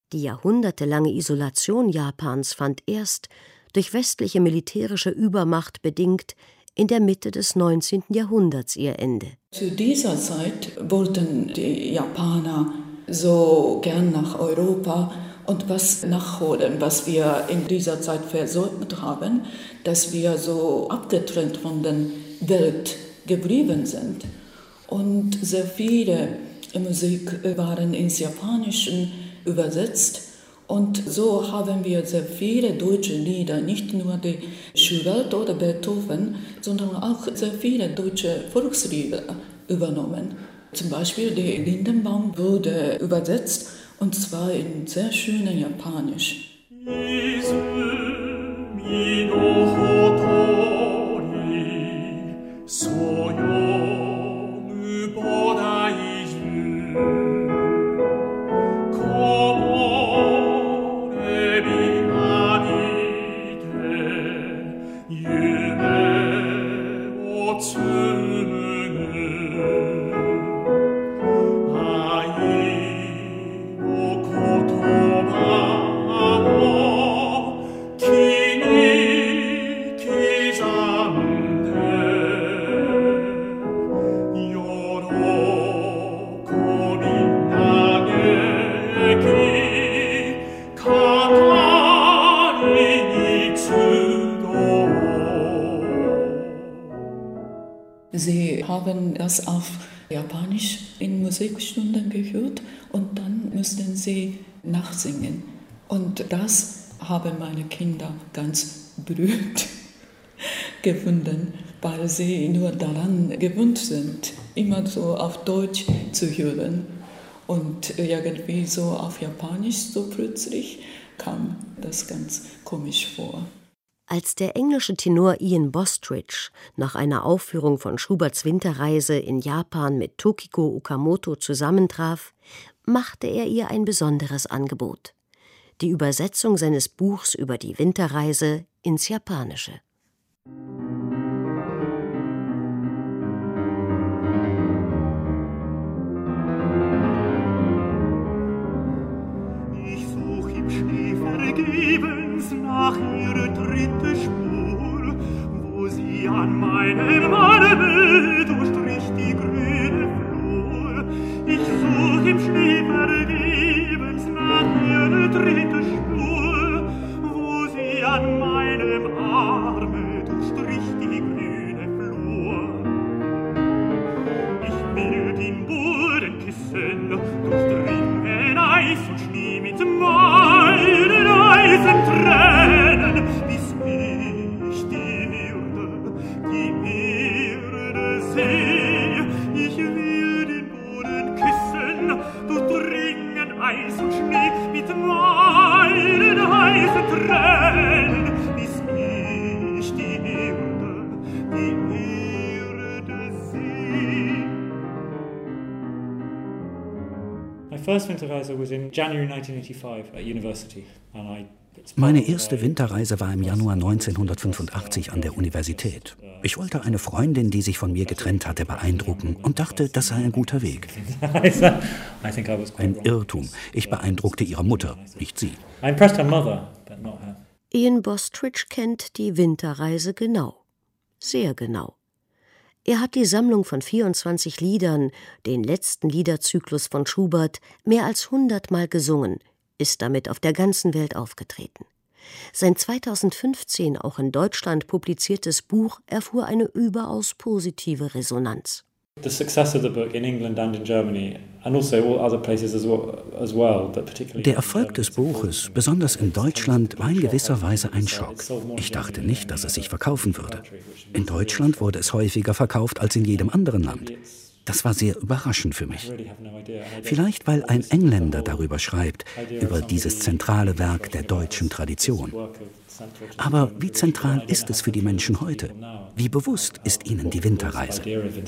Die jahrhundertelange Isolation Japans fand erst, durch westliche militärische Übermacht bedingt, in der Mitte des 19. Jahrhunderts ihr Ende. Zu dieser Zeit wollten die Japaner so gern nach Europa und was nachholen, was wir in dieser Zeit versäumt haben, dass wir so abgetrennt von der Welt geblieben sind. Und sehr viele Musik waren ins Japanische übersetzt. Und so haben wir sehr viele deutsche Lieder, nicht nur die Schubert oder Beethoven, sondern auch sehr viele deutsche Volkslieder übernommen. Zum Beispiel die Lindenbaum wurde übersetzt, und zwar in sehr schönem Japanisch. Sie haben das auf Japanisch in Musikstunden gehört und dann mussten sie nachsingen. Und das haben meine Kinder ganz berührt gefunden, weil sie nur daran gewöhnt sind, immer so auf Deutsch zu hören. Und irgendwie so auf Japanisch so plötzlich kam das ganz komisch vor. Als der englische Tenor Ian Bostridge nach einer Aufführung von Schuberts Winterreise in Japan mit Tokiko Okamoto zusammentraf, machte er ihr ein besonderes Angebot: die Übersetzung seines Buchs über die Winterreise ins Japanische. Ich such im Schnee vergebens nach ihrer dritte Spur, wo sie an meinem Arme durchstrich die grüne Flur. Ich such im Schnee vergebens nach ihrer dritte Spur, wo sie an meinem Arme durchstrich die grüne Flur. Ich will den Boden küssen, durchdringen Eis und Schnee mit meinen Eisentränen, bis mich die Erde seh. Ich will den Boden küssen, durchdringen Eis und Schnee mit meinen Eisentränen, bis mich die Erde seh. My first Winterreise was in January 1985 at university, and Meine erste Winterreise war im Januar 1985 an der Universität. Ich wollte eine Freundin, die sich von mir getrennt hatte, beeindrucken und dachte, das sei ein guter Weg. Ein Irrtum. Ich beeindruckte ihre Mutter, nicht sie. Ian Bostridge kennt die Winterreise genau. Sehr genau. Er hat die Sammlung von 24 Liedern, den letzten Liederzyklus von Schubert, mehr als 100-mal gesungen, ist damit auf der ganzen Welt aufgetreten. Sein 2015 auch in Deutschland publiziertes Buch erfuhr eine überaus positive Resonanz. The success of the book in England and in Germany and also all other places as well, but particularly Der Erfolg des Buches, besonders in Deutschland, war in gewisser Weise ein Schock. Ich dachte nicht, dass es sich verkaufen würde. In Deutschland wurde es häufiger verkauft als in jedem anderen Land. Das war sehr überraschend für mich. Vielleicht, weil ein Engländer darüber schreibt, über dieses zentrale Werk der deutschen Tradition. Aber wie zentral ist es für die Menschen heute? Wie bewusst ist ihnen die Winterreise?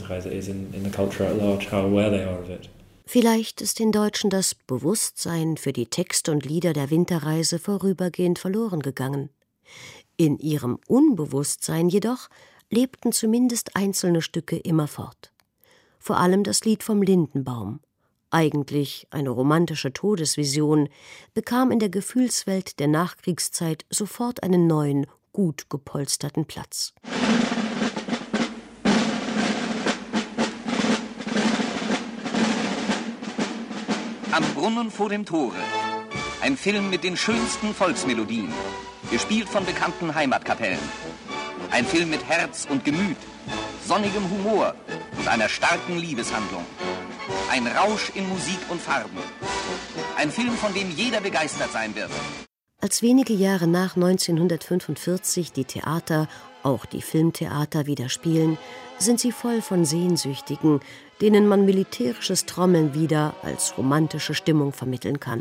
Vielleicht ist den Deutschen das Bewusstsein für die Texte und Lieder der Winterreise vorübergehend verloren gegangen. In ihrem Unbewusstsein jedoch lebten zumindest einzelne Stücke immerfort. Vor allem das Lied vom Lindenbaum, eigentlich eine romantische Todesvision, bekam in der Gefühlswelt der Nachkriegszeit sofort einen neuen, gut gepolsterten Platz. Am Brunnen vor dem Tore. Ein Film mit den schönsten Volksmelodien, gespielt von bekannten Heimatkapellen. Ein Film mit Herz und Gemüt, sonnigem Humor und einer starken Liebeshandlung. Ein Rausch in Musik und Farben. Ein Film, von dem jeder begeistert sein wird. Als wenige Jahre nach 1945 die Theater, auch die Filmtheater, wieder spielen, sind sie voll von Sehnsüchtigen, denen man militärisches Trommeln wieder als romantische Stimmung vermitteln kann.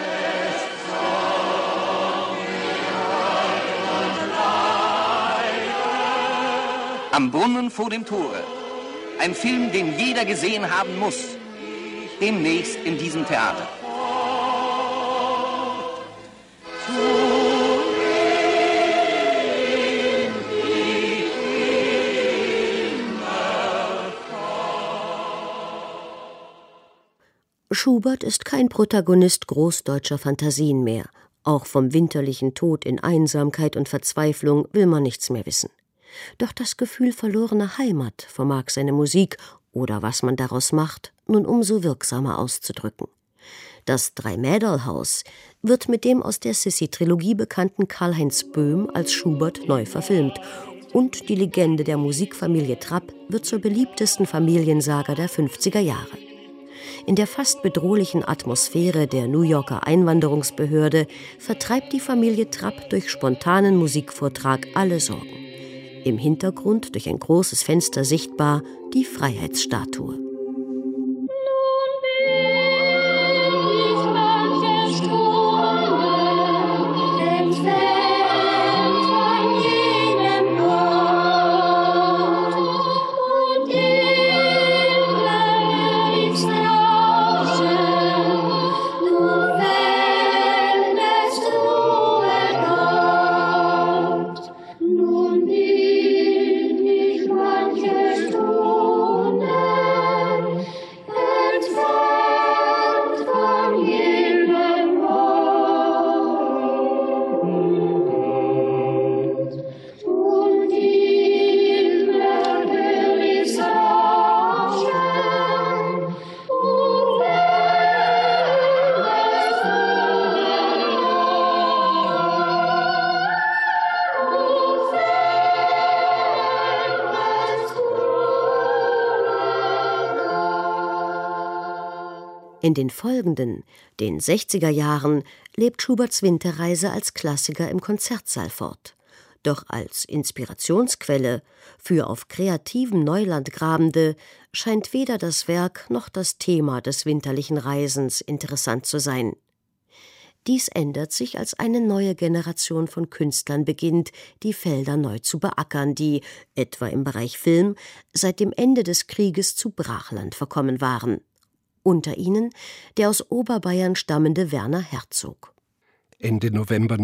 Am Brunnen vor dem Tore. Ein Film, den jeder gesehen haben muss. Demnächst in diesem Theater. Schubert ist kein Protagonist großdeutscher Fantasien mehr. Auch vom winterlichen Tod in Einsamkeit und Verzweiflung will man nichts mehr wissen. Doch das Gefühl verlorener Heimat vermag seine Musik, oder was man daraus macht, nun umso wirksamer auszudrücken. Das Drei-Mäderl-Haus wird mit dem aus der Sissi-Trilogie bekannten Karl-Heinz Böhm als Schubert neu verfilmt, und die Legende der Musikfamilie Trapp wird zur beliebtesten Familiensaga der 50er Jahre. In der fast bedrohlichen Atmosphäre der New Yorker Einwanderungsbehörde vertreibt die Familie Trapp durch spontanen Musikvortrag alle Sorgen. Im Hintergrund, durch ein großes Fenster sichtbar, die Freiheitsstatue. In den folgenden, den 60er Jahren, lebt Schuberts Winterreise als Klassiker im Konzertsaal fort. Doch als Inspirationsquelle für auf kreativem Neuland Grabende scheint weder das Werk noch das Thema des winterlichen Reisens interessant zu sein. Dies ändert sich, als eine neue Generation von Künstlern beginnt, die Felder neu zu beackern, die, etwa im Bereich Film, seit dem Ende des Krieges zu Brachland verkommen waren. Unter ihnen der aus Oberbayern stammende Werner Herzog. Ende November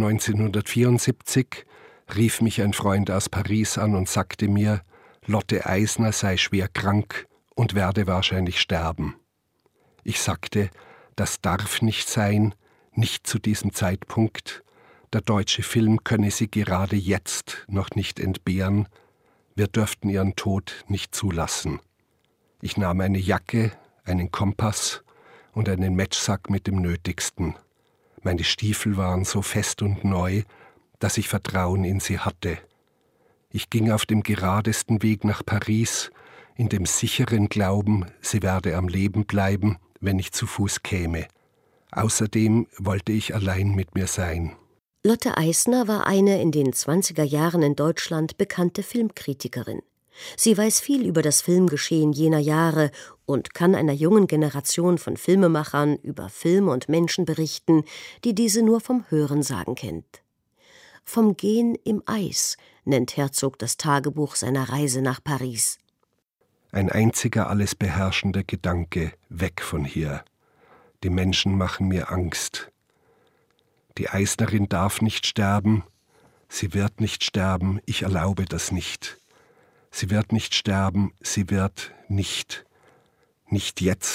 1974 rief mich ein Freund aus Paris an und sagte mir, Lotte Eisner sei schwer krank und werde wahrscheinlich sterben. Ich sagte, das darf nicht sein, nicht zu diesem Zeitpunkt. Der deutsche Film könne sie gerade jetzt noch nicht entbehren. Wir dürften ihren Tod nicht zulassen. Ich nahm eine Jacke, einen Kompass und einen Matchsack mit dem Nötigsten. Meine Stiefel waren so fest und neu, dass ich Vertrauen in sie hatte. Ich ging auf dem geradesten Weg nach Paris, in dem sicheren Glauben, sie werde am Leben bleiben, wenn ich zu Fuß käme. Außerdem wollte ich allein mit mir sein. Lotte Eisner war eine in den 20er Jahren in Deutschland bekannte Filmkritikerin. Sie weiß viel über das Filmgeschehen jener Jahre und kann einer jungen Generation von Filmemachern über Filme und Menschen berichten, die diese nur vom Hörensagen kennt. Vom Gehen im Eis nennt Herzog das Tagebuch seiner Reise nach Paris. Ein einziger alles beherrschender Gedanke, weg von hier. Die Menschen machen mir Angst. Die Eisnerin darf nicht sterben, sie wird nicht sterben, ich erlaube das nicht. Sie wird nicht sterben, sie wird nicht jetzt,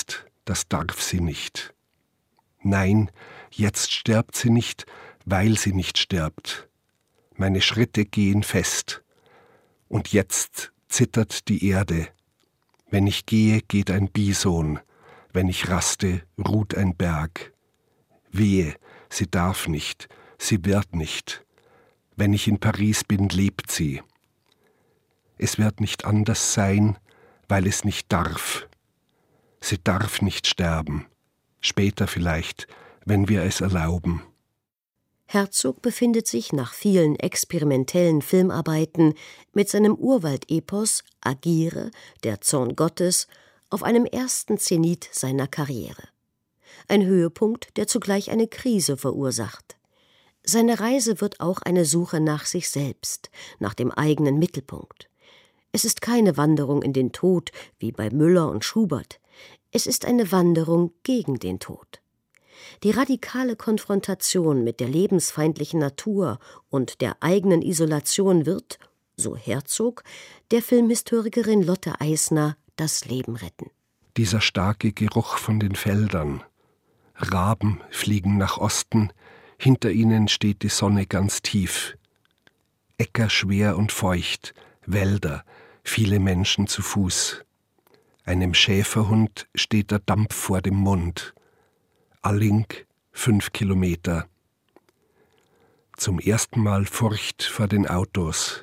das darf sie nicht. Nein, jetzt stirbt sie nicht, weil sie nicht stirbt. Meine Schritte gehen fest. Und jetzt zittert die Erde. Wenn ich gehe, geht ein Bison. Wenn ich raste, ruht ein Berg. Wehe, sie darf nicht, sie wird nicht. Wenn ich in Paris bin, lebt sie. Es wird nicht anders sein, weil es nicht darf. Sie darf nicht sterben. Später vielleicht, wenn wir es erlauben. Herzog befindet sich nach vielen experimentellen Filmarbeiten mit seinem Urwaldepos Agiere, der Zorn Gottes, auf einem ersten Zenit seiner Karriere. Ein Höhepunkt, der zugleich eine Krise verursacht. Seine Reise wird auch eine Suche nach sich selbst, nach dem eigenen Mittelpunkt. Es ist keine Wanderung in den Tod, wie bei Müller und Schubert. Es ist eine Wanderung gegen den Tod. Die radikale Konfrontation mit der lebensfeindlichen Natur und der eigenen Isolation wird, so Herzog, der Filmhistorikerin Lotte Eisner das Leben retten. Dieser starke Geruch von den Feldern. Raben fliegen nach Osten, hinter ihnen steht die Sonne ganz tief. Äcker schwer und feucht, Wälder, viele Menschen zu Fuß. Einem Schäferhund steht der Dampf vor dem Mund. Alling, 5 Kilometer. Zum ersten Mal Furcht vor den Autos.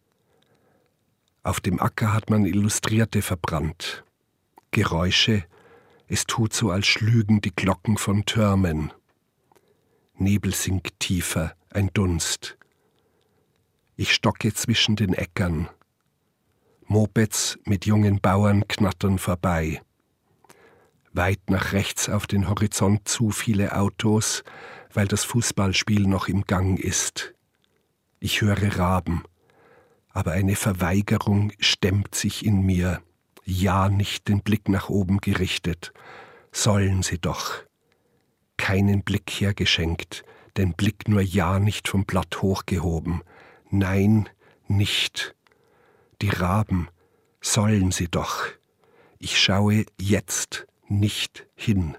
Auf dem Acker hat man Illustrierte verbrannt. Geräusche, es tut so, als schlügen die Glocken von Türmen. Nebel sinkt tiefer, ein Dunst. Ich stocke zwischen den Äckern. Mopeds mit jungen Bauern knattern vorbei. Weit nach rechts auf den Horizont zu viele Autos, weil das Fußballspiel noch im Gang ist. Ich höre Raben, aber eine Verweigerung stemmt sich in mir. Ja, nicht den Blick nach oben gerichtet. Sollen sie doch. Keinen Blick hergeschenkt, den Blick nur ja nicht vom Blatt hochgehoben. Nein, nicht. Die Raben, sollen sie doch. Ich schaue jetzt nicht hin.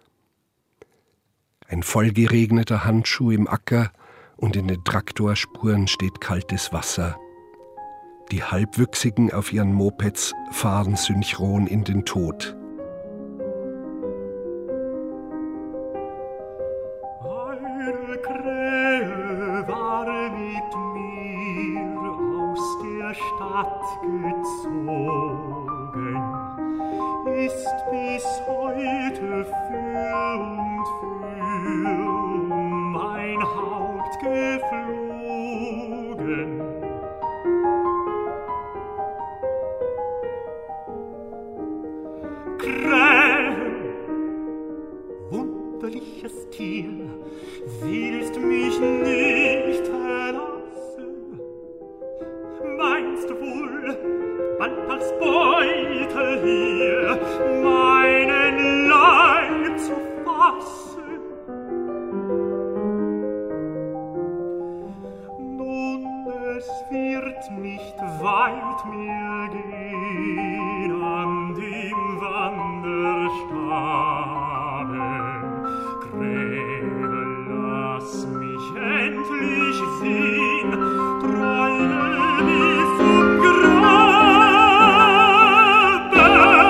Ein vollgeregneter Handschuh im Acker und in den Traktorspuren steht kaltes Wasser. Die Halbwüchsigen auf ihren Mopeds fahren synchron in den Tod. Eine Krähe war mit mir aus der Stadt gezogen, ist bis heute für und für mein Haupt geflogen. Krähe, wunderliches Tier, willst mich nicht verlassen? Meinst du wohl, bald als Beute hier meinen Leib zu fassen? Nun, es wird nicht weit mehr gehen an dem Wanderstabe. Krähe, lass mich endlich sehen, treue bis zum Grabe.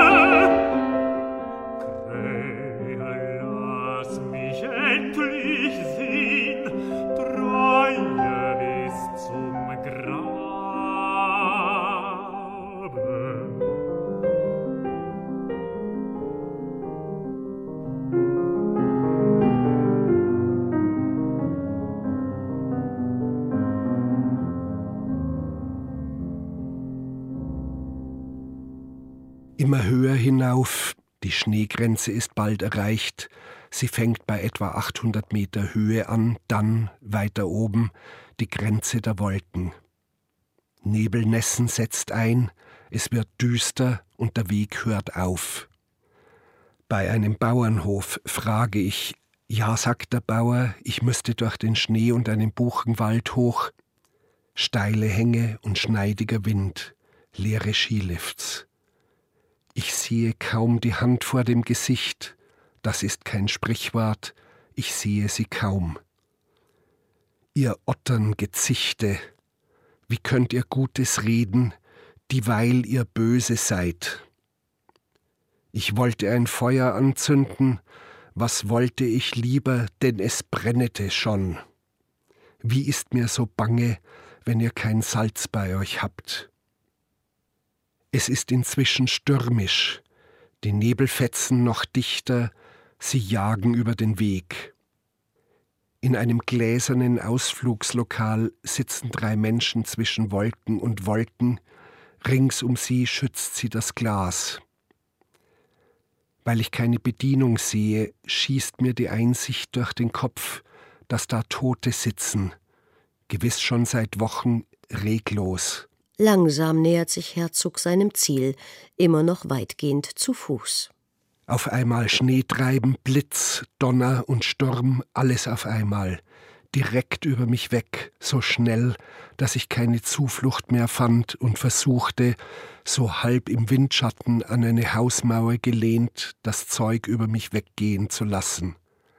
Krähe, lass mich endlich sehen, treue bis zum Grabe. Immer höher hinauf, die Schneegrenze ist bald erreicht, sie fängt bei etwa 800 Meter Höhe an, dann, weiter oben, die Grenze der Wolken. Nebelnässen setzt ein, es wird düster und der Weg hört auf. Bei einem Bauernhof frage ich, ja, sagt der Bauer, ich müsste durch den Schnee und einen Buchenwald hoch. Steile Hänge und schneidiger Wind, leere Skilifts. Ich sehe kaum die Hand vor dem Gesicht, das ist kein Sprichwort, ich sehe sie kaum. Ihr Otterngezüchte, wie könnt ihr Gutes reden, dieweil ihr böse seid? Ich wollte ein Feuer anzünden, was wollte ich lieber, denn es brennete schon. Wie ist mir so bange, wenn ihr kein Salz bei euch habt? Es ist inzwischen stürmisch, die Nebelfetzen noch dichter, sie jagen über den Weg. In einem gläsernen Ausflugslokal sitzen 3 Menschen zwischen Wolken und Wolken, rings um sie schützt sie das Glas. Weil ich keine Bedienung sehe, schießt mir die Einsicht durch den Kopf, dass da Tote sitzen, gewiss schon seit Wochen reglos. Langsam nähert sich Herzog seinem Ziel, immer noch weitgehend zu Fuß. Auf einmal Schneetreiben, Blitz, Donner und Sturm, alles auf einmal, direkt über mich weg, so schnell, dass ich keine Zuflucht mehr fand und versuchte, so halb im Windschatten an eine Hausmauer gelehnt, das Zeug über mich weggehen zu lassen.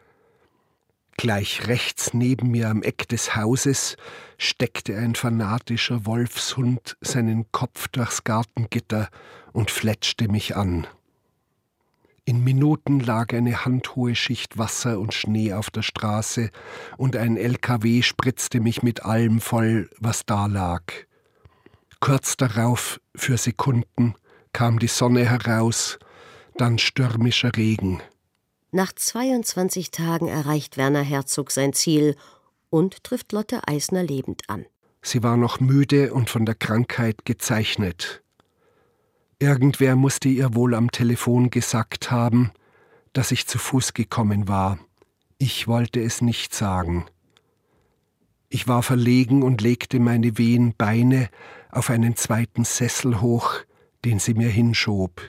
Gleich rechts neben mir am Eck des Hauses steckte ein fanatischer Wolfshund seinen Kopf durchs Gartengitter und fletschte mich an. In Minuten lag eine handhohe Schicht Wasser und Schnee auf der Straße und ein LKW spritzte mich mit allem voll, was da lag. Kurz darauf, für Sekunden, kam die Sonne heraus, dann stürmischer Regen. Nach 22 Tagen erreicht Werner Herzog sein Ziel und trifft Lotte Eisner lebend an. Sie war noch müde und von der Krankheit gezeichnet. Irgendwer musste ihr wohl am Telefon gesagt haben, dass ich zu Fuß gekommen war. Ich wollte es nicht sagen. Ich war verlegen und legte meine wehen Beine auf einen zweiten Sessel hoch, den sie mir hinschob.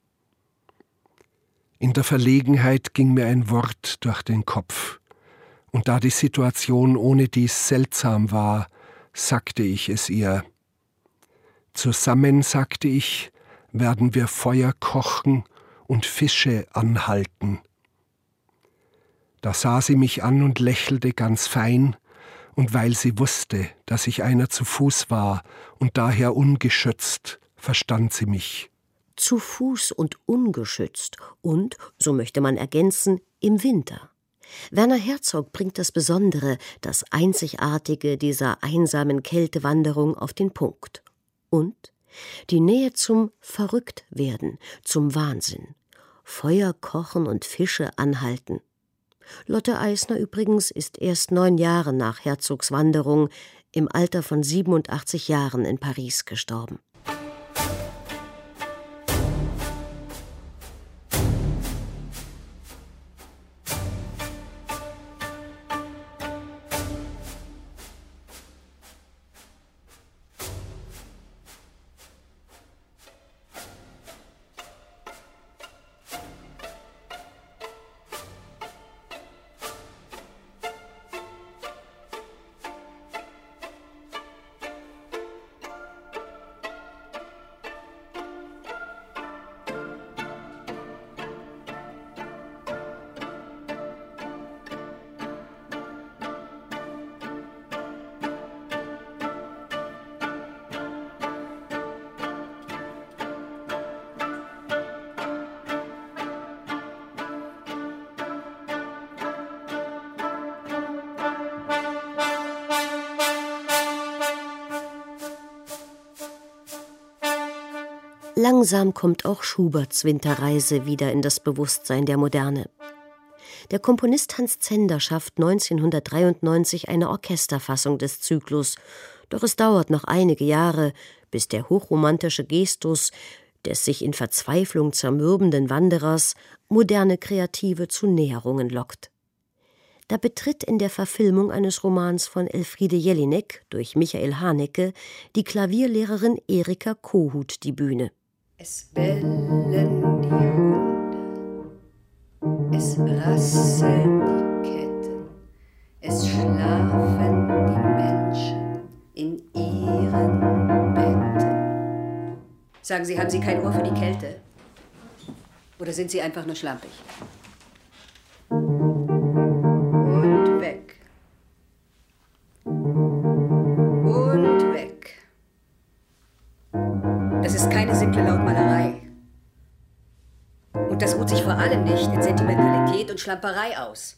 In der Verlegenheit ging mir ein Wort durch den Kopf, und da die Situation ohne dies seltsam war, sagte ich es ihr. Zusammen, sagte ich, werden wir Feuer kochen und Fische anhalten. Da sah sie mich an und lächelte ganz fein, und weil sie wusste, dass ich einer zu Fuß war und daher ungeschützt, verstand sie mich. Zu Fuß und ungeschützt und, so möchte man ergänzen, im Winter. Werner Herzog bringt das Besondere, das Einzigartige dieser einsamen Kältewanderung auf den Punkt. Und die Nähe zum Verrücktwerden, zum Wahnsinn. Feuer kochen und Fische anhalten. Lotte Eisner übrigens ist erst 9 Jahre nach Herzogs Wanderung im Alter von 87 Jahren in Paris gestorben. Langsam kommt auch Schuberts Winterreise wieder in das Bewusstsein der Moderne. Der Komponist Hans Zender schafft 1993 eine Orchesterfassung des Zyklus, doch es dauert noch einige Jahre, bis der hochromantische Gestus des sich in Verzweiflung zermürbenden Wanderers moderne Kreative zu Näherungen lockt. Da betritt in der Verfilmung eines Romans von Elfriede Jelinek durch Michael Haneke die Klavierlehrerin Erika Kohut die Bühne. Es bellen die Hunde, es rasseln die Ketten, es schlafen die Menschen in ihren Betten. Sagen Sie, haben Sie kein Ohr für die Kälte? Oder sind Sie einfach nur schlampig? Und weg. Und weg. Das ist keine simple Lautmalerei. Und das ruht sich vor allem nicht in Sentimentalität und Schlamperei aus.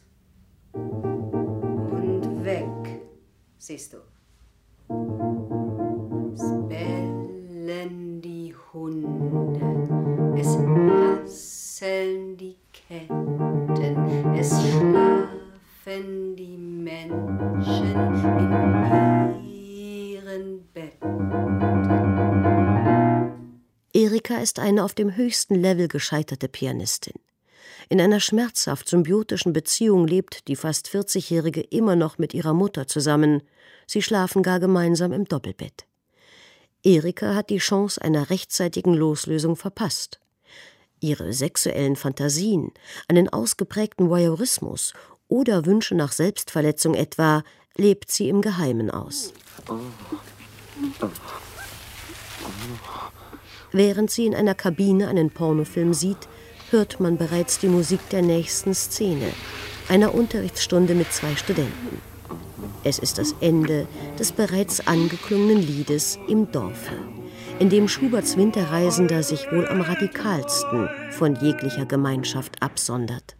Und weg. Siehst du. Es bellen die Hunde, es rasseln die Ketten, es schlafen die Menschen in ihren Betten. Erika ist eine auf dem höchsten Level gescheiterte Pianistin. In einer schmerzhaft symbiotischen Beziehung lebt die fast 40-Jährige immer noch mit ihrer Mutter zusammen. Sie schlafen gar gemeinsam im Doppelbett. Erika hat die Chance einer rechtzeitigen Loslösung verpasst. Ihre sexuellen Fantasien, einen ausgeprägten Voyeurismus oder Wünsche nach Selbstverletzung etwa, lebt sie im Geheimen aus. Während sie in einer Kabine einen Pornofilm sieht, hört man bereits die Musik der nächsten Szene, einer Unterrichtsstunde mit 2 Studenten. Es ist das Ende des bereits angeklungenen Liedes Im Dorfe, in dem Schuberts Winterreisender sich wohl am radikalsten von jeglicher Gemeinschaft absondert.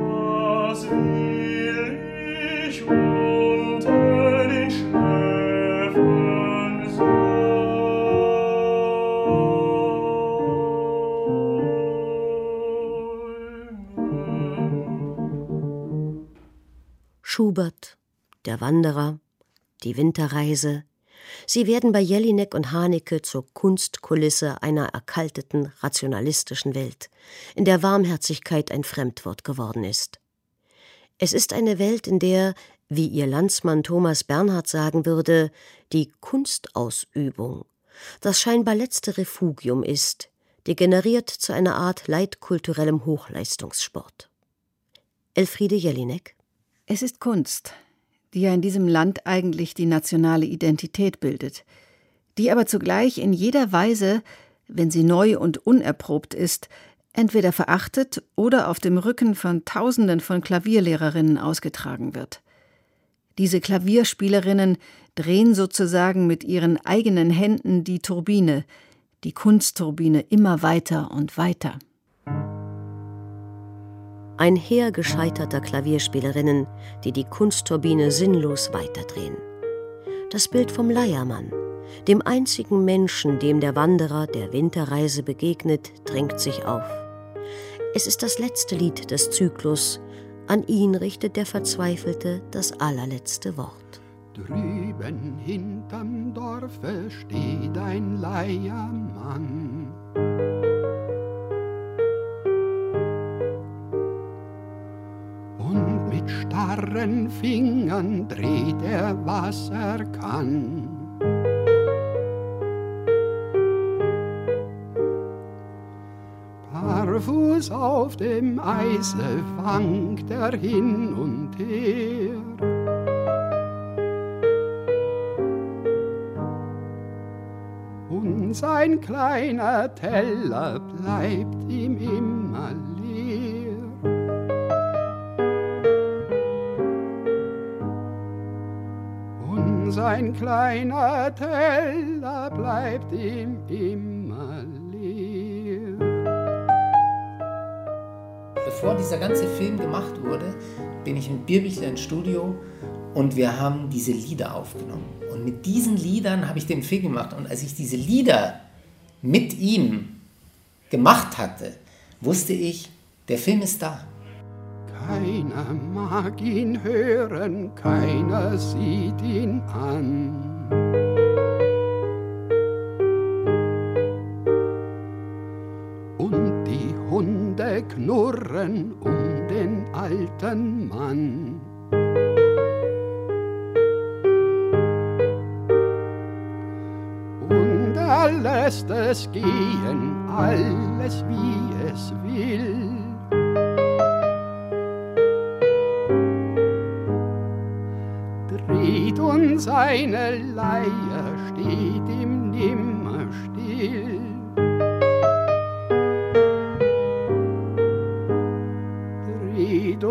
Schubert, der Wanderer, die Winterreise, sie werden bei Jelinek und Haneke zur Kunstkulisse einer erkalteten, rationalistischen Welt, in der Warmherzigkeit ein Fremdwort geworden ist. Es ist eine Welt, in der, wie ihr Landsmann Thomas Bernhard sagen würde, die Kunstausübung das scheinbar letzte Refugium ist, degeneriert zu einer Art leitkulturellem Hochleistungssport. Elfriede Jelinek. Es ist Kunst, die ja in diesem Land eigentlich die nationale Identität bildet, die aber zugleich in jeder Weise, wenn sie neu und unerprobt ist, entweder verachtet oder auf dem Rücken von Tausenden von Klavierlehrerinnen ausgetragen wird. Diese Klavierspielerinnen drehen sozusagen mit ihren eigenen Händen die Turbine, die Kunstturbine, immer weiter und weiter. Ein Heer gescheiterter Klavierspielerinnen, die die Kunstturbine sinnlos weiterdrehen. Das Bild vom Leiermann, dem einzigen Menschen, dem der Wanderer der Winterreise begegnet, drängt sich auf. Es ist das letzte Lied des Zyklus. An ihn richtet der Verzweifelte das allerletzte Wort. Drüben hinterm Dorfe steht ein Leiermann. Und mit starren Fingern dreht er, was er kann. Barfuß auf dem Eise wankt er hin und her. Und sein kleiner Teller bleibt ihm immer leer. Und sein kleiner Teller bleibt ihm immer leer. Bevor dieser ganze Film gemacht wurde, bin ich mit Birbichler ins Studio und wir haben diese Lieder aufgenommen. Und mit diesen Liedern habe ich den Film gemacht. Und als ich diese Lieder mit ihm gemacht hatte, wusste ich, der Film ist da. Keiner mag ihn hören, keiner sieht ihn an. Und die Hunde knurren um den alten Mann. Und er lässt es gehen, alles wie es will. Dreht und seine Leier steht ihm nimmer still.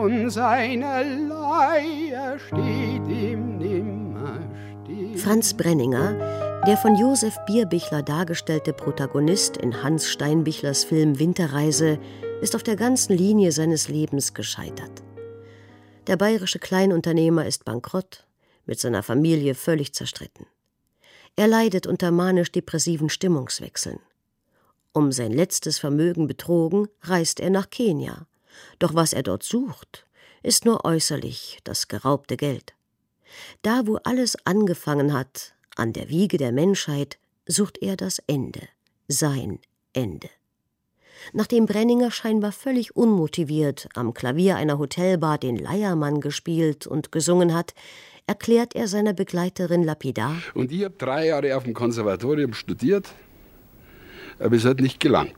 und seine Leier steht ihm nimmer still. Franz Brenninger, der von Josef Bierbichler dargestellte Protagonist in Hans Steinbichlers Film Winterreise, ist auf der ganzen Linie seines Lebens gescheitert. Der bayerische Kleinunternehmer ist bankrott, mit seiner Familie völlig zerstritten. Er leidet unter manisch-depressiven Stimmungswechseln. Um sein letztes Vermögen betrogen, reist er nach Kenia. Doch was er dort sucht, ist nur äußerlich das geraubte Geld. Da, wo alles angefangen hat, an der Wiege der Menschheit, sucht er das Ende, sein Ende. Nachdem Brenninger scheinbar völlig unmotiviert am Klavier einer Hotelbar den Leiermann gespielt und gesungen hat, erklärt er seiner Begleiterin lapidar: Und ich habe 3 Jahre auf dem Konservatorium studiert, aber es hat nicht gelangt.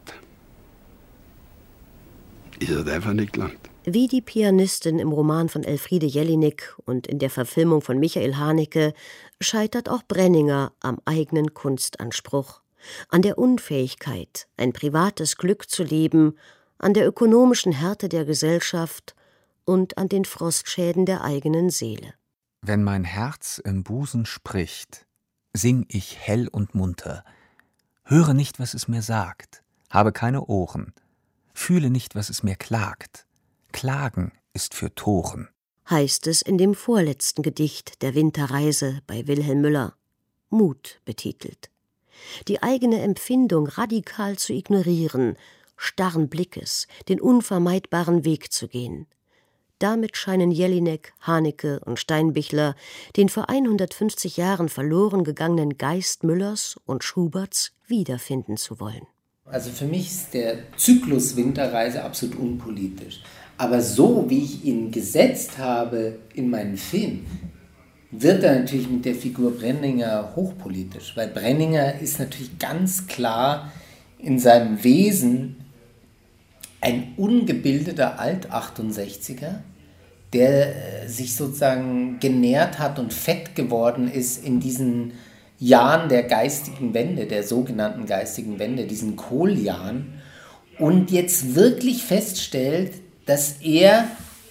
Es hat einfach nicht gelangt. Wie die Pianistin im Roman von Elfriede Jelinek und in der Verfilmung von Michael Haneke scheitert auch Brenninger am eigenen Kunstanspruch, an der Unfähigkeit, ein privates Glück zu leben, an der ökonomischen Härte der Gesellschaft und an den Frostschäden der eigenen Seele. Wenn mein Herz im Busen spricht, sing ich hell und munter, höre nicht, was es mir sagt, habe keine Ohren, fühle nicht, was es mir klagt. Klagen ist für Toren, heißt es in dem vorletzten Gedicht der Winterreise bei Wilhelm Müller, Mut betitelt. Die eigene Empfindung radikal zu ignorieren, starren Blickes, den unvermeidbaren Weg zu gehen. Damit scheinen Jelinek, Haneke und Steinbichler den vor 150 Jahren verloren gegangenen Geist Müllers und Schuberts wiederfinden zu wollen. Also für mich ist der Zyklus Winterreise absolut unpolitisch. Aber so, wie ich ihn gesetzt habe in meinen Film, wird er natürlich mit der Figur Brenninger hochpolitisch. Weil Brenninger ist natürlich ganz klar in seinem Wesen ein ungebildeter Alt-68er, der sich sozusagen genährt hat und fett geworden ist in diesen Jahren der geistigen Wende, der sogenannten geistigen Wende, diesen Kohljahren, und jetzt wirklich feststellt, dass er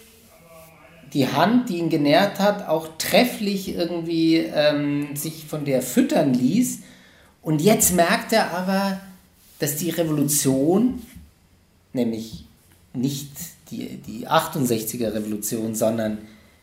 die Hand, die ihn genährt hat, auch trefflich irgendwie sich von der füttern ließ. Und jetzt merkt er aber, dass die Revolution, nämlich nicht die 68er-Revolution, sondern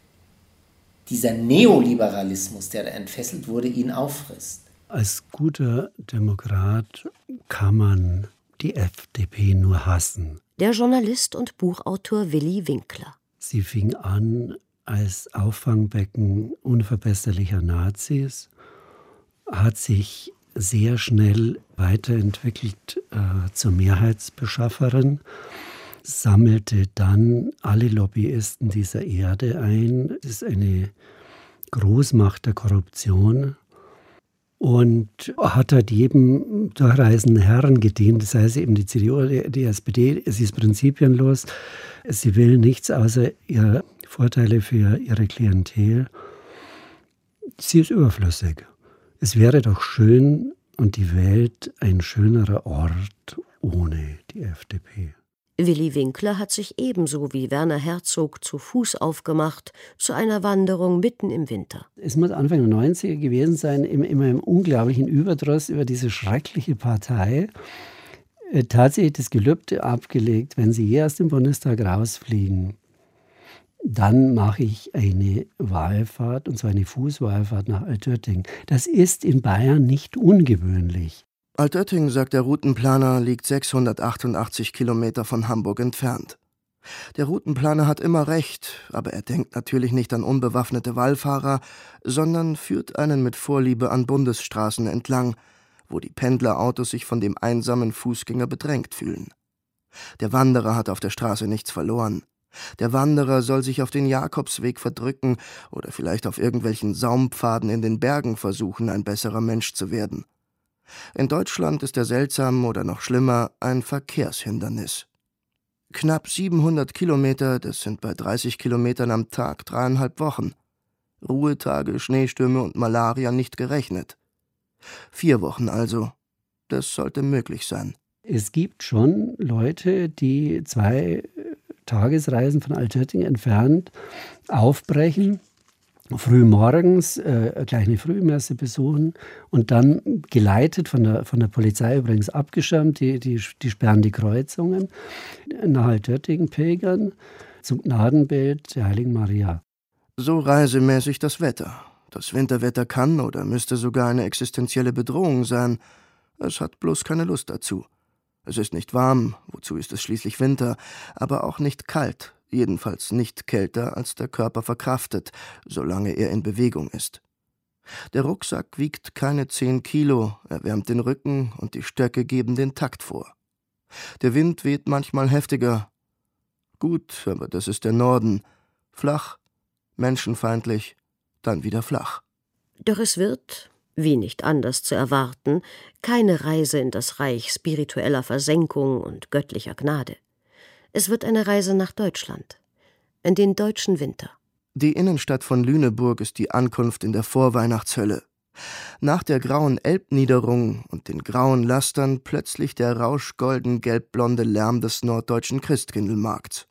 dieser Neoliberalismus, der da entfesselt wurde, ihn auffrisst. Als guter Demokrat kann man die FDP nur hassen. Der Journalist und Buchautor Willi Winkler. Sie fing an als Auffangbecken unverbesserlicher Nazis, hat sich sehr schnell weiterentwickelt zur Mehrheitsbeschafferin, sammelte dann alle Lobbyisten dieser Erde ein. Das ist eine Großmacht der Korruption und hat halt jedem durchreisenden Herren gedient. Das heißt eben die CDU, die SPD, sie ist prinzipienlos. Sie will nichts außer ihre Vorteile für ihre Klientel. Sie ist überflüssig. Es wäre doch schön und die Welt ein schönerer Ort ohne die FDP. Willi Winkler hat sich ebenso wie Werner Herzog zu Fuß aufgemacht zu einer Wanderung mitten im Winter. Es muss Anfang der 90er gewesen sein, immer im unglaublichen Überdruss über diese schreckliche Partei. Tatsächlich das Gelübde abgelegt, wenn Sie je aus dem Bundestag rausfliegen, dann mache ich eine Wallfahrt, und zwar eine Fußwallfahrt nach Altötting. Das ist in Bayern nicht ungewöhnlich. Altötting, sagt der Routenplaner, liegt 688 Kilometer von Hamburg entfernt. Der Routenplaner hat immer recht, aber er denkt natürlich nicht an unbewaffnete Wallfahrer, sondern führt einen mit Vorliebe an Bundesstraßen entlang, wo die Pendlerautos sich von dem einsamen Fußgänger bedrängt fühlen. Der Wanderer hat auf der Straße nichts verloren. Der Wanderer soll sich auf den Jakobsweg verdrücken oder vielleicht auf irgendwelchen Saumpfaden in den Bergen versuchen, ein besserer Mensch zu werden. In Deutschland ist er seltsam oder noch schlimmer ein Verkehrshindernis. Knapp 700 Kilometer, das sind bei 30 Kilometern am Tag 3,5 Wochen. Ruhetage, Schneestürme und Malaria nicht gerechnet. 4 Wochen also. Das sollte möglich sein. Es gibt schon Leute, die 2 Tagesreisen von Altötting entfernt aufbrechen, früh morgens gleich eine Frühmesse besuchen und dann geleitet von der Polizei übrigens abgeschirmt, die sperren die Kreuzungen, nach Altötting pilgern zum Gnadenbild der Heiligen Maria. So reisemäßig das Wetter. Das Winterwetter kann oder müsste sogar eine existenzielle Bedrohung sein. Es hat bloß keine Lust dazu. Es ist nicht warm, wozu ist es schließlich Winter, aber auch nicht kalt, jedenfalls nicht kälter, als der Körper verkraftet, solange er in Bewegung ist. Der Rucksack wiegt keine 10 Kilo, er wärmt den Rücken und die Stöcke geben den Takt vor. Der Wind weht manchmal heftiger. Gut, aber das ist der Norden. Flach, menschenfeindlich, dann wieder flach. Doch es wird, wie nicht anders zu erwarten, keine Reise in das Reich spiritueller Versenkung und göttlicher Gnade. Es wird eine Reise nach Deutschland, in den deutschen Winter. Die Innenstadt von Lüneburg ist die Ankunft in der Vorweihnachtshölle. Nach der grauen Elbniederung und den grauen Lastern plötzlich der rauschgolden-gelbblonde Lärm des norddeutschen Christkindlmarkts.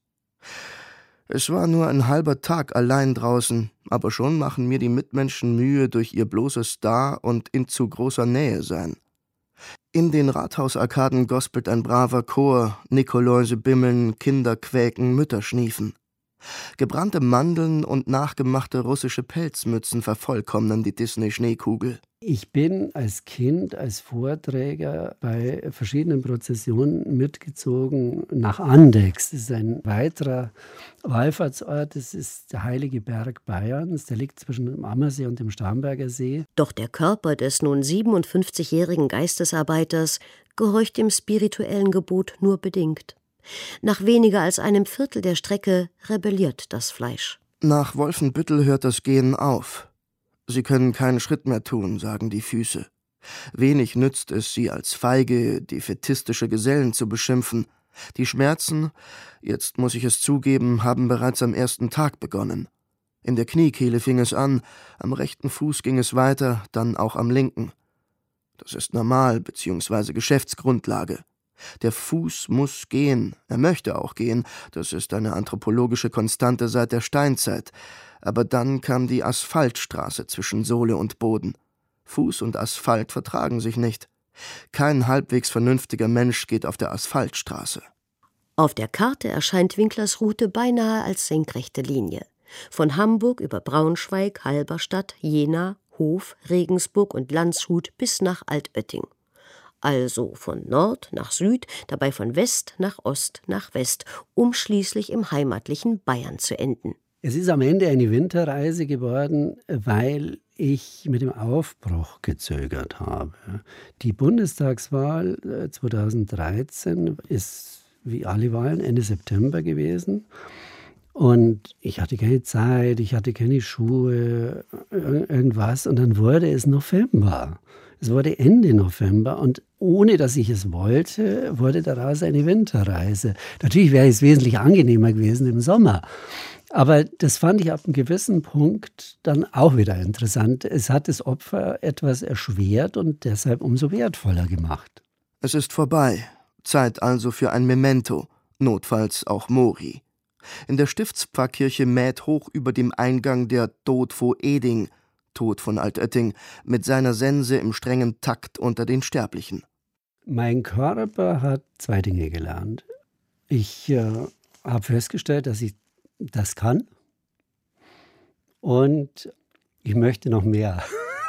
Es war nur ein halber Tag allein draußen, aber schon machen mir die Mitmenschen Mühe durch ihr bloßes Da- und in zu großer Nähe sein. In den Rathausarkaden gospelt ein braver Chor, Nikoläuse bimmeln, Kinder quäken, Mütter schniefen. Gebrannte Mandeln und nachgemachte russische Pelzmützen vervollkommnen die Disney-Schneekugel. Ich bin als Kind, als Vorträger bei verschiedenen Prozessionen mitgezogen nach Andechs. Das ist ein weiterer Wallfahrtsort. Das ist der Heilige Berg Bayerns. Der liegt zwischen dem Ammersee und dem Starnberger See. Doch der Körper des nun 57-jährigen Geistesarbeiters gehorcht dem spirituellen Gebot nur bedingt. Nach weniger als einem Viertel der Strecke rebelliert das Fleisch. Nach Wolfenbüttel hört das Gehen auf. Sie können keinen Schritt mehr tun, sagen die Füße. Wenig nützt es, sie als feige, defätistische Gesellen zu beschimpfen. Die Schmerzen, jetzt muss ich es zugeben, haben bereits am ersten Tag begonnen. In der Kniekehle fing es an, am rechten Fuß ging es weiter, dann auch am linken. Das ist normal bzw. Geschäftsgrundlage. Der Fuß muss gehen, er möchte auch gehen, das ist eine anthropologische Konstante seit der Steinzeit. Aber dann kam die Asphaltstraße zwischen Sohle und Boden. Fuß und Asphalt vertragen sich nicht. Kein halbwegs vernünftiger Mensch geht auf der Asphaltstraße. Auf der Karte erscheint Winklers Route beinahe als senkrechte Linie. Von Hamburg über Braunschweig, Halberstadt, Jena, Hof, Regensburg und Landshut bis nach Altötting. Also von Nord nach Süd, dabei von West nach Ost nach West, um schließlich im heimatlichen Bayern zu enden. Es ist am Ende eine Winterreise geworden, weil ich mit dem Aufbruch gezögert habe. Die Bundestagswahl 2013 ist wie alle Wahlen Ende September gewesen. Und ich hatte keine Zeit, ich hatte keine Schuhe, irgendwas. Und dann wurde es November. Es wurde Ende November und ohne, dass ich es wollte, wurde daraus eine Winterreise. Natürlich wäre es wesentlich angenehmer gewesen im Sommer. Aber das fand ich ab einem gewissen Punkt dann auch wieder interessant. Es hat das Opfer etwas erschwert und deshalb umso wertvoller gemacht. Es ist vorbei. Zeit also für ein Memento, notfalls auch Mori. In der Stiftspfarrkirche mäht hoch über dem Eingang der Tod vor Eding, Tod von Altötting, mit seiner Sense im strengen Takt unter den Sterblichen. Mein Körper hat zwei Dinge gelernt. Ich habe festgestellt, dass ich das kann und ich möchte noch mehr.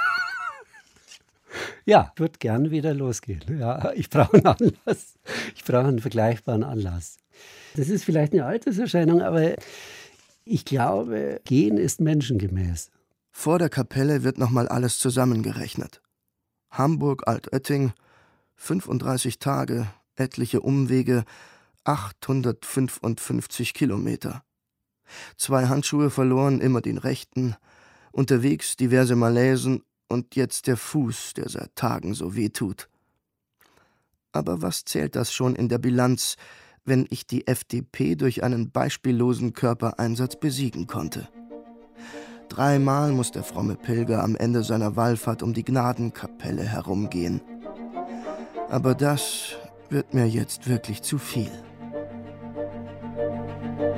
Ja, würde gern wieder losgehen. Ja, ich brauche einen Anlass. Ich brauche einen vergleichbaren Anlass. Das ist vielleicht eine Alterserscheinung, aber ich glaube, Gehen ist menschengemäß. Vor der Kapelle wird nochmal alles zusammengerechnet. Hamburg, Altötting, 35 Tage, etliche Umwege, 855 Kilometer. 2 Handschuhe verloren, immer den rechten, unterwegs diverse Malaisen und jetzt der Fuß, der seit Tagen so weh tut. Aber was zählt das schon in der Bilanz, wenn ich die FDP durch einen beispiellosen Körpereinsatz besiegen konnte? 3-mal muss der fromme Pilger am Ende seiner Wallfahrt um die Gnadenkapelle herumgehen. Aber das wird mir jetzt wirklich zu viel.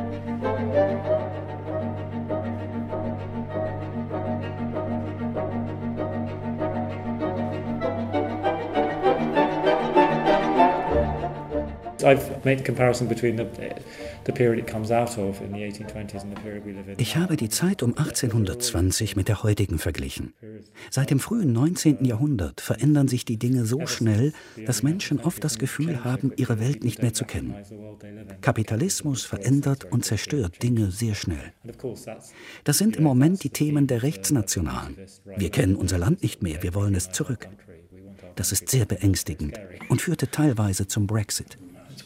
Ich habe die Zeit um 1820 mit der heutigen verglichen. Seit dem frühen 19. Jahrhundert verändern sich die Dinge so schnell, dass Menschen oft das Gefühl haben, ihre Welt nicht mehr zu kennen. Kapitalismus verändert und zerstört Dinge sehr schnell. Das sind im Moment die Themen der Rechtsnationalen. Wir kennen unser Land nicht mehr, wir wollen es zurück. Das ist sehr beängstigend und führte teilweise zum Brexit.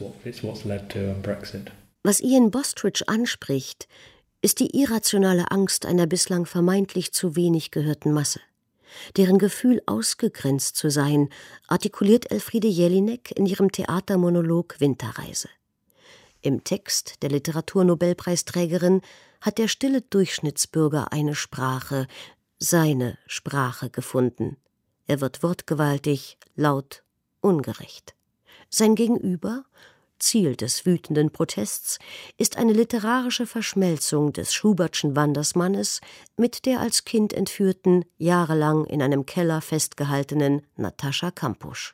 Was Ian Bostridge anspricht, ist die irrationale Angst einer bislang vermeintlich zu wenig gehörten Masse. Deren Gefühl, ausgegrenzt zu sein, artikuliert Elfriede Jelinek in ihrem Theatermonolog Winterreise. Im Text der Literaturnobelpreisträgerin hat der stille Durchschnittsbürger eine Sprache, seine Sprache gefunden. Er wird wortgewaltig, laut, ungerecht. Sein Gegenüber, Ziel des wütenden Protests, ist eine literarische Verschmelzung des Schubertschen Wandersmannes mit der als Kind entführten, jahrelang in einem Keller festgehaltenen Natascha Kampusch.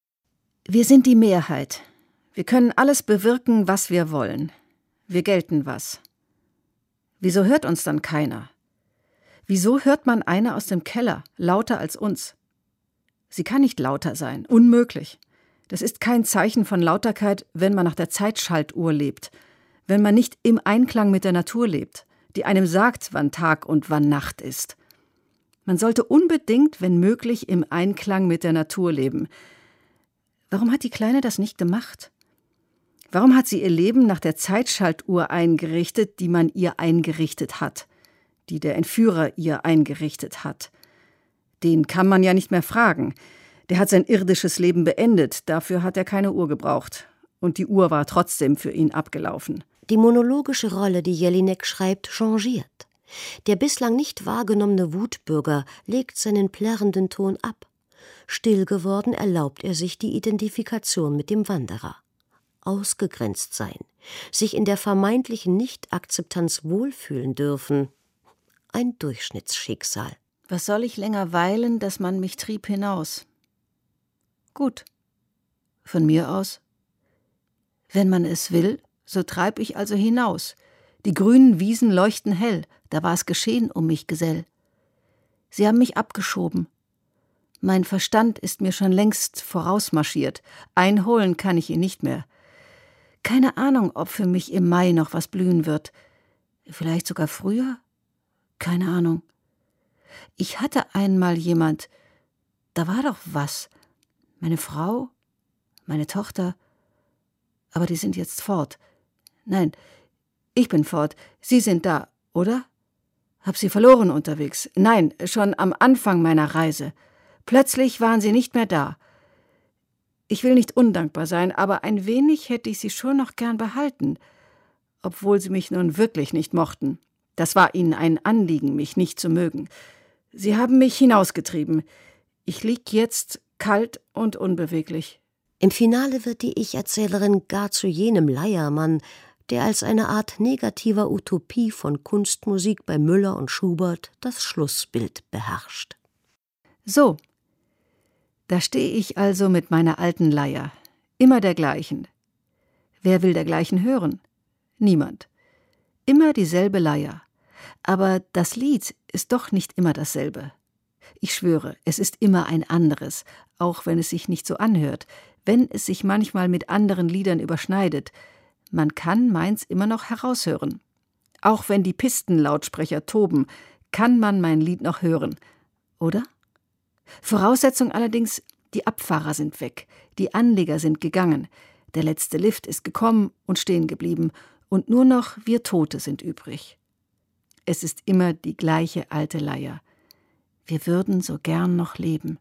Wir sind die Mehrheit. Wir können alles bewirken, was wir wollen. Wir gelten was. Wieso hört uns dann keiner? Wieso hört man eine aus dem Keller lauter als uns? Sie kann nicht lauter sein, unmöglich. Das ist kein Zeichen von Lauterkeit, wenn man nach der Zeitschaltuhr lebt, wenn man nicht im Einklang mit der Natur lebt, die einem sagt, wann Tag und wann Nacht ist. Man sollte unbedingt, wenn möglich, im Einklang mit der Natur leben. Warum hat die Kleine das nicht gemacht? Warum hat sie ihr Leben nach der Zeitschaltuhr eingerichtet, die man ihr eingerichtet hat, die der Entführer ihr eingerichtet hat? Den kann man ja nicht mehr fragen. Der hat sein irdisches Leben beendet, dafür hat er keine Uhr gebraucht. Und die Uhr war trotzdem für ihn abgelaufen. Die monologische Rolle, die Jelinek schreibt, changiert. Der bislang nicht wahrgenommene Wutbürger legt seinen plärrenden Ton ab. Still geworden erlaubt er sich die Identifikation mit dem Wanderer. Ausgegrenzt sein, sich in der vermeintlichen Nichtakzeptanz wohlfühlen dürfen. Ein Durchschnittsschicksal. Was soll ich länger weilen, dass man mich trieb hinaus? Gut. Von mir aus. Wenn man es will, so treib ich also hinaus. Die grünen Wiesen leuchten hell, da war es geschehen um mich, Gesell. Sie haben mich abgeschoben. Mein Verstand ist mir schon längst vorausmarschiert. Einholen kann ich ihn nicht mehr. Keine Ahnung, ob für mich im Mai noch was blühen wird. Vielleicht sogar früher? Keine Ahnung. Ich hatte einmal jemand, da war doch was. Meine Frau, meine Tochter, aber die sind jetzt fort. Nein, ich bin fort, Sie sind da, oder? Hab Sie verloren unterwegs? Nein, schon am Anfang meiner Reise. Plötzlich waren Sie nicht mehr da. Ich will nicht undankbar sein, aber ein wenig hätte ich Sie schon noch gern behalten, obwohl Sie mich nun wirklich nicht mochten. Das war Ihnen ein Anliegen, mich nicht zu mögen. Sie haben mich hinausgetrieben. Ich lieg jetzt kalt und unbeweglich. Im Finale wird die Ich-Erzählerin gar zu jenem Leiermann, der als eine Art negativer Utopie von Kunstmusik bei Müller und Schubert das Schlussbild beherrscht. So, da stehe ich also mit meiner alten Leier, immer dergleichen. Wer will dergleichen hören? Niemand. Immer dieselbe Leier. Aber das Lied ist doch nicht immer dasselbe. Ich schwöre, es ist immer ein anderes, auch wenn es sich nicht so anhört, wenn es sich manchmal mit anderen Liedern überschneidet. Man kann meins immer noch heraushören. Auch wenn die Pistenlautsprecher toben, kann man mein Lied noch hören. Oder? Voraussetzung allerdings, die Abfahrer sind weg, die Anleger sind gegangen, der letzte Lift ist gekommen und stehen geblieben, und nur noch wir Tote sind übrig. Es ist immer die gleiche alte Leier. Wir würden so gern noch leben.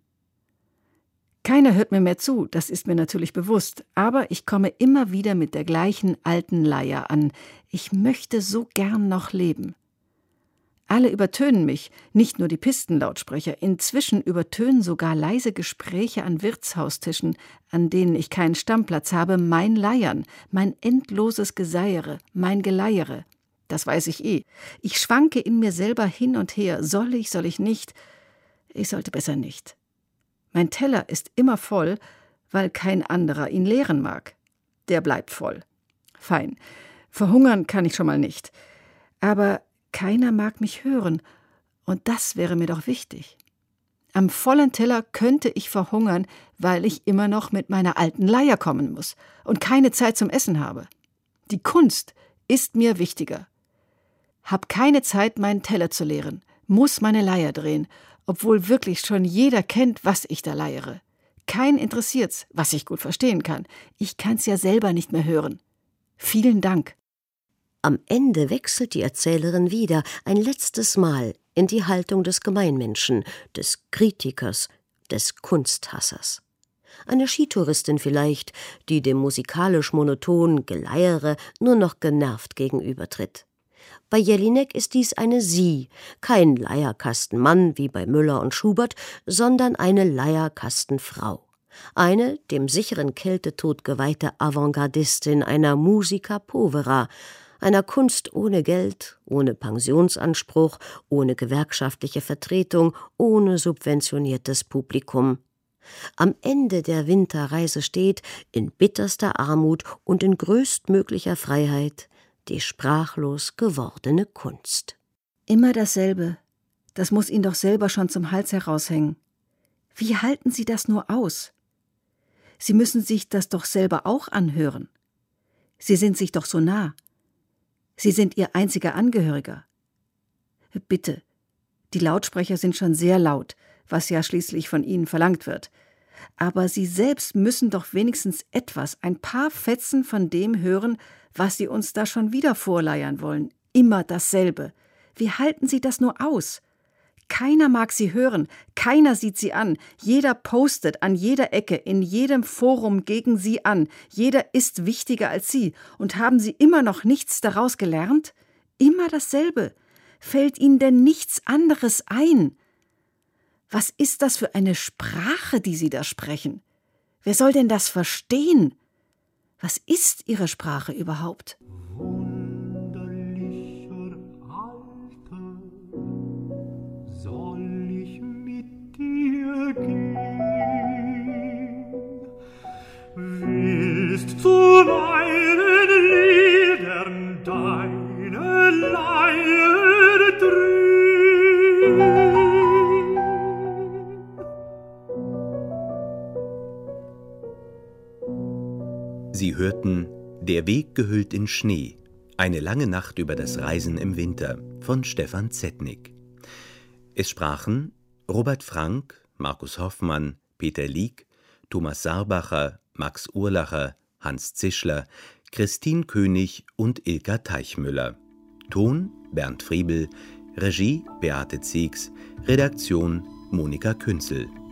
Keiner hört mir mehr zu, das ist mir natürlich bewusst, aber ich komme immer wieder mit der gleichen alten Leier an. Ich möchte so gern noch leben. Alle übertönen mich, nicht nur die Pistenlautsprecher. Inzwischen übertönen sogar leise Gespräche an Wirtshaustischen, an denen ich keinen Stammplatz habe, mein Leiern, mein endloses Geseiere, mein Geleiere. Das weiß ich eh. Ich schwanke in mir selber hin und her. Soll ich nicht? Ich sollte besser nicht. Mein Teller ist immer voll, weil kein anderer ihn leeren mag. der bleibt voll. Fein. Verhungern kann ich schon mal nicht. Aber keiner mag mich hören. Und das wäre mir doch wichtig. Am vollen Teller könnte ich verhungern, weil ich immer noch mit meiner alten Leier kommen muss und keine Zeit zum Essen habe. Die Kunst ist mir wichtiger. Hab keine Zeit, meinen Teller zu leeren, muss meine Leier drehen, obwohl wirklich schon jeder kennt, was ich da leiere. Keinen interessiert's, was ich gut verstehen kann. Ich kann's ja selber nicht mehr hören. Vielen Dank. Am Ende wechselt die Erzählerin wieder, ein letztes Mal, in die Haltung des Gemeinmenschen, des Kritikers, des Kunsthassers. Eine Skitouristin vielleicht, die dem musikalisch monotonen Geleiere nur noch genervt gegenübertritt. Bei Jelinek ist dies eine Sie, kein Leierkastenmann wie bei Müller und Schubert, sondern eine Leierkastenfrau. Eine dem sicheren Kältetod geweihte Avantgardistin, einer Musica povera, einer Kunst ohne Geld, ohne Pensionsanspruch, ohne gewerkschaftliche Vertretung, ohne subventioniertes Publikum. Am Ende der Winterreise steht, in bitterster Armut und in größtmöglicher Freiheit, die sprachlos gewordene Kunst. Immer dasselbe. Das muss Ihnen doch selber schon zum Hals heraushängen. Wie halten Sie das nur aus? Sie müssen sich das doch selber auch anhören. Sie sind sich doch so nah. Sie sind Ihr einziger Angehöriger. Bitte, die Lautsprecher sind schon sehr laut, was ja schließlich von Ihnen verlangt wird. Aber Sie selbst müssen doch wenigstens ein paar Fetzen von dem hören, was Sie uns da schon wieder vorleiern wollen. Immer dasselbe. Wie halten Sie das nur aus? Keiner mag Sie hören, keiner sieht Sie an, jeder postet an jeder Ecke, in jedem Forum gegen Sie an, jeder ist wichtiger als Sie. Und haben Sie immer noch nichts daraus gelernt? Immer dasselbe. Fällt Ihnen denn nichts anderes ein? Was ist das für eine Sprache, die Sie da sprechen? Wer soll denn das verstehen? Was ist Ihre Sprache überhaupt? Willst zuweilen Liedern deine Leier drehen? Sie hörten Der Weg gehüllt in Schnee, eine lange Nacht über das Reisen im Winter von Stefan Zetnik. Es sprachen Robert Frank, Markus Hoffmann, Peter Lieck, Thomas Sarbacher, Max Urlacher, Hans Zischler, Christine König und Ilka Teichmüller. Ton Bernd Friebel, Regie Beate Ziegs, Redaktion Monika Künzel.